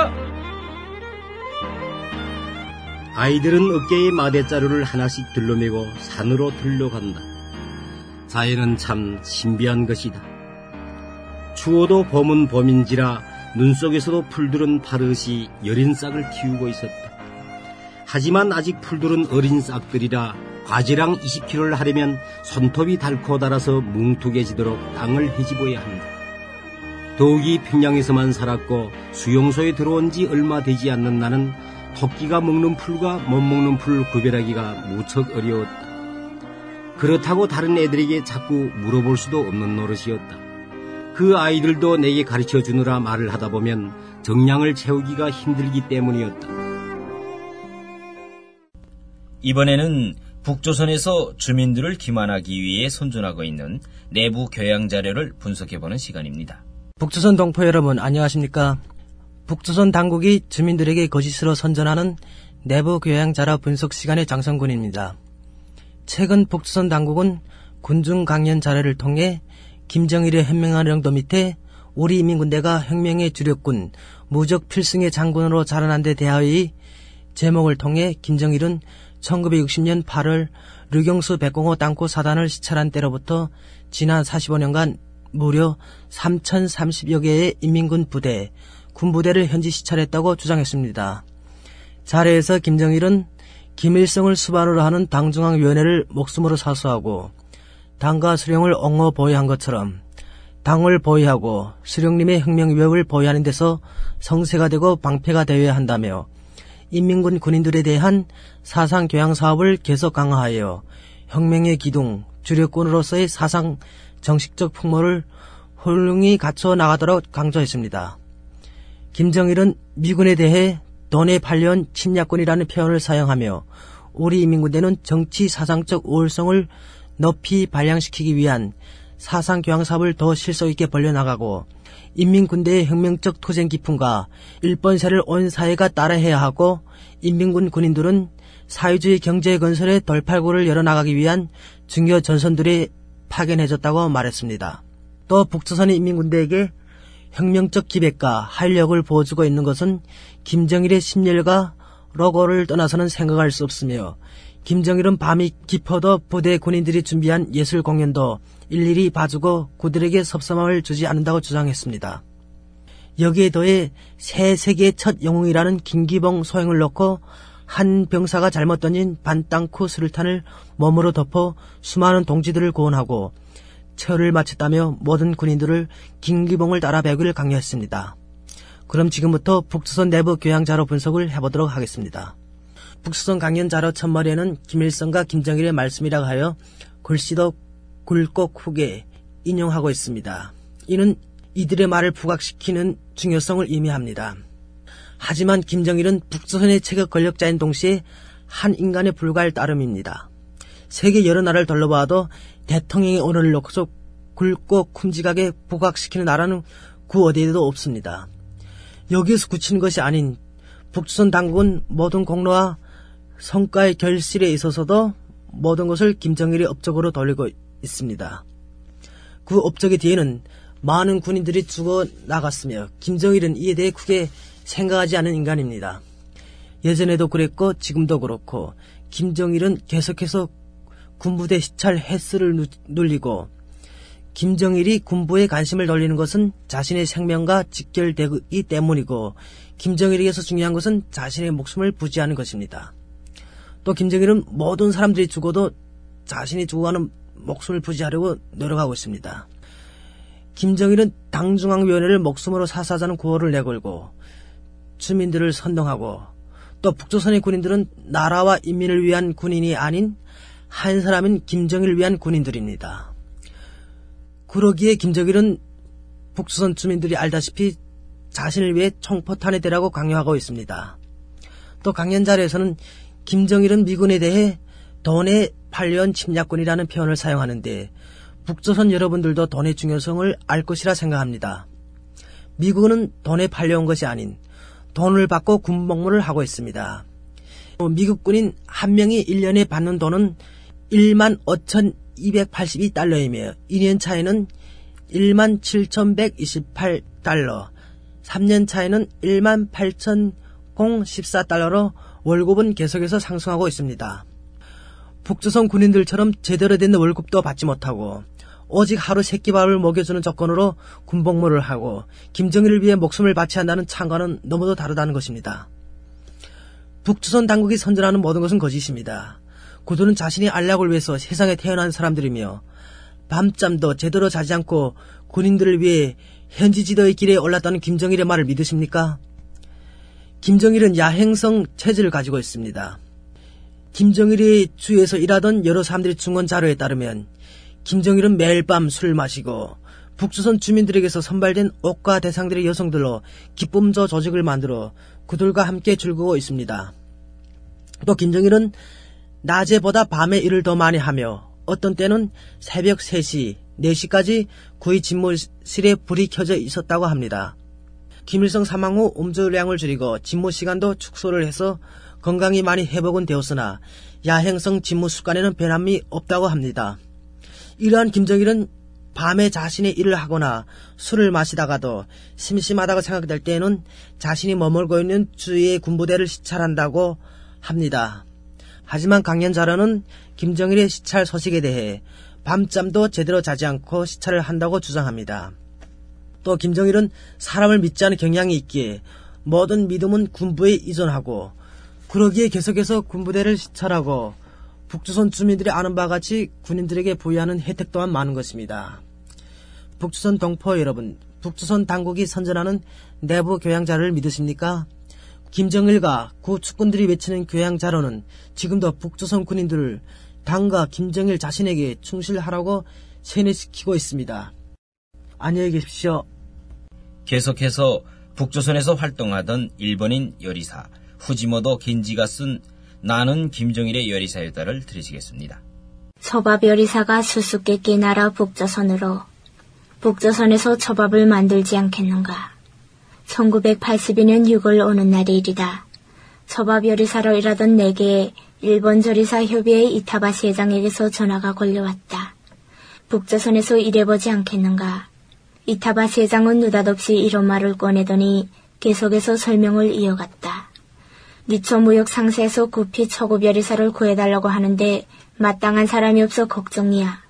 아이들은 어깨에 마대자루를 하나씩 들러매고 산으로 들러간다. 자연은 참 신비한 것이다. 추워도 봄은 봄인지라 눈 속에서도 풀들은 파릇이 여린 싹을 틔우고 있었다. 하지만 아직 풀들은 어린 싹들이라 과지랑 20kg를 하려면 손톱이 닳고 닳아서 뭉툭해지도록 땅을 헤집어야 한다. 더욱이 평양에서만 살았고 수용소에 들어온 지 얼마 되지 않는 나는 토끼가 먹는 풀과 못 먹는 풀을 구별하기가 무척 어려웠다. 그렇다고 다른 애들에게 자꾸 물어볼 수도 없는 노릇이었다. 그 아이들도 내게 가르쳐 주느라 말을 하다 보면 정량을 채우기가 힘들기 때문이었다. 이번에는 북조선에서 주민들을 기만하기 위해 선전하고 있는 내부 교양 자료를 분석해보는 시간입니다. 북조선 동포 여러분 안녕하십니까? 북조선 당국이 주민들에게 거짓으로 선전하는 내부 교양 자료 분석 시간의 장성군입니다. 최근 북조선 당국은 군중 강연 자료를 통해 김정일의 현명한 영도 밑에 우리 인민군대가 혁명의 주력군, 무적 필승의 장군으로 자라난 데 대하의 제목을 통해 김정일은 1960년 8월 류경수 백공호 땅굴 사단을 시찰한 때로부터 지난 45년간 무려 3,030여 개의 인민군 부대, 군부대를 현지 시찰했다고 주장했습니다. 자료에서 김정일은 김일성을 수반으로 하는 당중앙위원회를 목숨으로 사수하고 당과 수령을 옹호 보위한 것처럼 당을 보위하고 수령님의 혁명위협을 보위하는 데서 성세가 되고 방패가 되어야 한다며 인민군 군인들에 대한 사상 교양 사업을 계속 강화하여 혁명의 기둥, 주력군으로서의 사상 정식적 풍모를 훌륭히 갖춰 나가도록 강조했습니다. 김정일은 미군에 대해 돈에 팔려온 침략군이라는 표현을 사용하며 우리 인민군대는 정치 사상적 우월성을 높이 발扬시키기 위한 사상 교양 사업을 더 실속 있게 벌려나가고 인민군대의 혁명적 투쟁 기풍과 일본세를 온 사회가 따라해야 하고 인민군 군인들은 사회주의 경제 건설의 돌팔구를 열어나가기 위한 중요 전선들이 파견해졌다고 말했습니다. 또 북조선의 인민군대에게 혁명적 기백과 활력을 보여주고 있는 것은 김정일의 심열과 로고를 떠나서는 생각할 수 없으며 김정일은 밤이 깊어도 부대 군인들이 준비한 예술 공연도 일일이 봐주고 그들에게 섭섭함을 주지 않는다고 주장했습니다. 여기에 더해 새 세계의 첫 영웅이라는 김기봉 소행을 놓고 한 병사가 잘못 던진 반땅쿠 수류탄을 몸으로 덮어 수많은 동지들을 구원하고 처를 마쳤다며 모든 군인들을 김기봉을 따라 배우기를 강요했습니다. 그럼 지금부터 북조선 내부 교양 자료 분석을 해보도록 하겠습니다. 북조선 강연 자료 첫머리에는 김일성과 김정일의 말씀이라고 하여 글씨도 굴곡 후게 인용하고 있습니다. 이는 이들의 말을 부각시키는 중요성을 의미합니다. 하지만 김정일은 북조선의 최고 권력자인 동시에 한 인간에 불과할 따름입니다. 세계 여러 나라를 둘러봐도 대통령의 언어를 놓고서 굵고 큼직하게 부각시키는 나라는 그 어디에도 없습니다. 여기에서 그치는 것이 아닌 북조선 당국은 모든 공로와 성과의 결실에 있어서도 모든 것을 김정일의 업적으로 돌리고 있습니다. 그 업적의 뒤에는 많은 군인들이 죽어 나갔으며 김정일은 이에 대해 크게 생각하지 않은 인간입니다. 예전에도 그랬고 지금도 그렇고 김정일은 계속해서 군부대 시찰 횟수를 늘리고 김정일이 군부에 관심을 돌리는 것은 자신의 생명과 직결되기 때문이고 김정일에게서 중요한 것은 자신의 목숨을 부지하는 것입니다. 또 김정일은 모든 사람들이 죽어도 자신이 죽어가는 목숨을 부지하려고 노력하고 있습니다. 김정일은 당중앙위원회를 목숨으로 사사하자는 구호를 내걸고 주민들을 선동하고 또 북조선의 군인들은 나라와 인민을 위한 군인이 아닌 한 사람인 김정일을 위한 군인들입니다. 그러기에 김정일은 북조선 주민들이 알다시피 자신을 위해 총포탄에 대라고 강요하고 있습니다. 또 강연 자료에서는 김정일은 미군에 대해 돈에 팔려온 침략군이라는 표현을 사용하는데 북조선 여러분들도 돈의 중요성을 알 것이라 생각합니다. 미군은 돈에 팔려온 것이 아닌 돈을 받고 군복무를 하고 있습니다. 미국 군인 한 명이 1년에 받는 돈은 15,282달러이며 2년 차에는 17,128달러, 3년 차에는 18,014달러로 월급은 계속해서 상승하고 있습니다. 북조선 군인들처럼 제대로 된 월급도 받지 못하고 오직 하루 새끼밥을 먹여주는 조건으로 군복무를 하고 김정일을 위해 목숨을 바쳐야 한다는 창과는 너무도 다르다는 것입니다. 북조선 당국이 선전하는 모든 것은 거짓입니다. 그들은 자신이 안락을 위해서 세상에 태어난 사람들이며 밤잠도 제대로 자지 않고 군인들을 위해 현지지도의 길에 올랐다는 김정일의 말을 믿으십니까? 김정일은 야행성 체질을 가지고 있습니다. 김정일이 주위에서 일하던 여러 사람들의 증언 자료에 따르면 김정일은 매일 밤 술을 마시고 북조선 주민들에게서 선발된 옥과 대상들의 여성들로 기쁨조 조직을 만들어 그들과 함께 즐기고 있습니다. 또 김정일은 낮에보다 밤에 일을 더 많이 하며 어떤 때는 새벽 3시, 4시까지 그의 집무실에 불이 켜져 있었다고 합니다. 김일성 사망 후 음주량을 줄이고 집무 시간도 축소를 해서 건강이 많이 회복은 되었으나 야행성 집무 습관에는 변함이 없다고 합니다. 이러한 김정일은 밤에 자신의 일을 하거나 술을 마시다가도 심심하다고 생각될 때에는 자신이 머물고 있는 주위의 군부대를 시찰한다고 합니다. 하지만 강연 자료는 김정일의 시찰 소식에 대해 밤잠도 제대로 자지 않고 시찰을 한다고 주장합니다. 또 김정일은 사람을 믿지 않는 경향이 있기에 모든 믿음은 군부에 의존하고 그러기에 계속해서 군부대를 시찰하고 북조선 주민들이 아는 바와 같이 군인들에게 부여하는 혜택 또한 많은 것입니다. 북조선 동포 여러분, 북조선 당국이 선전하는 내부 교양 자료를 믿으십니까? 김정일과 그 측군들이 외치는 교양 자료는 지금도 북조선 군인들을 당과 김정일 자신에게 충실하라고 세뇌시키고 있습니다. 안녕히 계십시오. 계속해서 북조선에서 활동하던 일본인 요리사 후지모토 겐지가 쓴 나는 김정일의 요리사였다를 들으시겠습니다. 초밥 요리사가 수수께끼 나라 북조선으로 북조선에서 초밥을 만들지 않겠는가. 1982년 6월 오는 날의 일이다. 초밥 요리사로 일하던 내게 일본 조리사 협의회 이타바시 회장에게서 전화가 걸려왔다. 북조선에서 일해보지 않겠는가. 이타바시 회장은 느닷없이 이런 말을 꺼내더니 계속해서 설명을 이어갔다. 니초무역 상세에서 급히 초급 요리사를 구해달라고 하는데 마땅한 사람이 없어 걱정이야.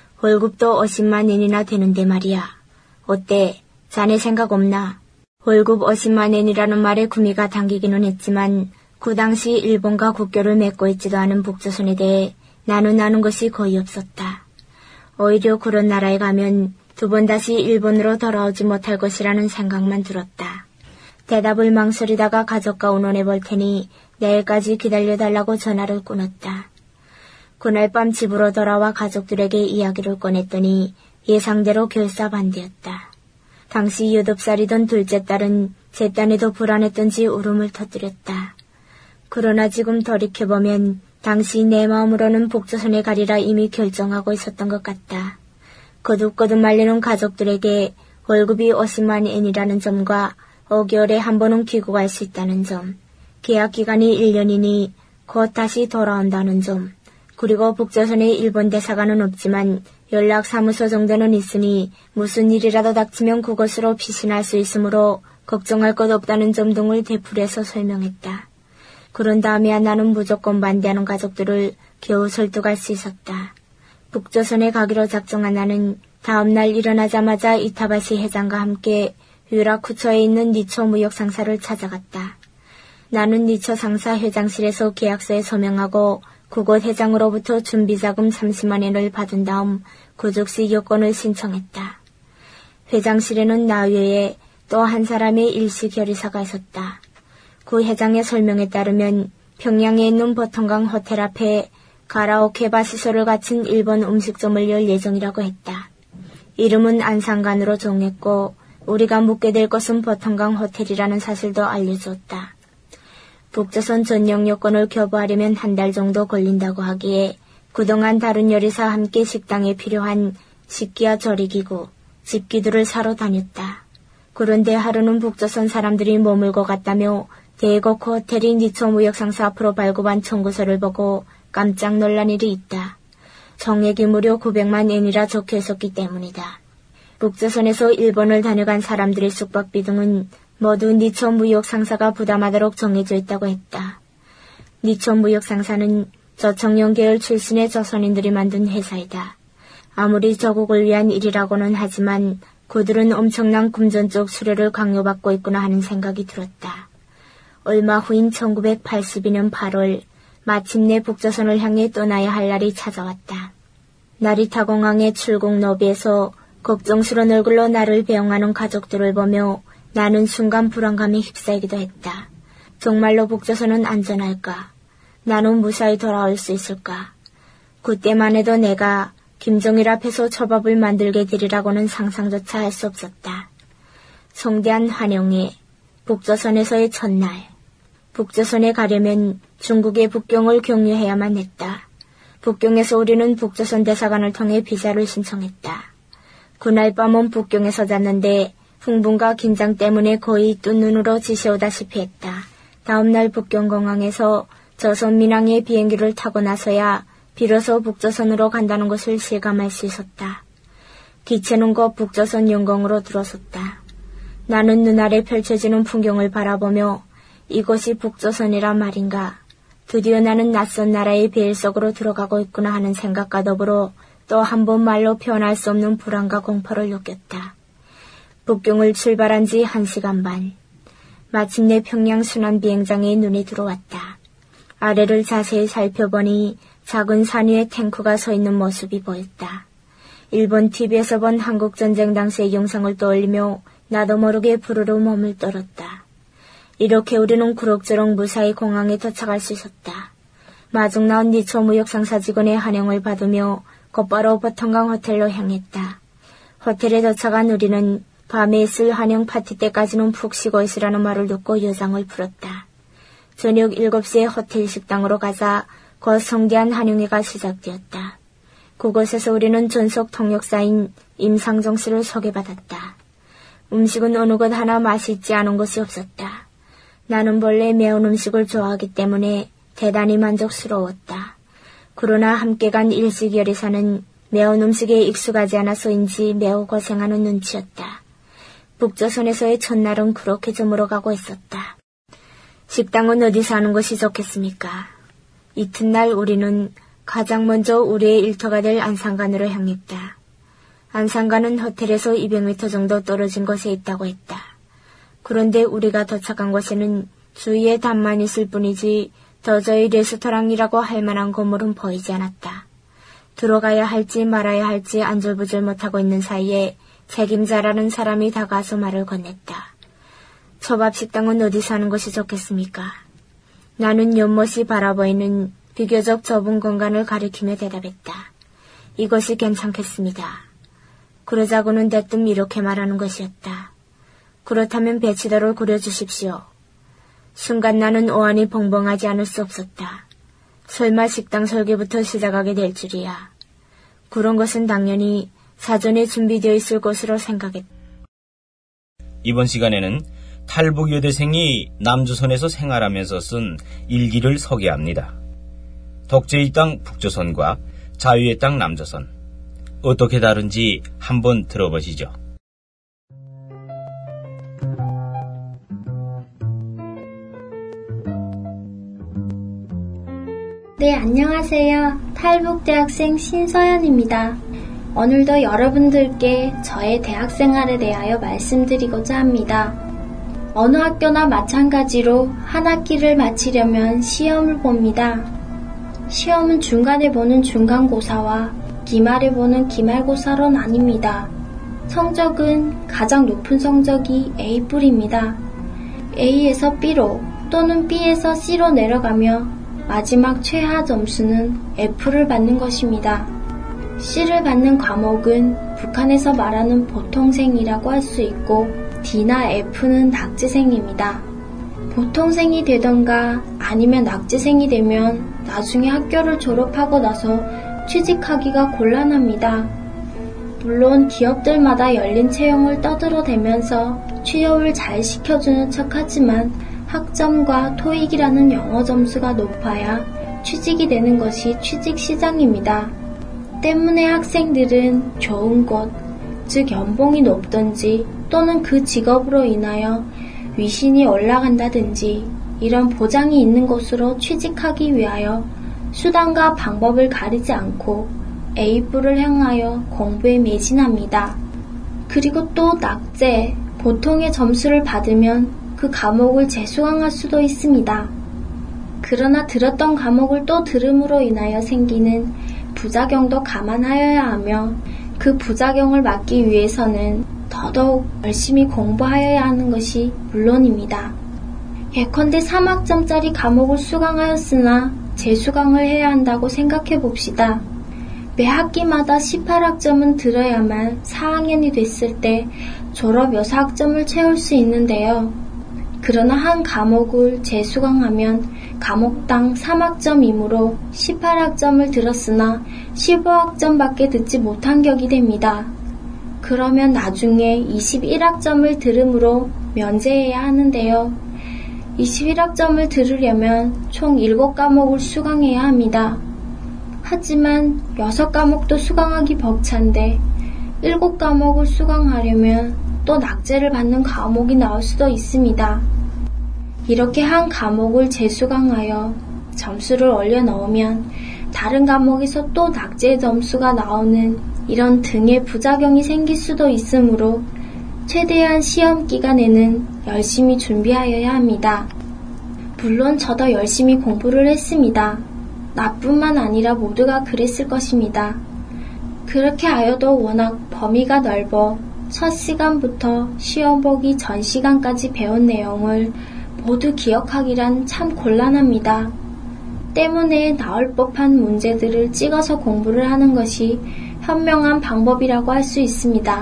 월급도 50만 엔이나 되는데 말이야. 어때? 자네 생각 없나? 월급 50만 엔이라는 말에 구미가 당기기는 했지만 그 당시 일본과 국교를 맺고 있지도 않은 북조선에 대해 나는 아는 것이 거의 없었다. 오히려 그런 나라에 가면 두 번 다시 일본으로 돌아오지 못할 것이라는 생각만 들었다. 대답을 망설이다가 가족과 의논해 볼 테니 내일까지 기다려달라고 전화를 끊었다. 그날 밤 집으로 돌아와 가족들에게 이야기를 꺼냈더니 예상대로 결사반대였다. 당시 8살이던 둘째 딸은 제 딴에도 불안했던지 울음을 터뜨렸다. 그러나 지금 돌이켜보면 당시 내 마음으로는 북조선에 가리라 이미 결정하고 있었던 것 같다. 거듭거듭 말리는 가족들에게 월급이 50만 엔이라는 점과 5개월에 한 번은 귀국할 수 있다는 점, 계약 기간이 1년이니 곧 다시 돌아온다는 점, 그리고 북조선에 일본 대사관은 없지만 연락사무소 정도는 있으니 무슨 일이라도 닥치면 그것으로 피신할 수 있으므로 걱정할 것 없다는 점 등을 되풀이해서 설명했다. 그런 다음에야 나는 무조건 반대하는 가족들을 겨우 설득할 수 있었다. 북조선에 가기로 작정한 나는 다음날 일어나자마자 이타바시 회장과 함께 유라쿠초에 있는 니초 무역 상사를 찾아갔다. 나는 니초 상사 회장실에서 계약서에 서명하고 그곳 회장으로부터 준비자금 30만 엔을 받은 다음 구족시 여권을 신청했다. 회장실에는 나 외에 또 한 사람의 일시 결의사가 있었다. 그 회장의 설명에 따르면 평양에 있는 버통강 호텔 앞에 가라오케바 시설을 갖춘 일본 음식점을 열 예정이라고 했다. 이름은 안상간으로 정했고 우리가 묵게 될 것은 버통강 호텔이라는 사실도 알려줬다. 북조선 전용 여권을 교부하려면 한 달 정도 걸린다고 하기에 그동안 다른 요리사와 함께 식당에 필요한 식기와 조리기구, 집기들을 사러 다녔다. 그런데 하루는 북조선 사람들이 머물고 갔다며 대곡 호텔이 니초 무역상사 앞으로 발급한 청구서를 보고 깜짝 놀란 일이 있다. 정액이 무려 900만 엔이라 적혀 있었기 때문이다. 북조선에서 일본을 다녀간 사람들의 숙박비 등은 모두 니초 무역상사가 부담하도록 정해져 있다고 했다. 니초 무역상사는 저청룡 계열 출신의 조선인들이 만든 회사이다. 아무리 저국을 위한 일이라고는 하지만 그들은 엄청난 금전적 수료를 강요받고 있구나 하는 생각이 들었다. 얼마 후인 1982년 8월 마침내 북조선을 향해 떠나야 할 날이 찾아왔다. 나리타 공항의 출국 로비에서 걱정스러운 얼굴로 나를 배웅하는 가족들을 보며 나는 순간 불안감에 휩싸이기도 했다. 정말로 북조선은 안전할까? 나는 무사히 돌아올 수 있을까? 그때만 해도 내가 김정일 앞에서 초밥을 만들게 되리라고는 상상조차 할 수 없었다. 성대한 환영회, 북조선에서의 첫날. 북조선에 가려면 중국의 북경을 경유해야만 했다. 북경에서 우리는 북조선 대사관을 통해 비자를 신청했다. 그날 밤은 북경에서 잤는데 흥분과 긴장 때문에 거의 뜬 눈으로 지새우다시피 했다. 다음날 북경공항에서 조선 민항의 비행기를 타고 나서야 비로소 북조선으로 간다는 것을 실감할 수 있었다. 기체는 곧 북조선 영공으로 들어섰다. 나는 눈아래 펼쳐지는 풍경을 바라보며 이곳이 북조선이란 말인가, 드디어 나는 낯선 나라의 베일 속으로 들어가고 있구나 하는 생각과 더불어 또 한 번 말로 표현할 수 없는 불안과 공포를 느꼈다. 북경을 출발한 지 1시간 반. 마침내 평양 순환 비행장에 눈이 들어왔다. 아래를 자세히 살펴보니 작은 산 위에 탱크가 서 있는 모습이 보였다. 일본 TV에서 본 한국전쟁 당시의 영상을 떠올리며 나도 모르게 부르르 몸을 떨었다. 이렇게 우리는 그럭저럭 무사히 공항에 도착할 수 있었다. 마중 나온 니초 무역상사 직원의 환영을 받으며 곧바로 보통강 호텔로 향했다. 호텔에 도착한 우리는 밤에 있을 환영 파티 때까지는 푹 쉬고 있으라는 말을 듣고 요장을 풀었다. 저녁 7시에 호텔 식당으로 가자 곧 성대한 환영회가 시작되었다. 그곳에서 우리는 전속 통역사인 임상정 씨를 소개받았다. 음식은 어느 것 하나 맛있지 않은 것이 없었다. 나는 본래 매운 음식을 좋아하기 때문에 대단히 만족스러웠다. 그러나 함께 간 일식 요리사는 매운 음식에 익숙하지 않아서인지 매우 고생하는 눈치였다. 북조선에서의 첫날은 그렇게 저물어가고 있었다. 식당은 어디서 하는 것이 좋겠습니까? 이튿날 우리는 가장 먼저 우리의 일터가 될 안산관으로 향했다. 안산관은 호텔에서 200m 정도 떨어진 곳에 있다고 했다. 그런데 우리가 도착한 곳에는 주위에 담만 있을 뿐이지 도저히 레스토랑이라고 할 만한 건물은 보이지 않았다. 들어가야 할지 말아야 할지 안절부절 못하고 있는 사이에 책임자라는 사람이 다가와서 말을 건넸다. 초밥식당은 어디서 하는 것이 좋겠습니까? 나는 연못이 바라보이는 비교적 좁은 공간을 가리키며 대답했다. 이것이 괜찮겠습니다. 그러자고는 대뜸 이렇게 말하는 것이었다. 그렇다면 배치도를 그려주십시오. 순간 나는 오한이 벙벙하지 않을 수 없었다. 설마 식당 설계부터 시작하게 될 줄이야. 그런 것은 당연히 사전에 준비되어 있을 것으로 생각했다. 이번 시간에는 탈북 여대생이 남조선에서 생활하면서 쓴 일기를 소개합니다. 독재의 땅 북조선과 자유의 땅 남조선. 어떻게 다른지 한번 들어보시죠. 네, 안녕하세요. 탈북대학생 신서연입니다. 오늘도 여러분들께 저의 대학생활에 대하여 말씀드리고자 합니다. 어느 학교나 마찬가지로 한 학기를 마치려면 시험을 봅니다. 시험은 중간에 보는 중간고사와 기말에 보는 기말고사로 나뉩니다. 성적은 가장 높은 성적이 A뿔입니다. A에서 B로 또는 B에서 C로 내려가며 마지막 최하 점수는 F를 받는 것입니다. C를 받는 과목은 북한에서 말하는 보통생이라고 할 수 있고 D나 F는 낙지생입니다. 보통생이 되던가 아니면 낙지생이 되면 나중에 학교를 졸업하고 나서 취직하기가 곤란합니다. 물론 기업들마다 열린 채용을 떠들어대면서 취업을 잘 시켜주는 척하지만 학점과 토익이라는 영어 점수가 높아야 취직이 되는 것이 취직 시장입니다. 때문에 학생들은 좋은 곳, 즉 연봉이 높든지 또는 그 직업으로 인하여 위신이 올라간다든지 이런 보장이 있는 곳으로 취직하기 위하여 수단과 방법을 가리지 않고 A부를 향하여 공부에 매진합니다. 그리고 또 낙제, 보통의 점수를 받으면 그 과목을 재수강할 수도 있습니다. 그러나 들었던 과목을 또 들음으로 인하여 생기는 부작용도 감안하여야 하며 그 부작용을 막기 위해서는 더더욱 열심히 공부하여야 하는 것이 물론입니다. 예컨대 3학점짜리 과목을 수강하였으나 재수강을 해야 한다고 생각해 봅시다. 매 학기마다 18학점은 들어야만 4학년이 됐을 때 졸업 6학점을 채울 수 있는데요. 그러나 한 과목을 재수강하면 과목당 3학점이므로 18학점을 들었으나 15학점밖에 듣지 못한 격이 됩니다. 그러면 나중에 21학점을 들음으로 면제해야 하는데요. 21학점을 들으려면 총 7과목을 수강해야 합니다. 하지만 6과목도 수강하기 벅찬데 7과목을 수강하려면 또 낙제를 받는 과목이 나올 수도 있습니다. 이렇게 한 과목을 재수강하여 점수를 올려놓으면 다른 과목에서 또 낙제 점수가 나오는 이런 등의 부작용이 생길 수도 있으므로 최대한 시험 기간에는 열심히 준비하여야 합니다. 물론 저도 열심히 공부를 했습니다. 나뿐만 아니라 모두가 그랬을 것입니다. 그렇게 하여도 워낙 범위가 넓어 첫 시간부터 시험 보기 전 시간까지 배운 내용을 모두 기억하기란 참 곤란합니다. 때문에 나올 법한 문제들을 찍어서 공부를 하는 것이 현명한 방법이라고 할 수 있습니다.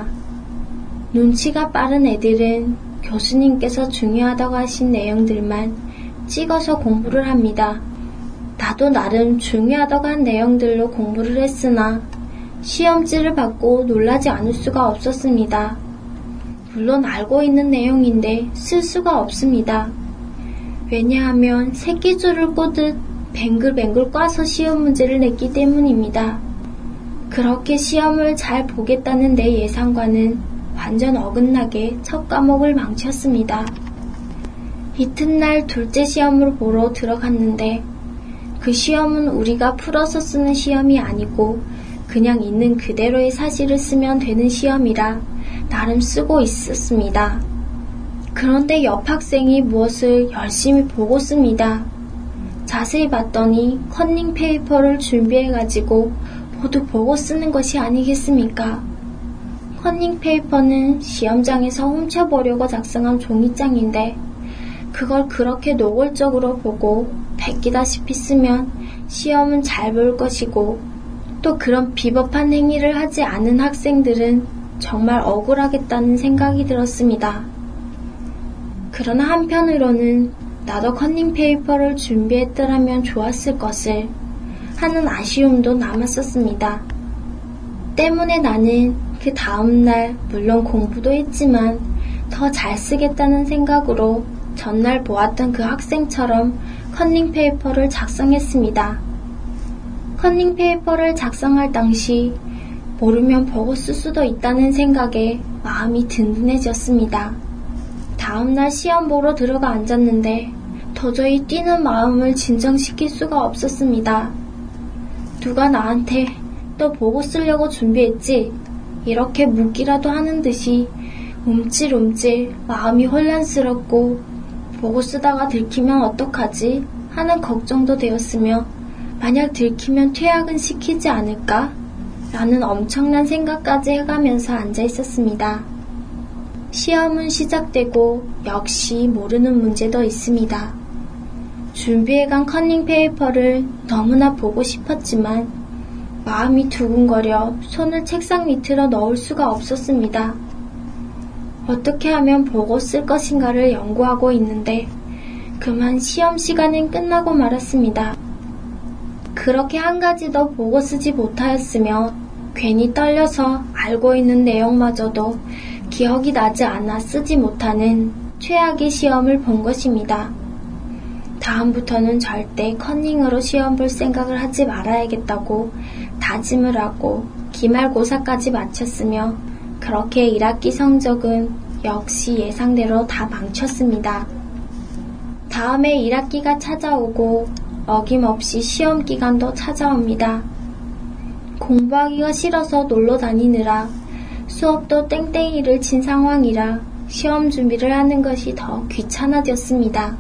눈치가 빠른 애들은 교수님께서 중요하다고 하신 내용들만 찍어서 공부를 합니다. 나도 나름 중요하다고 한 내용들로 공부를 했으나 시험지를 받고 놀라지 않을 수가 없었습니다. 물론 알고 있는 내용인데 쓸 수가 없습니다. 왜냐하면 새끼줄을 꼬듯 뱅글뱅글 꽈서 시험 문제를 냈기 때문입니다. 그렇게 시험을 잘 보겠다는 내 예상과는 완전 어긋나게 첫 과목을 망쳤습니다. 이튿날 둘째 시험을 보러 들어갔는데 그 시험은 우리가 풀어서 쓰는 시험이 아니고 그냥 있는 그대로의 사실을 쓰면 되는 시험이라 나름 쓰고 있었습니다. 그런데 옆 학생이 무엇을 열심히 보고 씁니다. 자세히 봤더니 컨닝 페이퍼를 준비해가지고 모두 보고 쓰는 것이 아니겠습니까? 컨닝 페이퍼는 시험장에서 훔쳐보려고 작성한 종이장인데 그걸 그렇게 노골적으로 보고 베끼다시피 쓰면 시험은 잘 볼 것이고 또 그런 비법한 행위를 하지 않은 학생들은 정말 억울하겠다는 생각이 들었습니다. 그러나 한편으로는 나도 컨닝 페이퍼를 준비했더라면 좋았을 것을 하는 아쉬움도 남았었습니다. 때문에 나는 그 다음날 물론 공부도 했지만 더 잘 쓰겠다는 생각으로 전날 보았던 그 학생처럼 컨닝 페이퍼를 작성했습니다. 컨닝 페이퍼를 작성할 당시 모르면 보고 쓸 수도 있다는 생각에 마음이 든든해졌습니다. 다음날 시험 보러 들어가 앉았는데 도저히 뛰는 마음을 진정시킬 수가 없었습니다. 누가 나한테 또 보고 쓰려고 준비했지? 이렇게 묻기라도 하는 듯이 움찔움찔 마음이 혼란스럽고 보고 쓰다가 들키면 어떡하지? 하는 걱정도 되었으며 만약 들키면 퇴학은 시키지 않을까? 라는 엄청난 생각까지 해가면서 앉아 있었습니다. 시험은 시작되고 역시 모르는 문제도 있습니다. 준비해간 컨닝 페이퍼를 너무나 보고 싶었지만 마음이 두근거려 손을 책상 밑으로 넣을 수가 없었습니다. 어떻게 하면 보고 쓸 것인가를 연구하고 있는데 그만 시험 시간은 끝나고 말았습니다. 그렇게 한 가지도 보고 쓰지 못하였으며 괜히 떨려서 알고 있는 내용마저도 기억이 나지 않아 쓰지 못하는 최악의 시험을 본 것입니다. 다음부터는 절대 커닝으로 시험 볼 생각을 하지 말아야겠다고 다짐을 하고 기말고사까지 마쳤으며 그렇게 1학기 성적은 역시 예상대로 다 망쳤습니다. 다음에 1학기가 찾아오고 어김없이 시험 기간도 찾아옵니다. 공부하기가 싫어서 놀러 다니느라 수업도 땡땡이를 친 상황이라 시험 준비를 하는 것이 더 귀찮아졌습니다.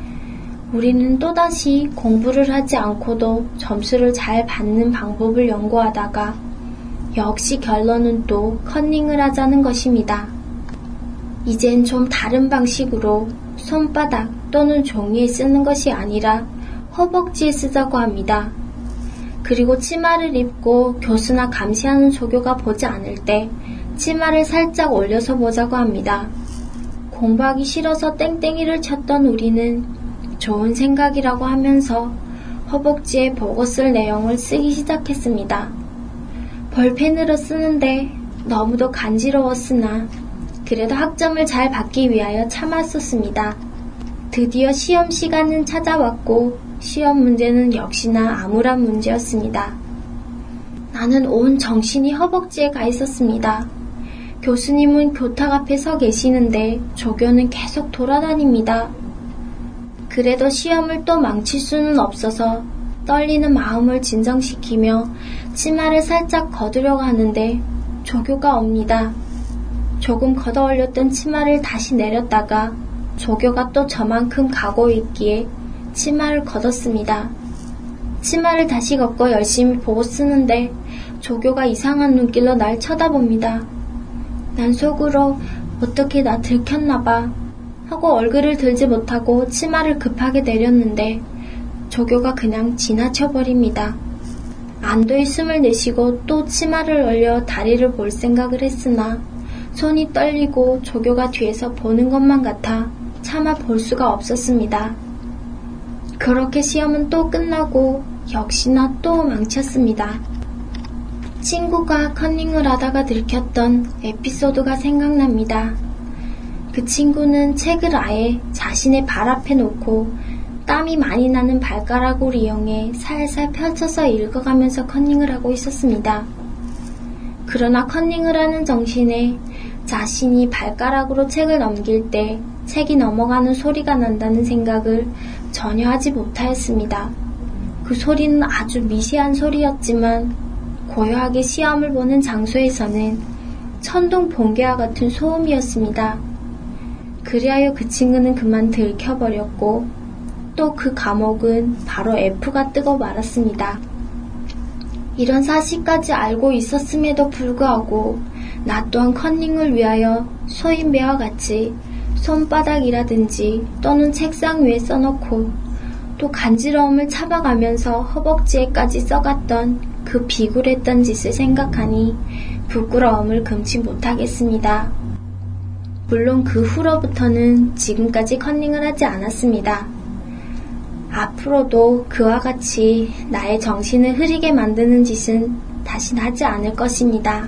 우리는 또다시 공부를 하지 않고도 점수를 잘 받는 방법을 연구하다가 역시 결론은 또 커닝을 하자는 것입니다. 이젠 좀 다른 방식으로 손바닥 또는 종이에 쓰는 것이 아니라 허벅지에 쓰자고 합니다. 그리고 치마를 입고 교수나 감시하는 조교가 보지 않을 때 치마를 살짝 올려서 보자고 합니다. 공부하기 싫어서 땡땡이를 쳤던 우리는 좋은 생각이라고 하면서 허벅지에 보고 쓸 내용을 쓰기 시작했습니다. 볼펜으로 쓰는데 너무도 간지러웠으나 그래도 학점을 잘 받기 위하여 참았었습니다. 드디어 시험 시간은 찾아왔고 시험 문제는 역시나 암울한 문제였습니다. 나는 온 정신이 허벅지에 가 있었습니다. 교수님은 교탁 앞에 서 계시는데 조교는 계속 돌아다닙니다. 그래도 시험을 또 망칠 수는 없어서 떨리는 마음을 진정시키며 치마를 살짝 걷으려고 하는데 조교가 옵니다. 조금 걷어 올렸던 치마를 다시 내렸다가 조교가 또 저만큼 가고 있기에 치마를 걷었습니다. 치마를 다시 걷고 열심히 보고 쓰는데 조교가 이상한 눈길로 날 쳐다봅니다. 난 속으로 어떻게 나 들켰나봐 하고 얼굴을 들지 못하고 치마를 급하게 내렸는데 조교가 그냥 지나쳐버립니다. 안도의 숨을 내쉬고 또 치마를 올려 다리를 볼 생각을 했으나 손이 떨리고 조교가 뒤에서 보는 것만 같아 차마 볼 수가 없었습니다. 그렇게 시험은 또 끝나고 역시나 또 망쳤습니다. 친구가 커닝을 하다가 들켰던 에피소드가 생각납니다. 그 친구는 책을 아예 자신의 발 앞에 놓고 땀이 많이 나는 발가락을 이용해 살살 펼쳐서 읽어가면서 커닝을 하고 있었습니다. 그러나 커닝을 하는 정신에 자신이 발가락으로 책을 넘길 때 책이 넘어가는 소리가 난다는 생각을 전혀 하지 못하였습니다. 그 소리는 아주 미세한 소리였지만 고요하게 시험을 보는 장소에서는 천둥 번개와 같은 소음이었습니다. 그리하여 그 친구는 그만 들켜버렸고 또 그 과목은 바로 F가 뜨고 말았습니다. 이런 사실까지 알고 있었음에도 불구하고 나 또한 커닝을 위하여 소인배와 같이 손바닥이라든지 또는 책상 위에 써놓고 또 간지러움을 참아가면서 허벅지에까지 써갔던 그 비굴했던 짓을 생각하니 부끄러움을 금치 못하겠습니다. 물론 그 후로부터는 지금까지 커닝을 하지 않았습니다. 앞으로도 그와 같이 나의 정신을 흐리게 만드는 짓은 다신 하지 않을 것입니다.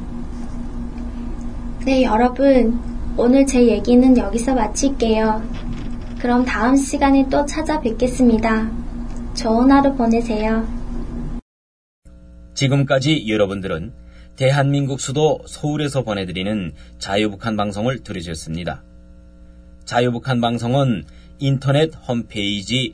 네, 여러분, 오늘 제 얘기는 여기서 마칠게요. 그럼 다음 시간에 또 찾아뵙겠습니다. 좋은 하루 보내세요. 지금까지 여러분들은 대한민국 수도 서울에서 보내드리는 자유북한 방송을 들으셨습니다. 자유북한 방송은 인터넷 홈페이지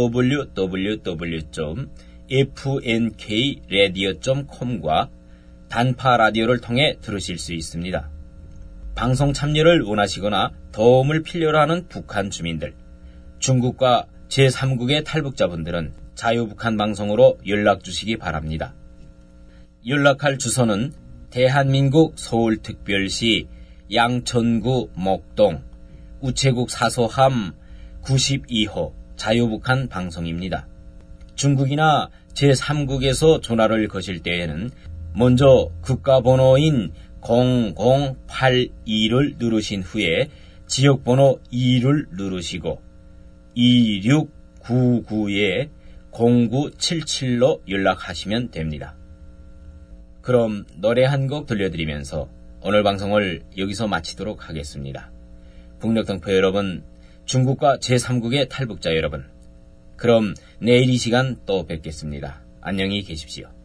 www.fnkradio.com과 단파 라디오를 통해 들으실 수 있습니다. 방송 참여를 원하시거나 도움을 필요로 하는 북한 주민들, 중국과 제3국의 탈북자분들은 자유북한 방송으로 연락 주시기 바랍니다. 연락할 주소는 대한민국 서울특별시 양천구 목동 우체국 사소함 92호 자유북한 방송입니다. 중국이나 제3국에서 전화를 거실 때에는 먼저 국가번호인 0082를 누르신 후에 지역번호 2를 누르시고 2699-0977로 연락하시면 됩니다. 그럼 노래 한 곡 들려드리면서 오늘 방송을 여기서 마치도록 하겠습니다. 북녘동포 여러분, 중국과 제3국의 탈북자 여러분, 그럼 내일 이 시간 또 뵙겠습니다. 안녕히 계십시오.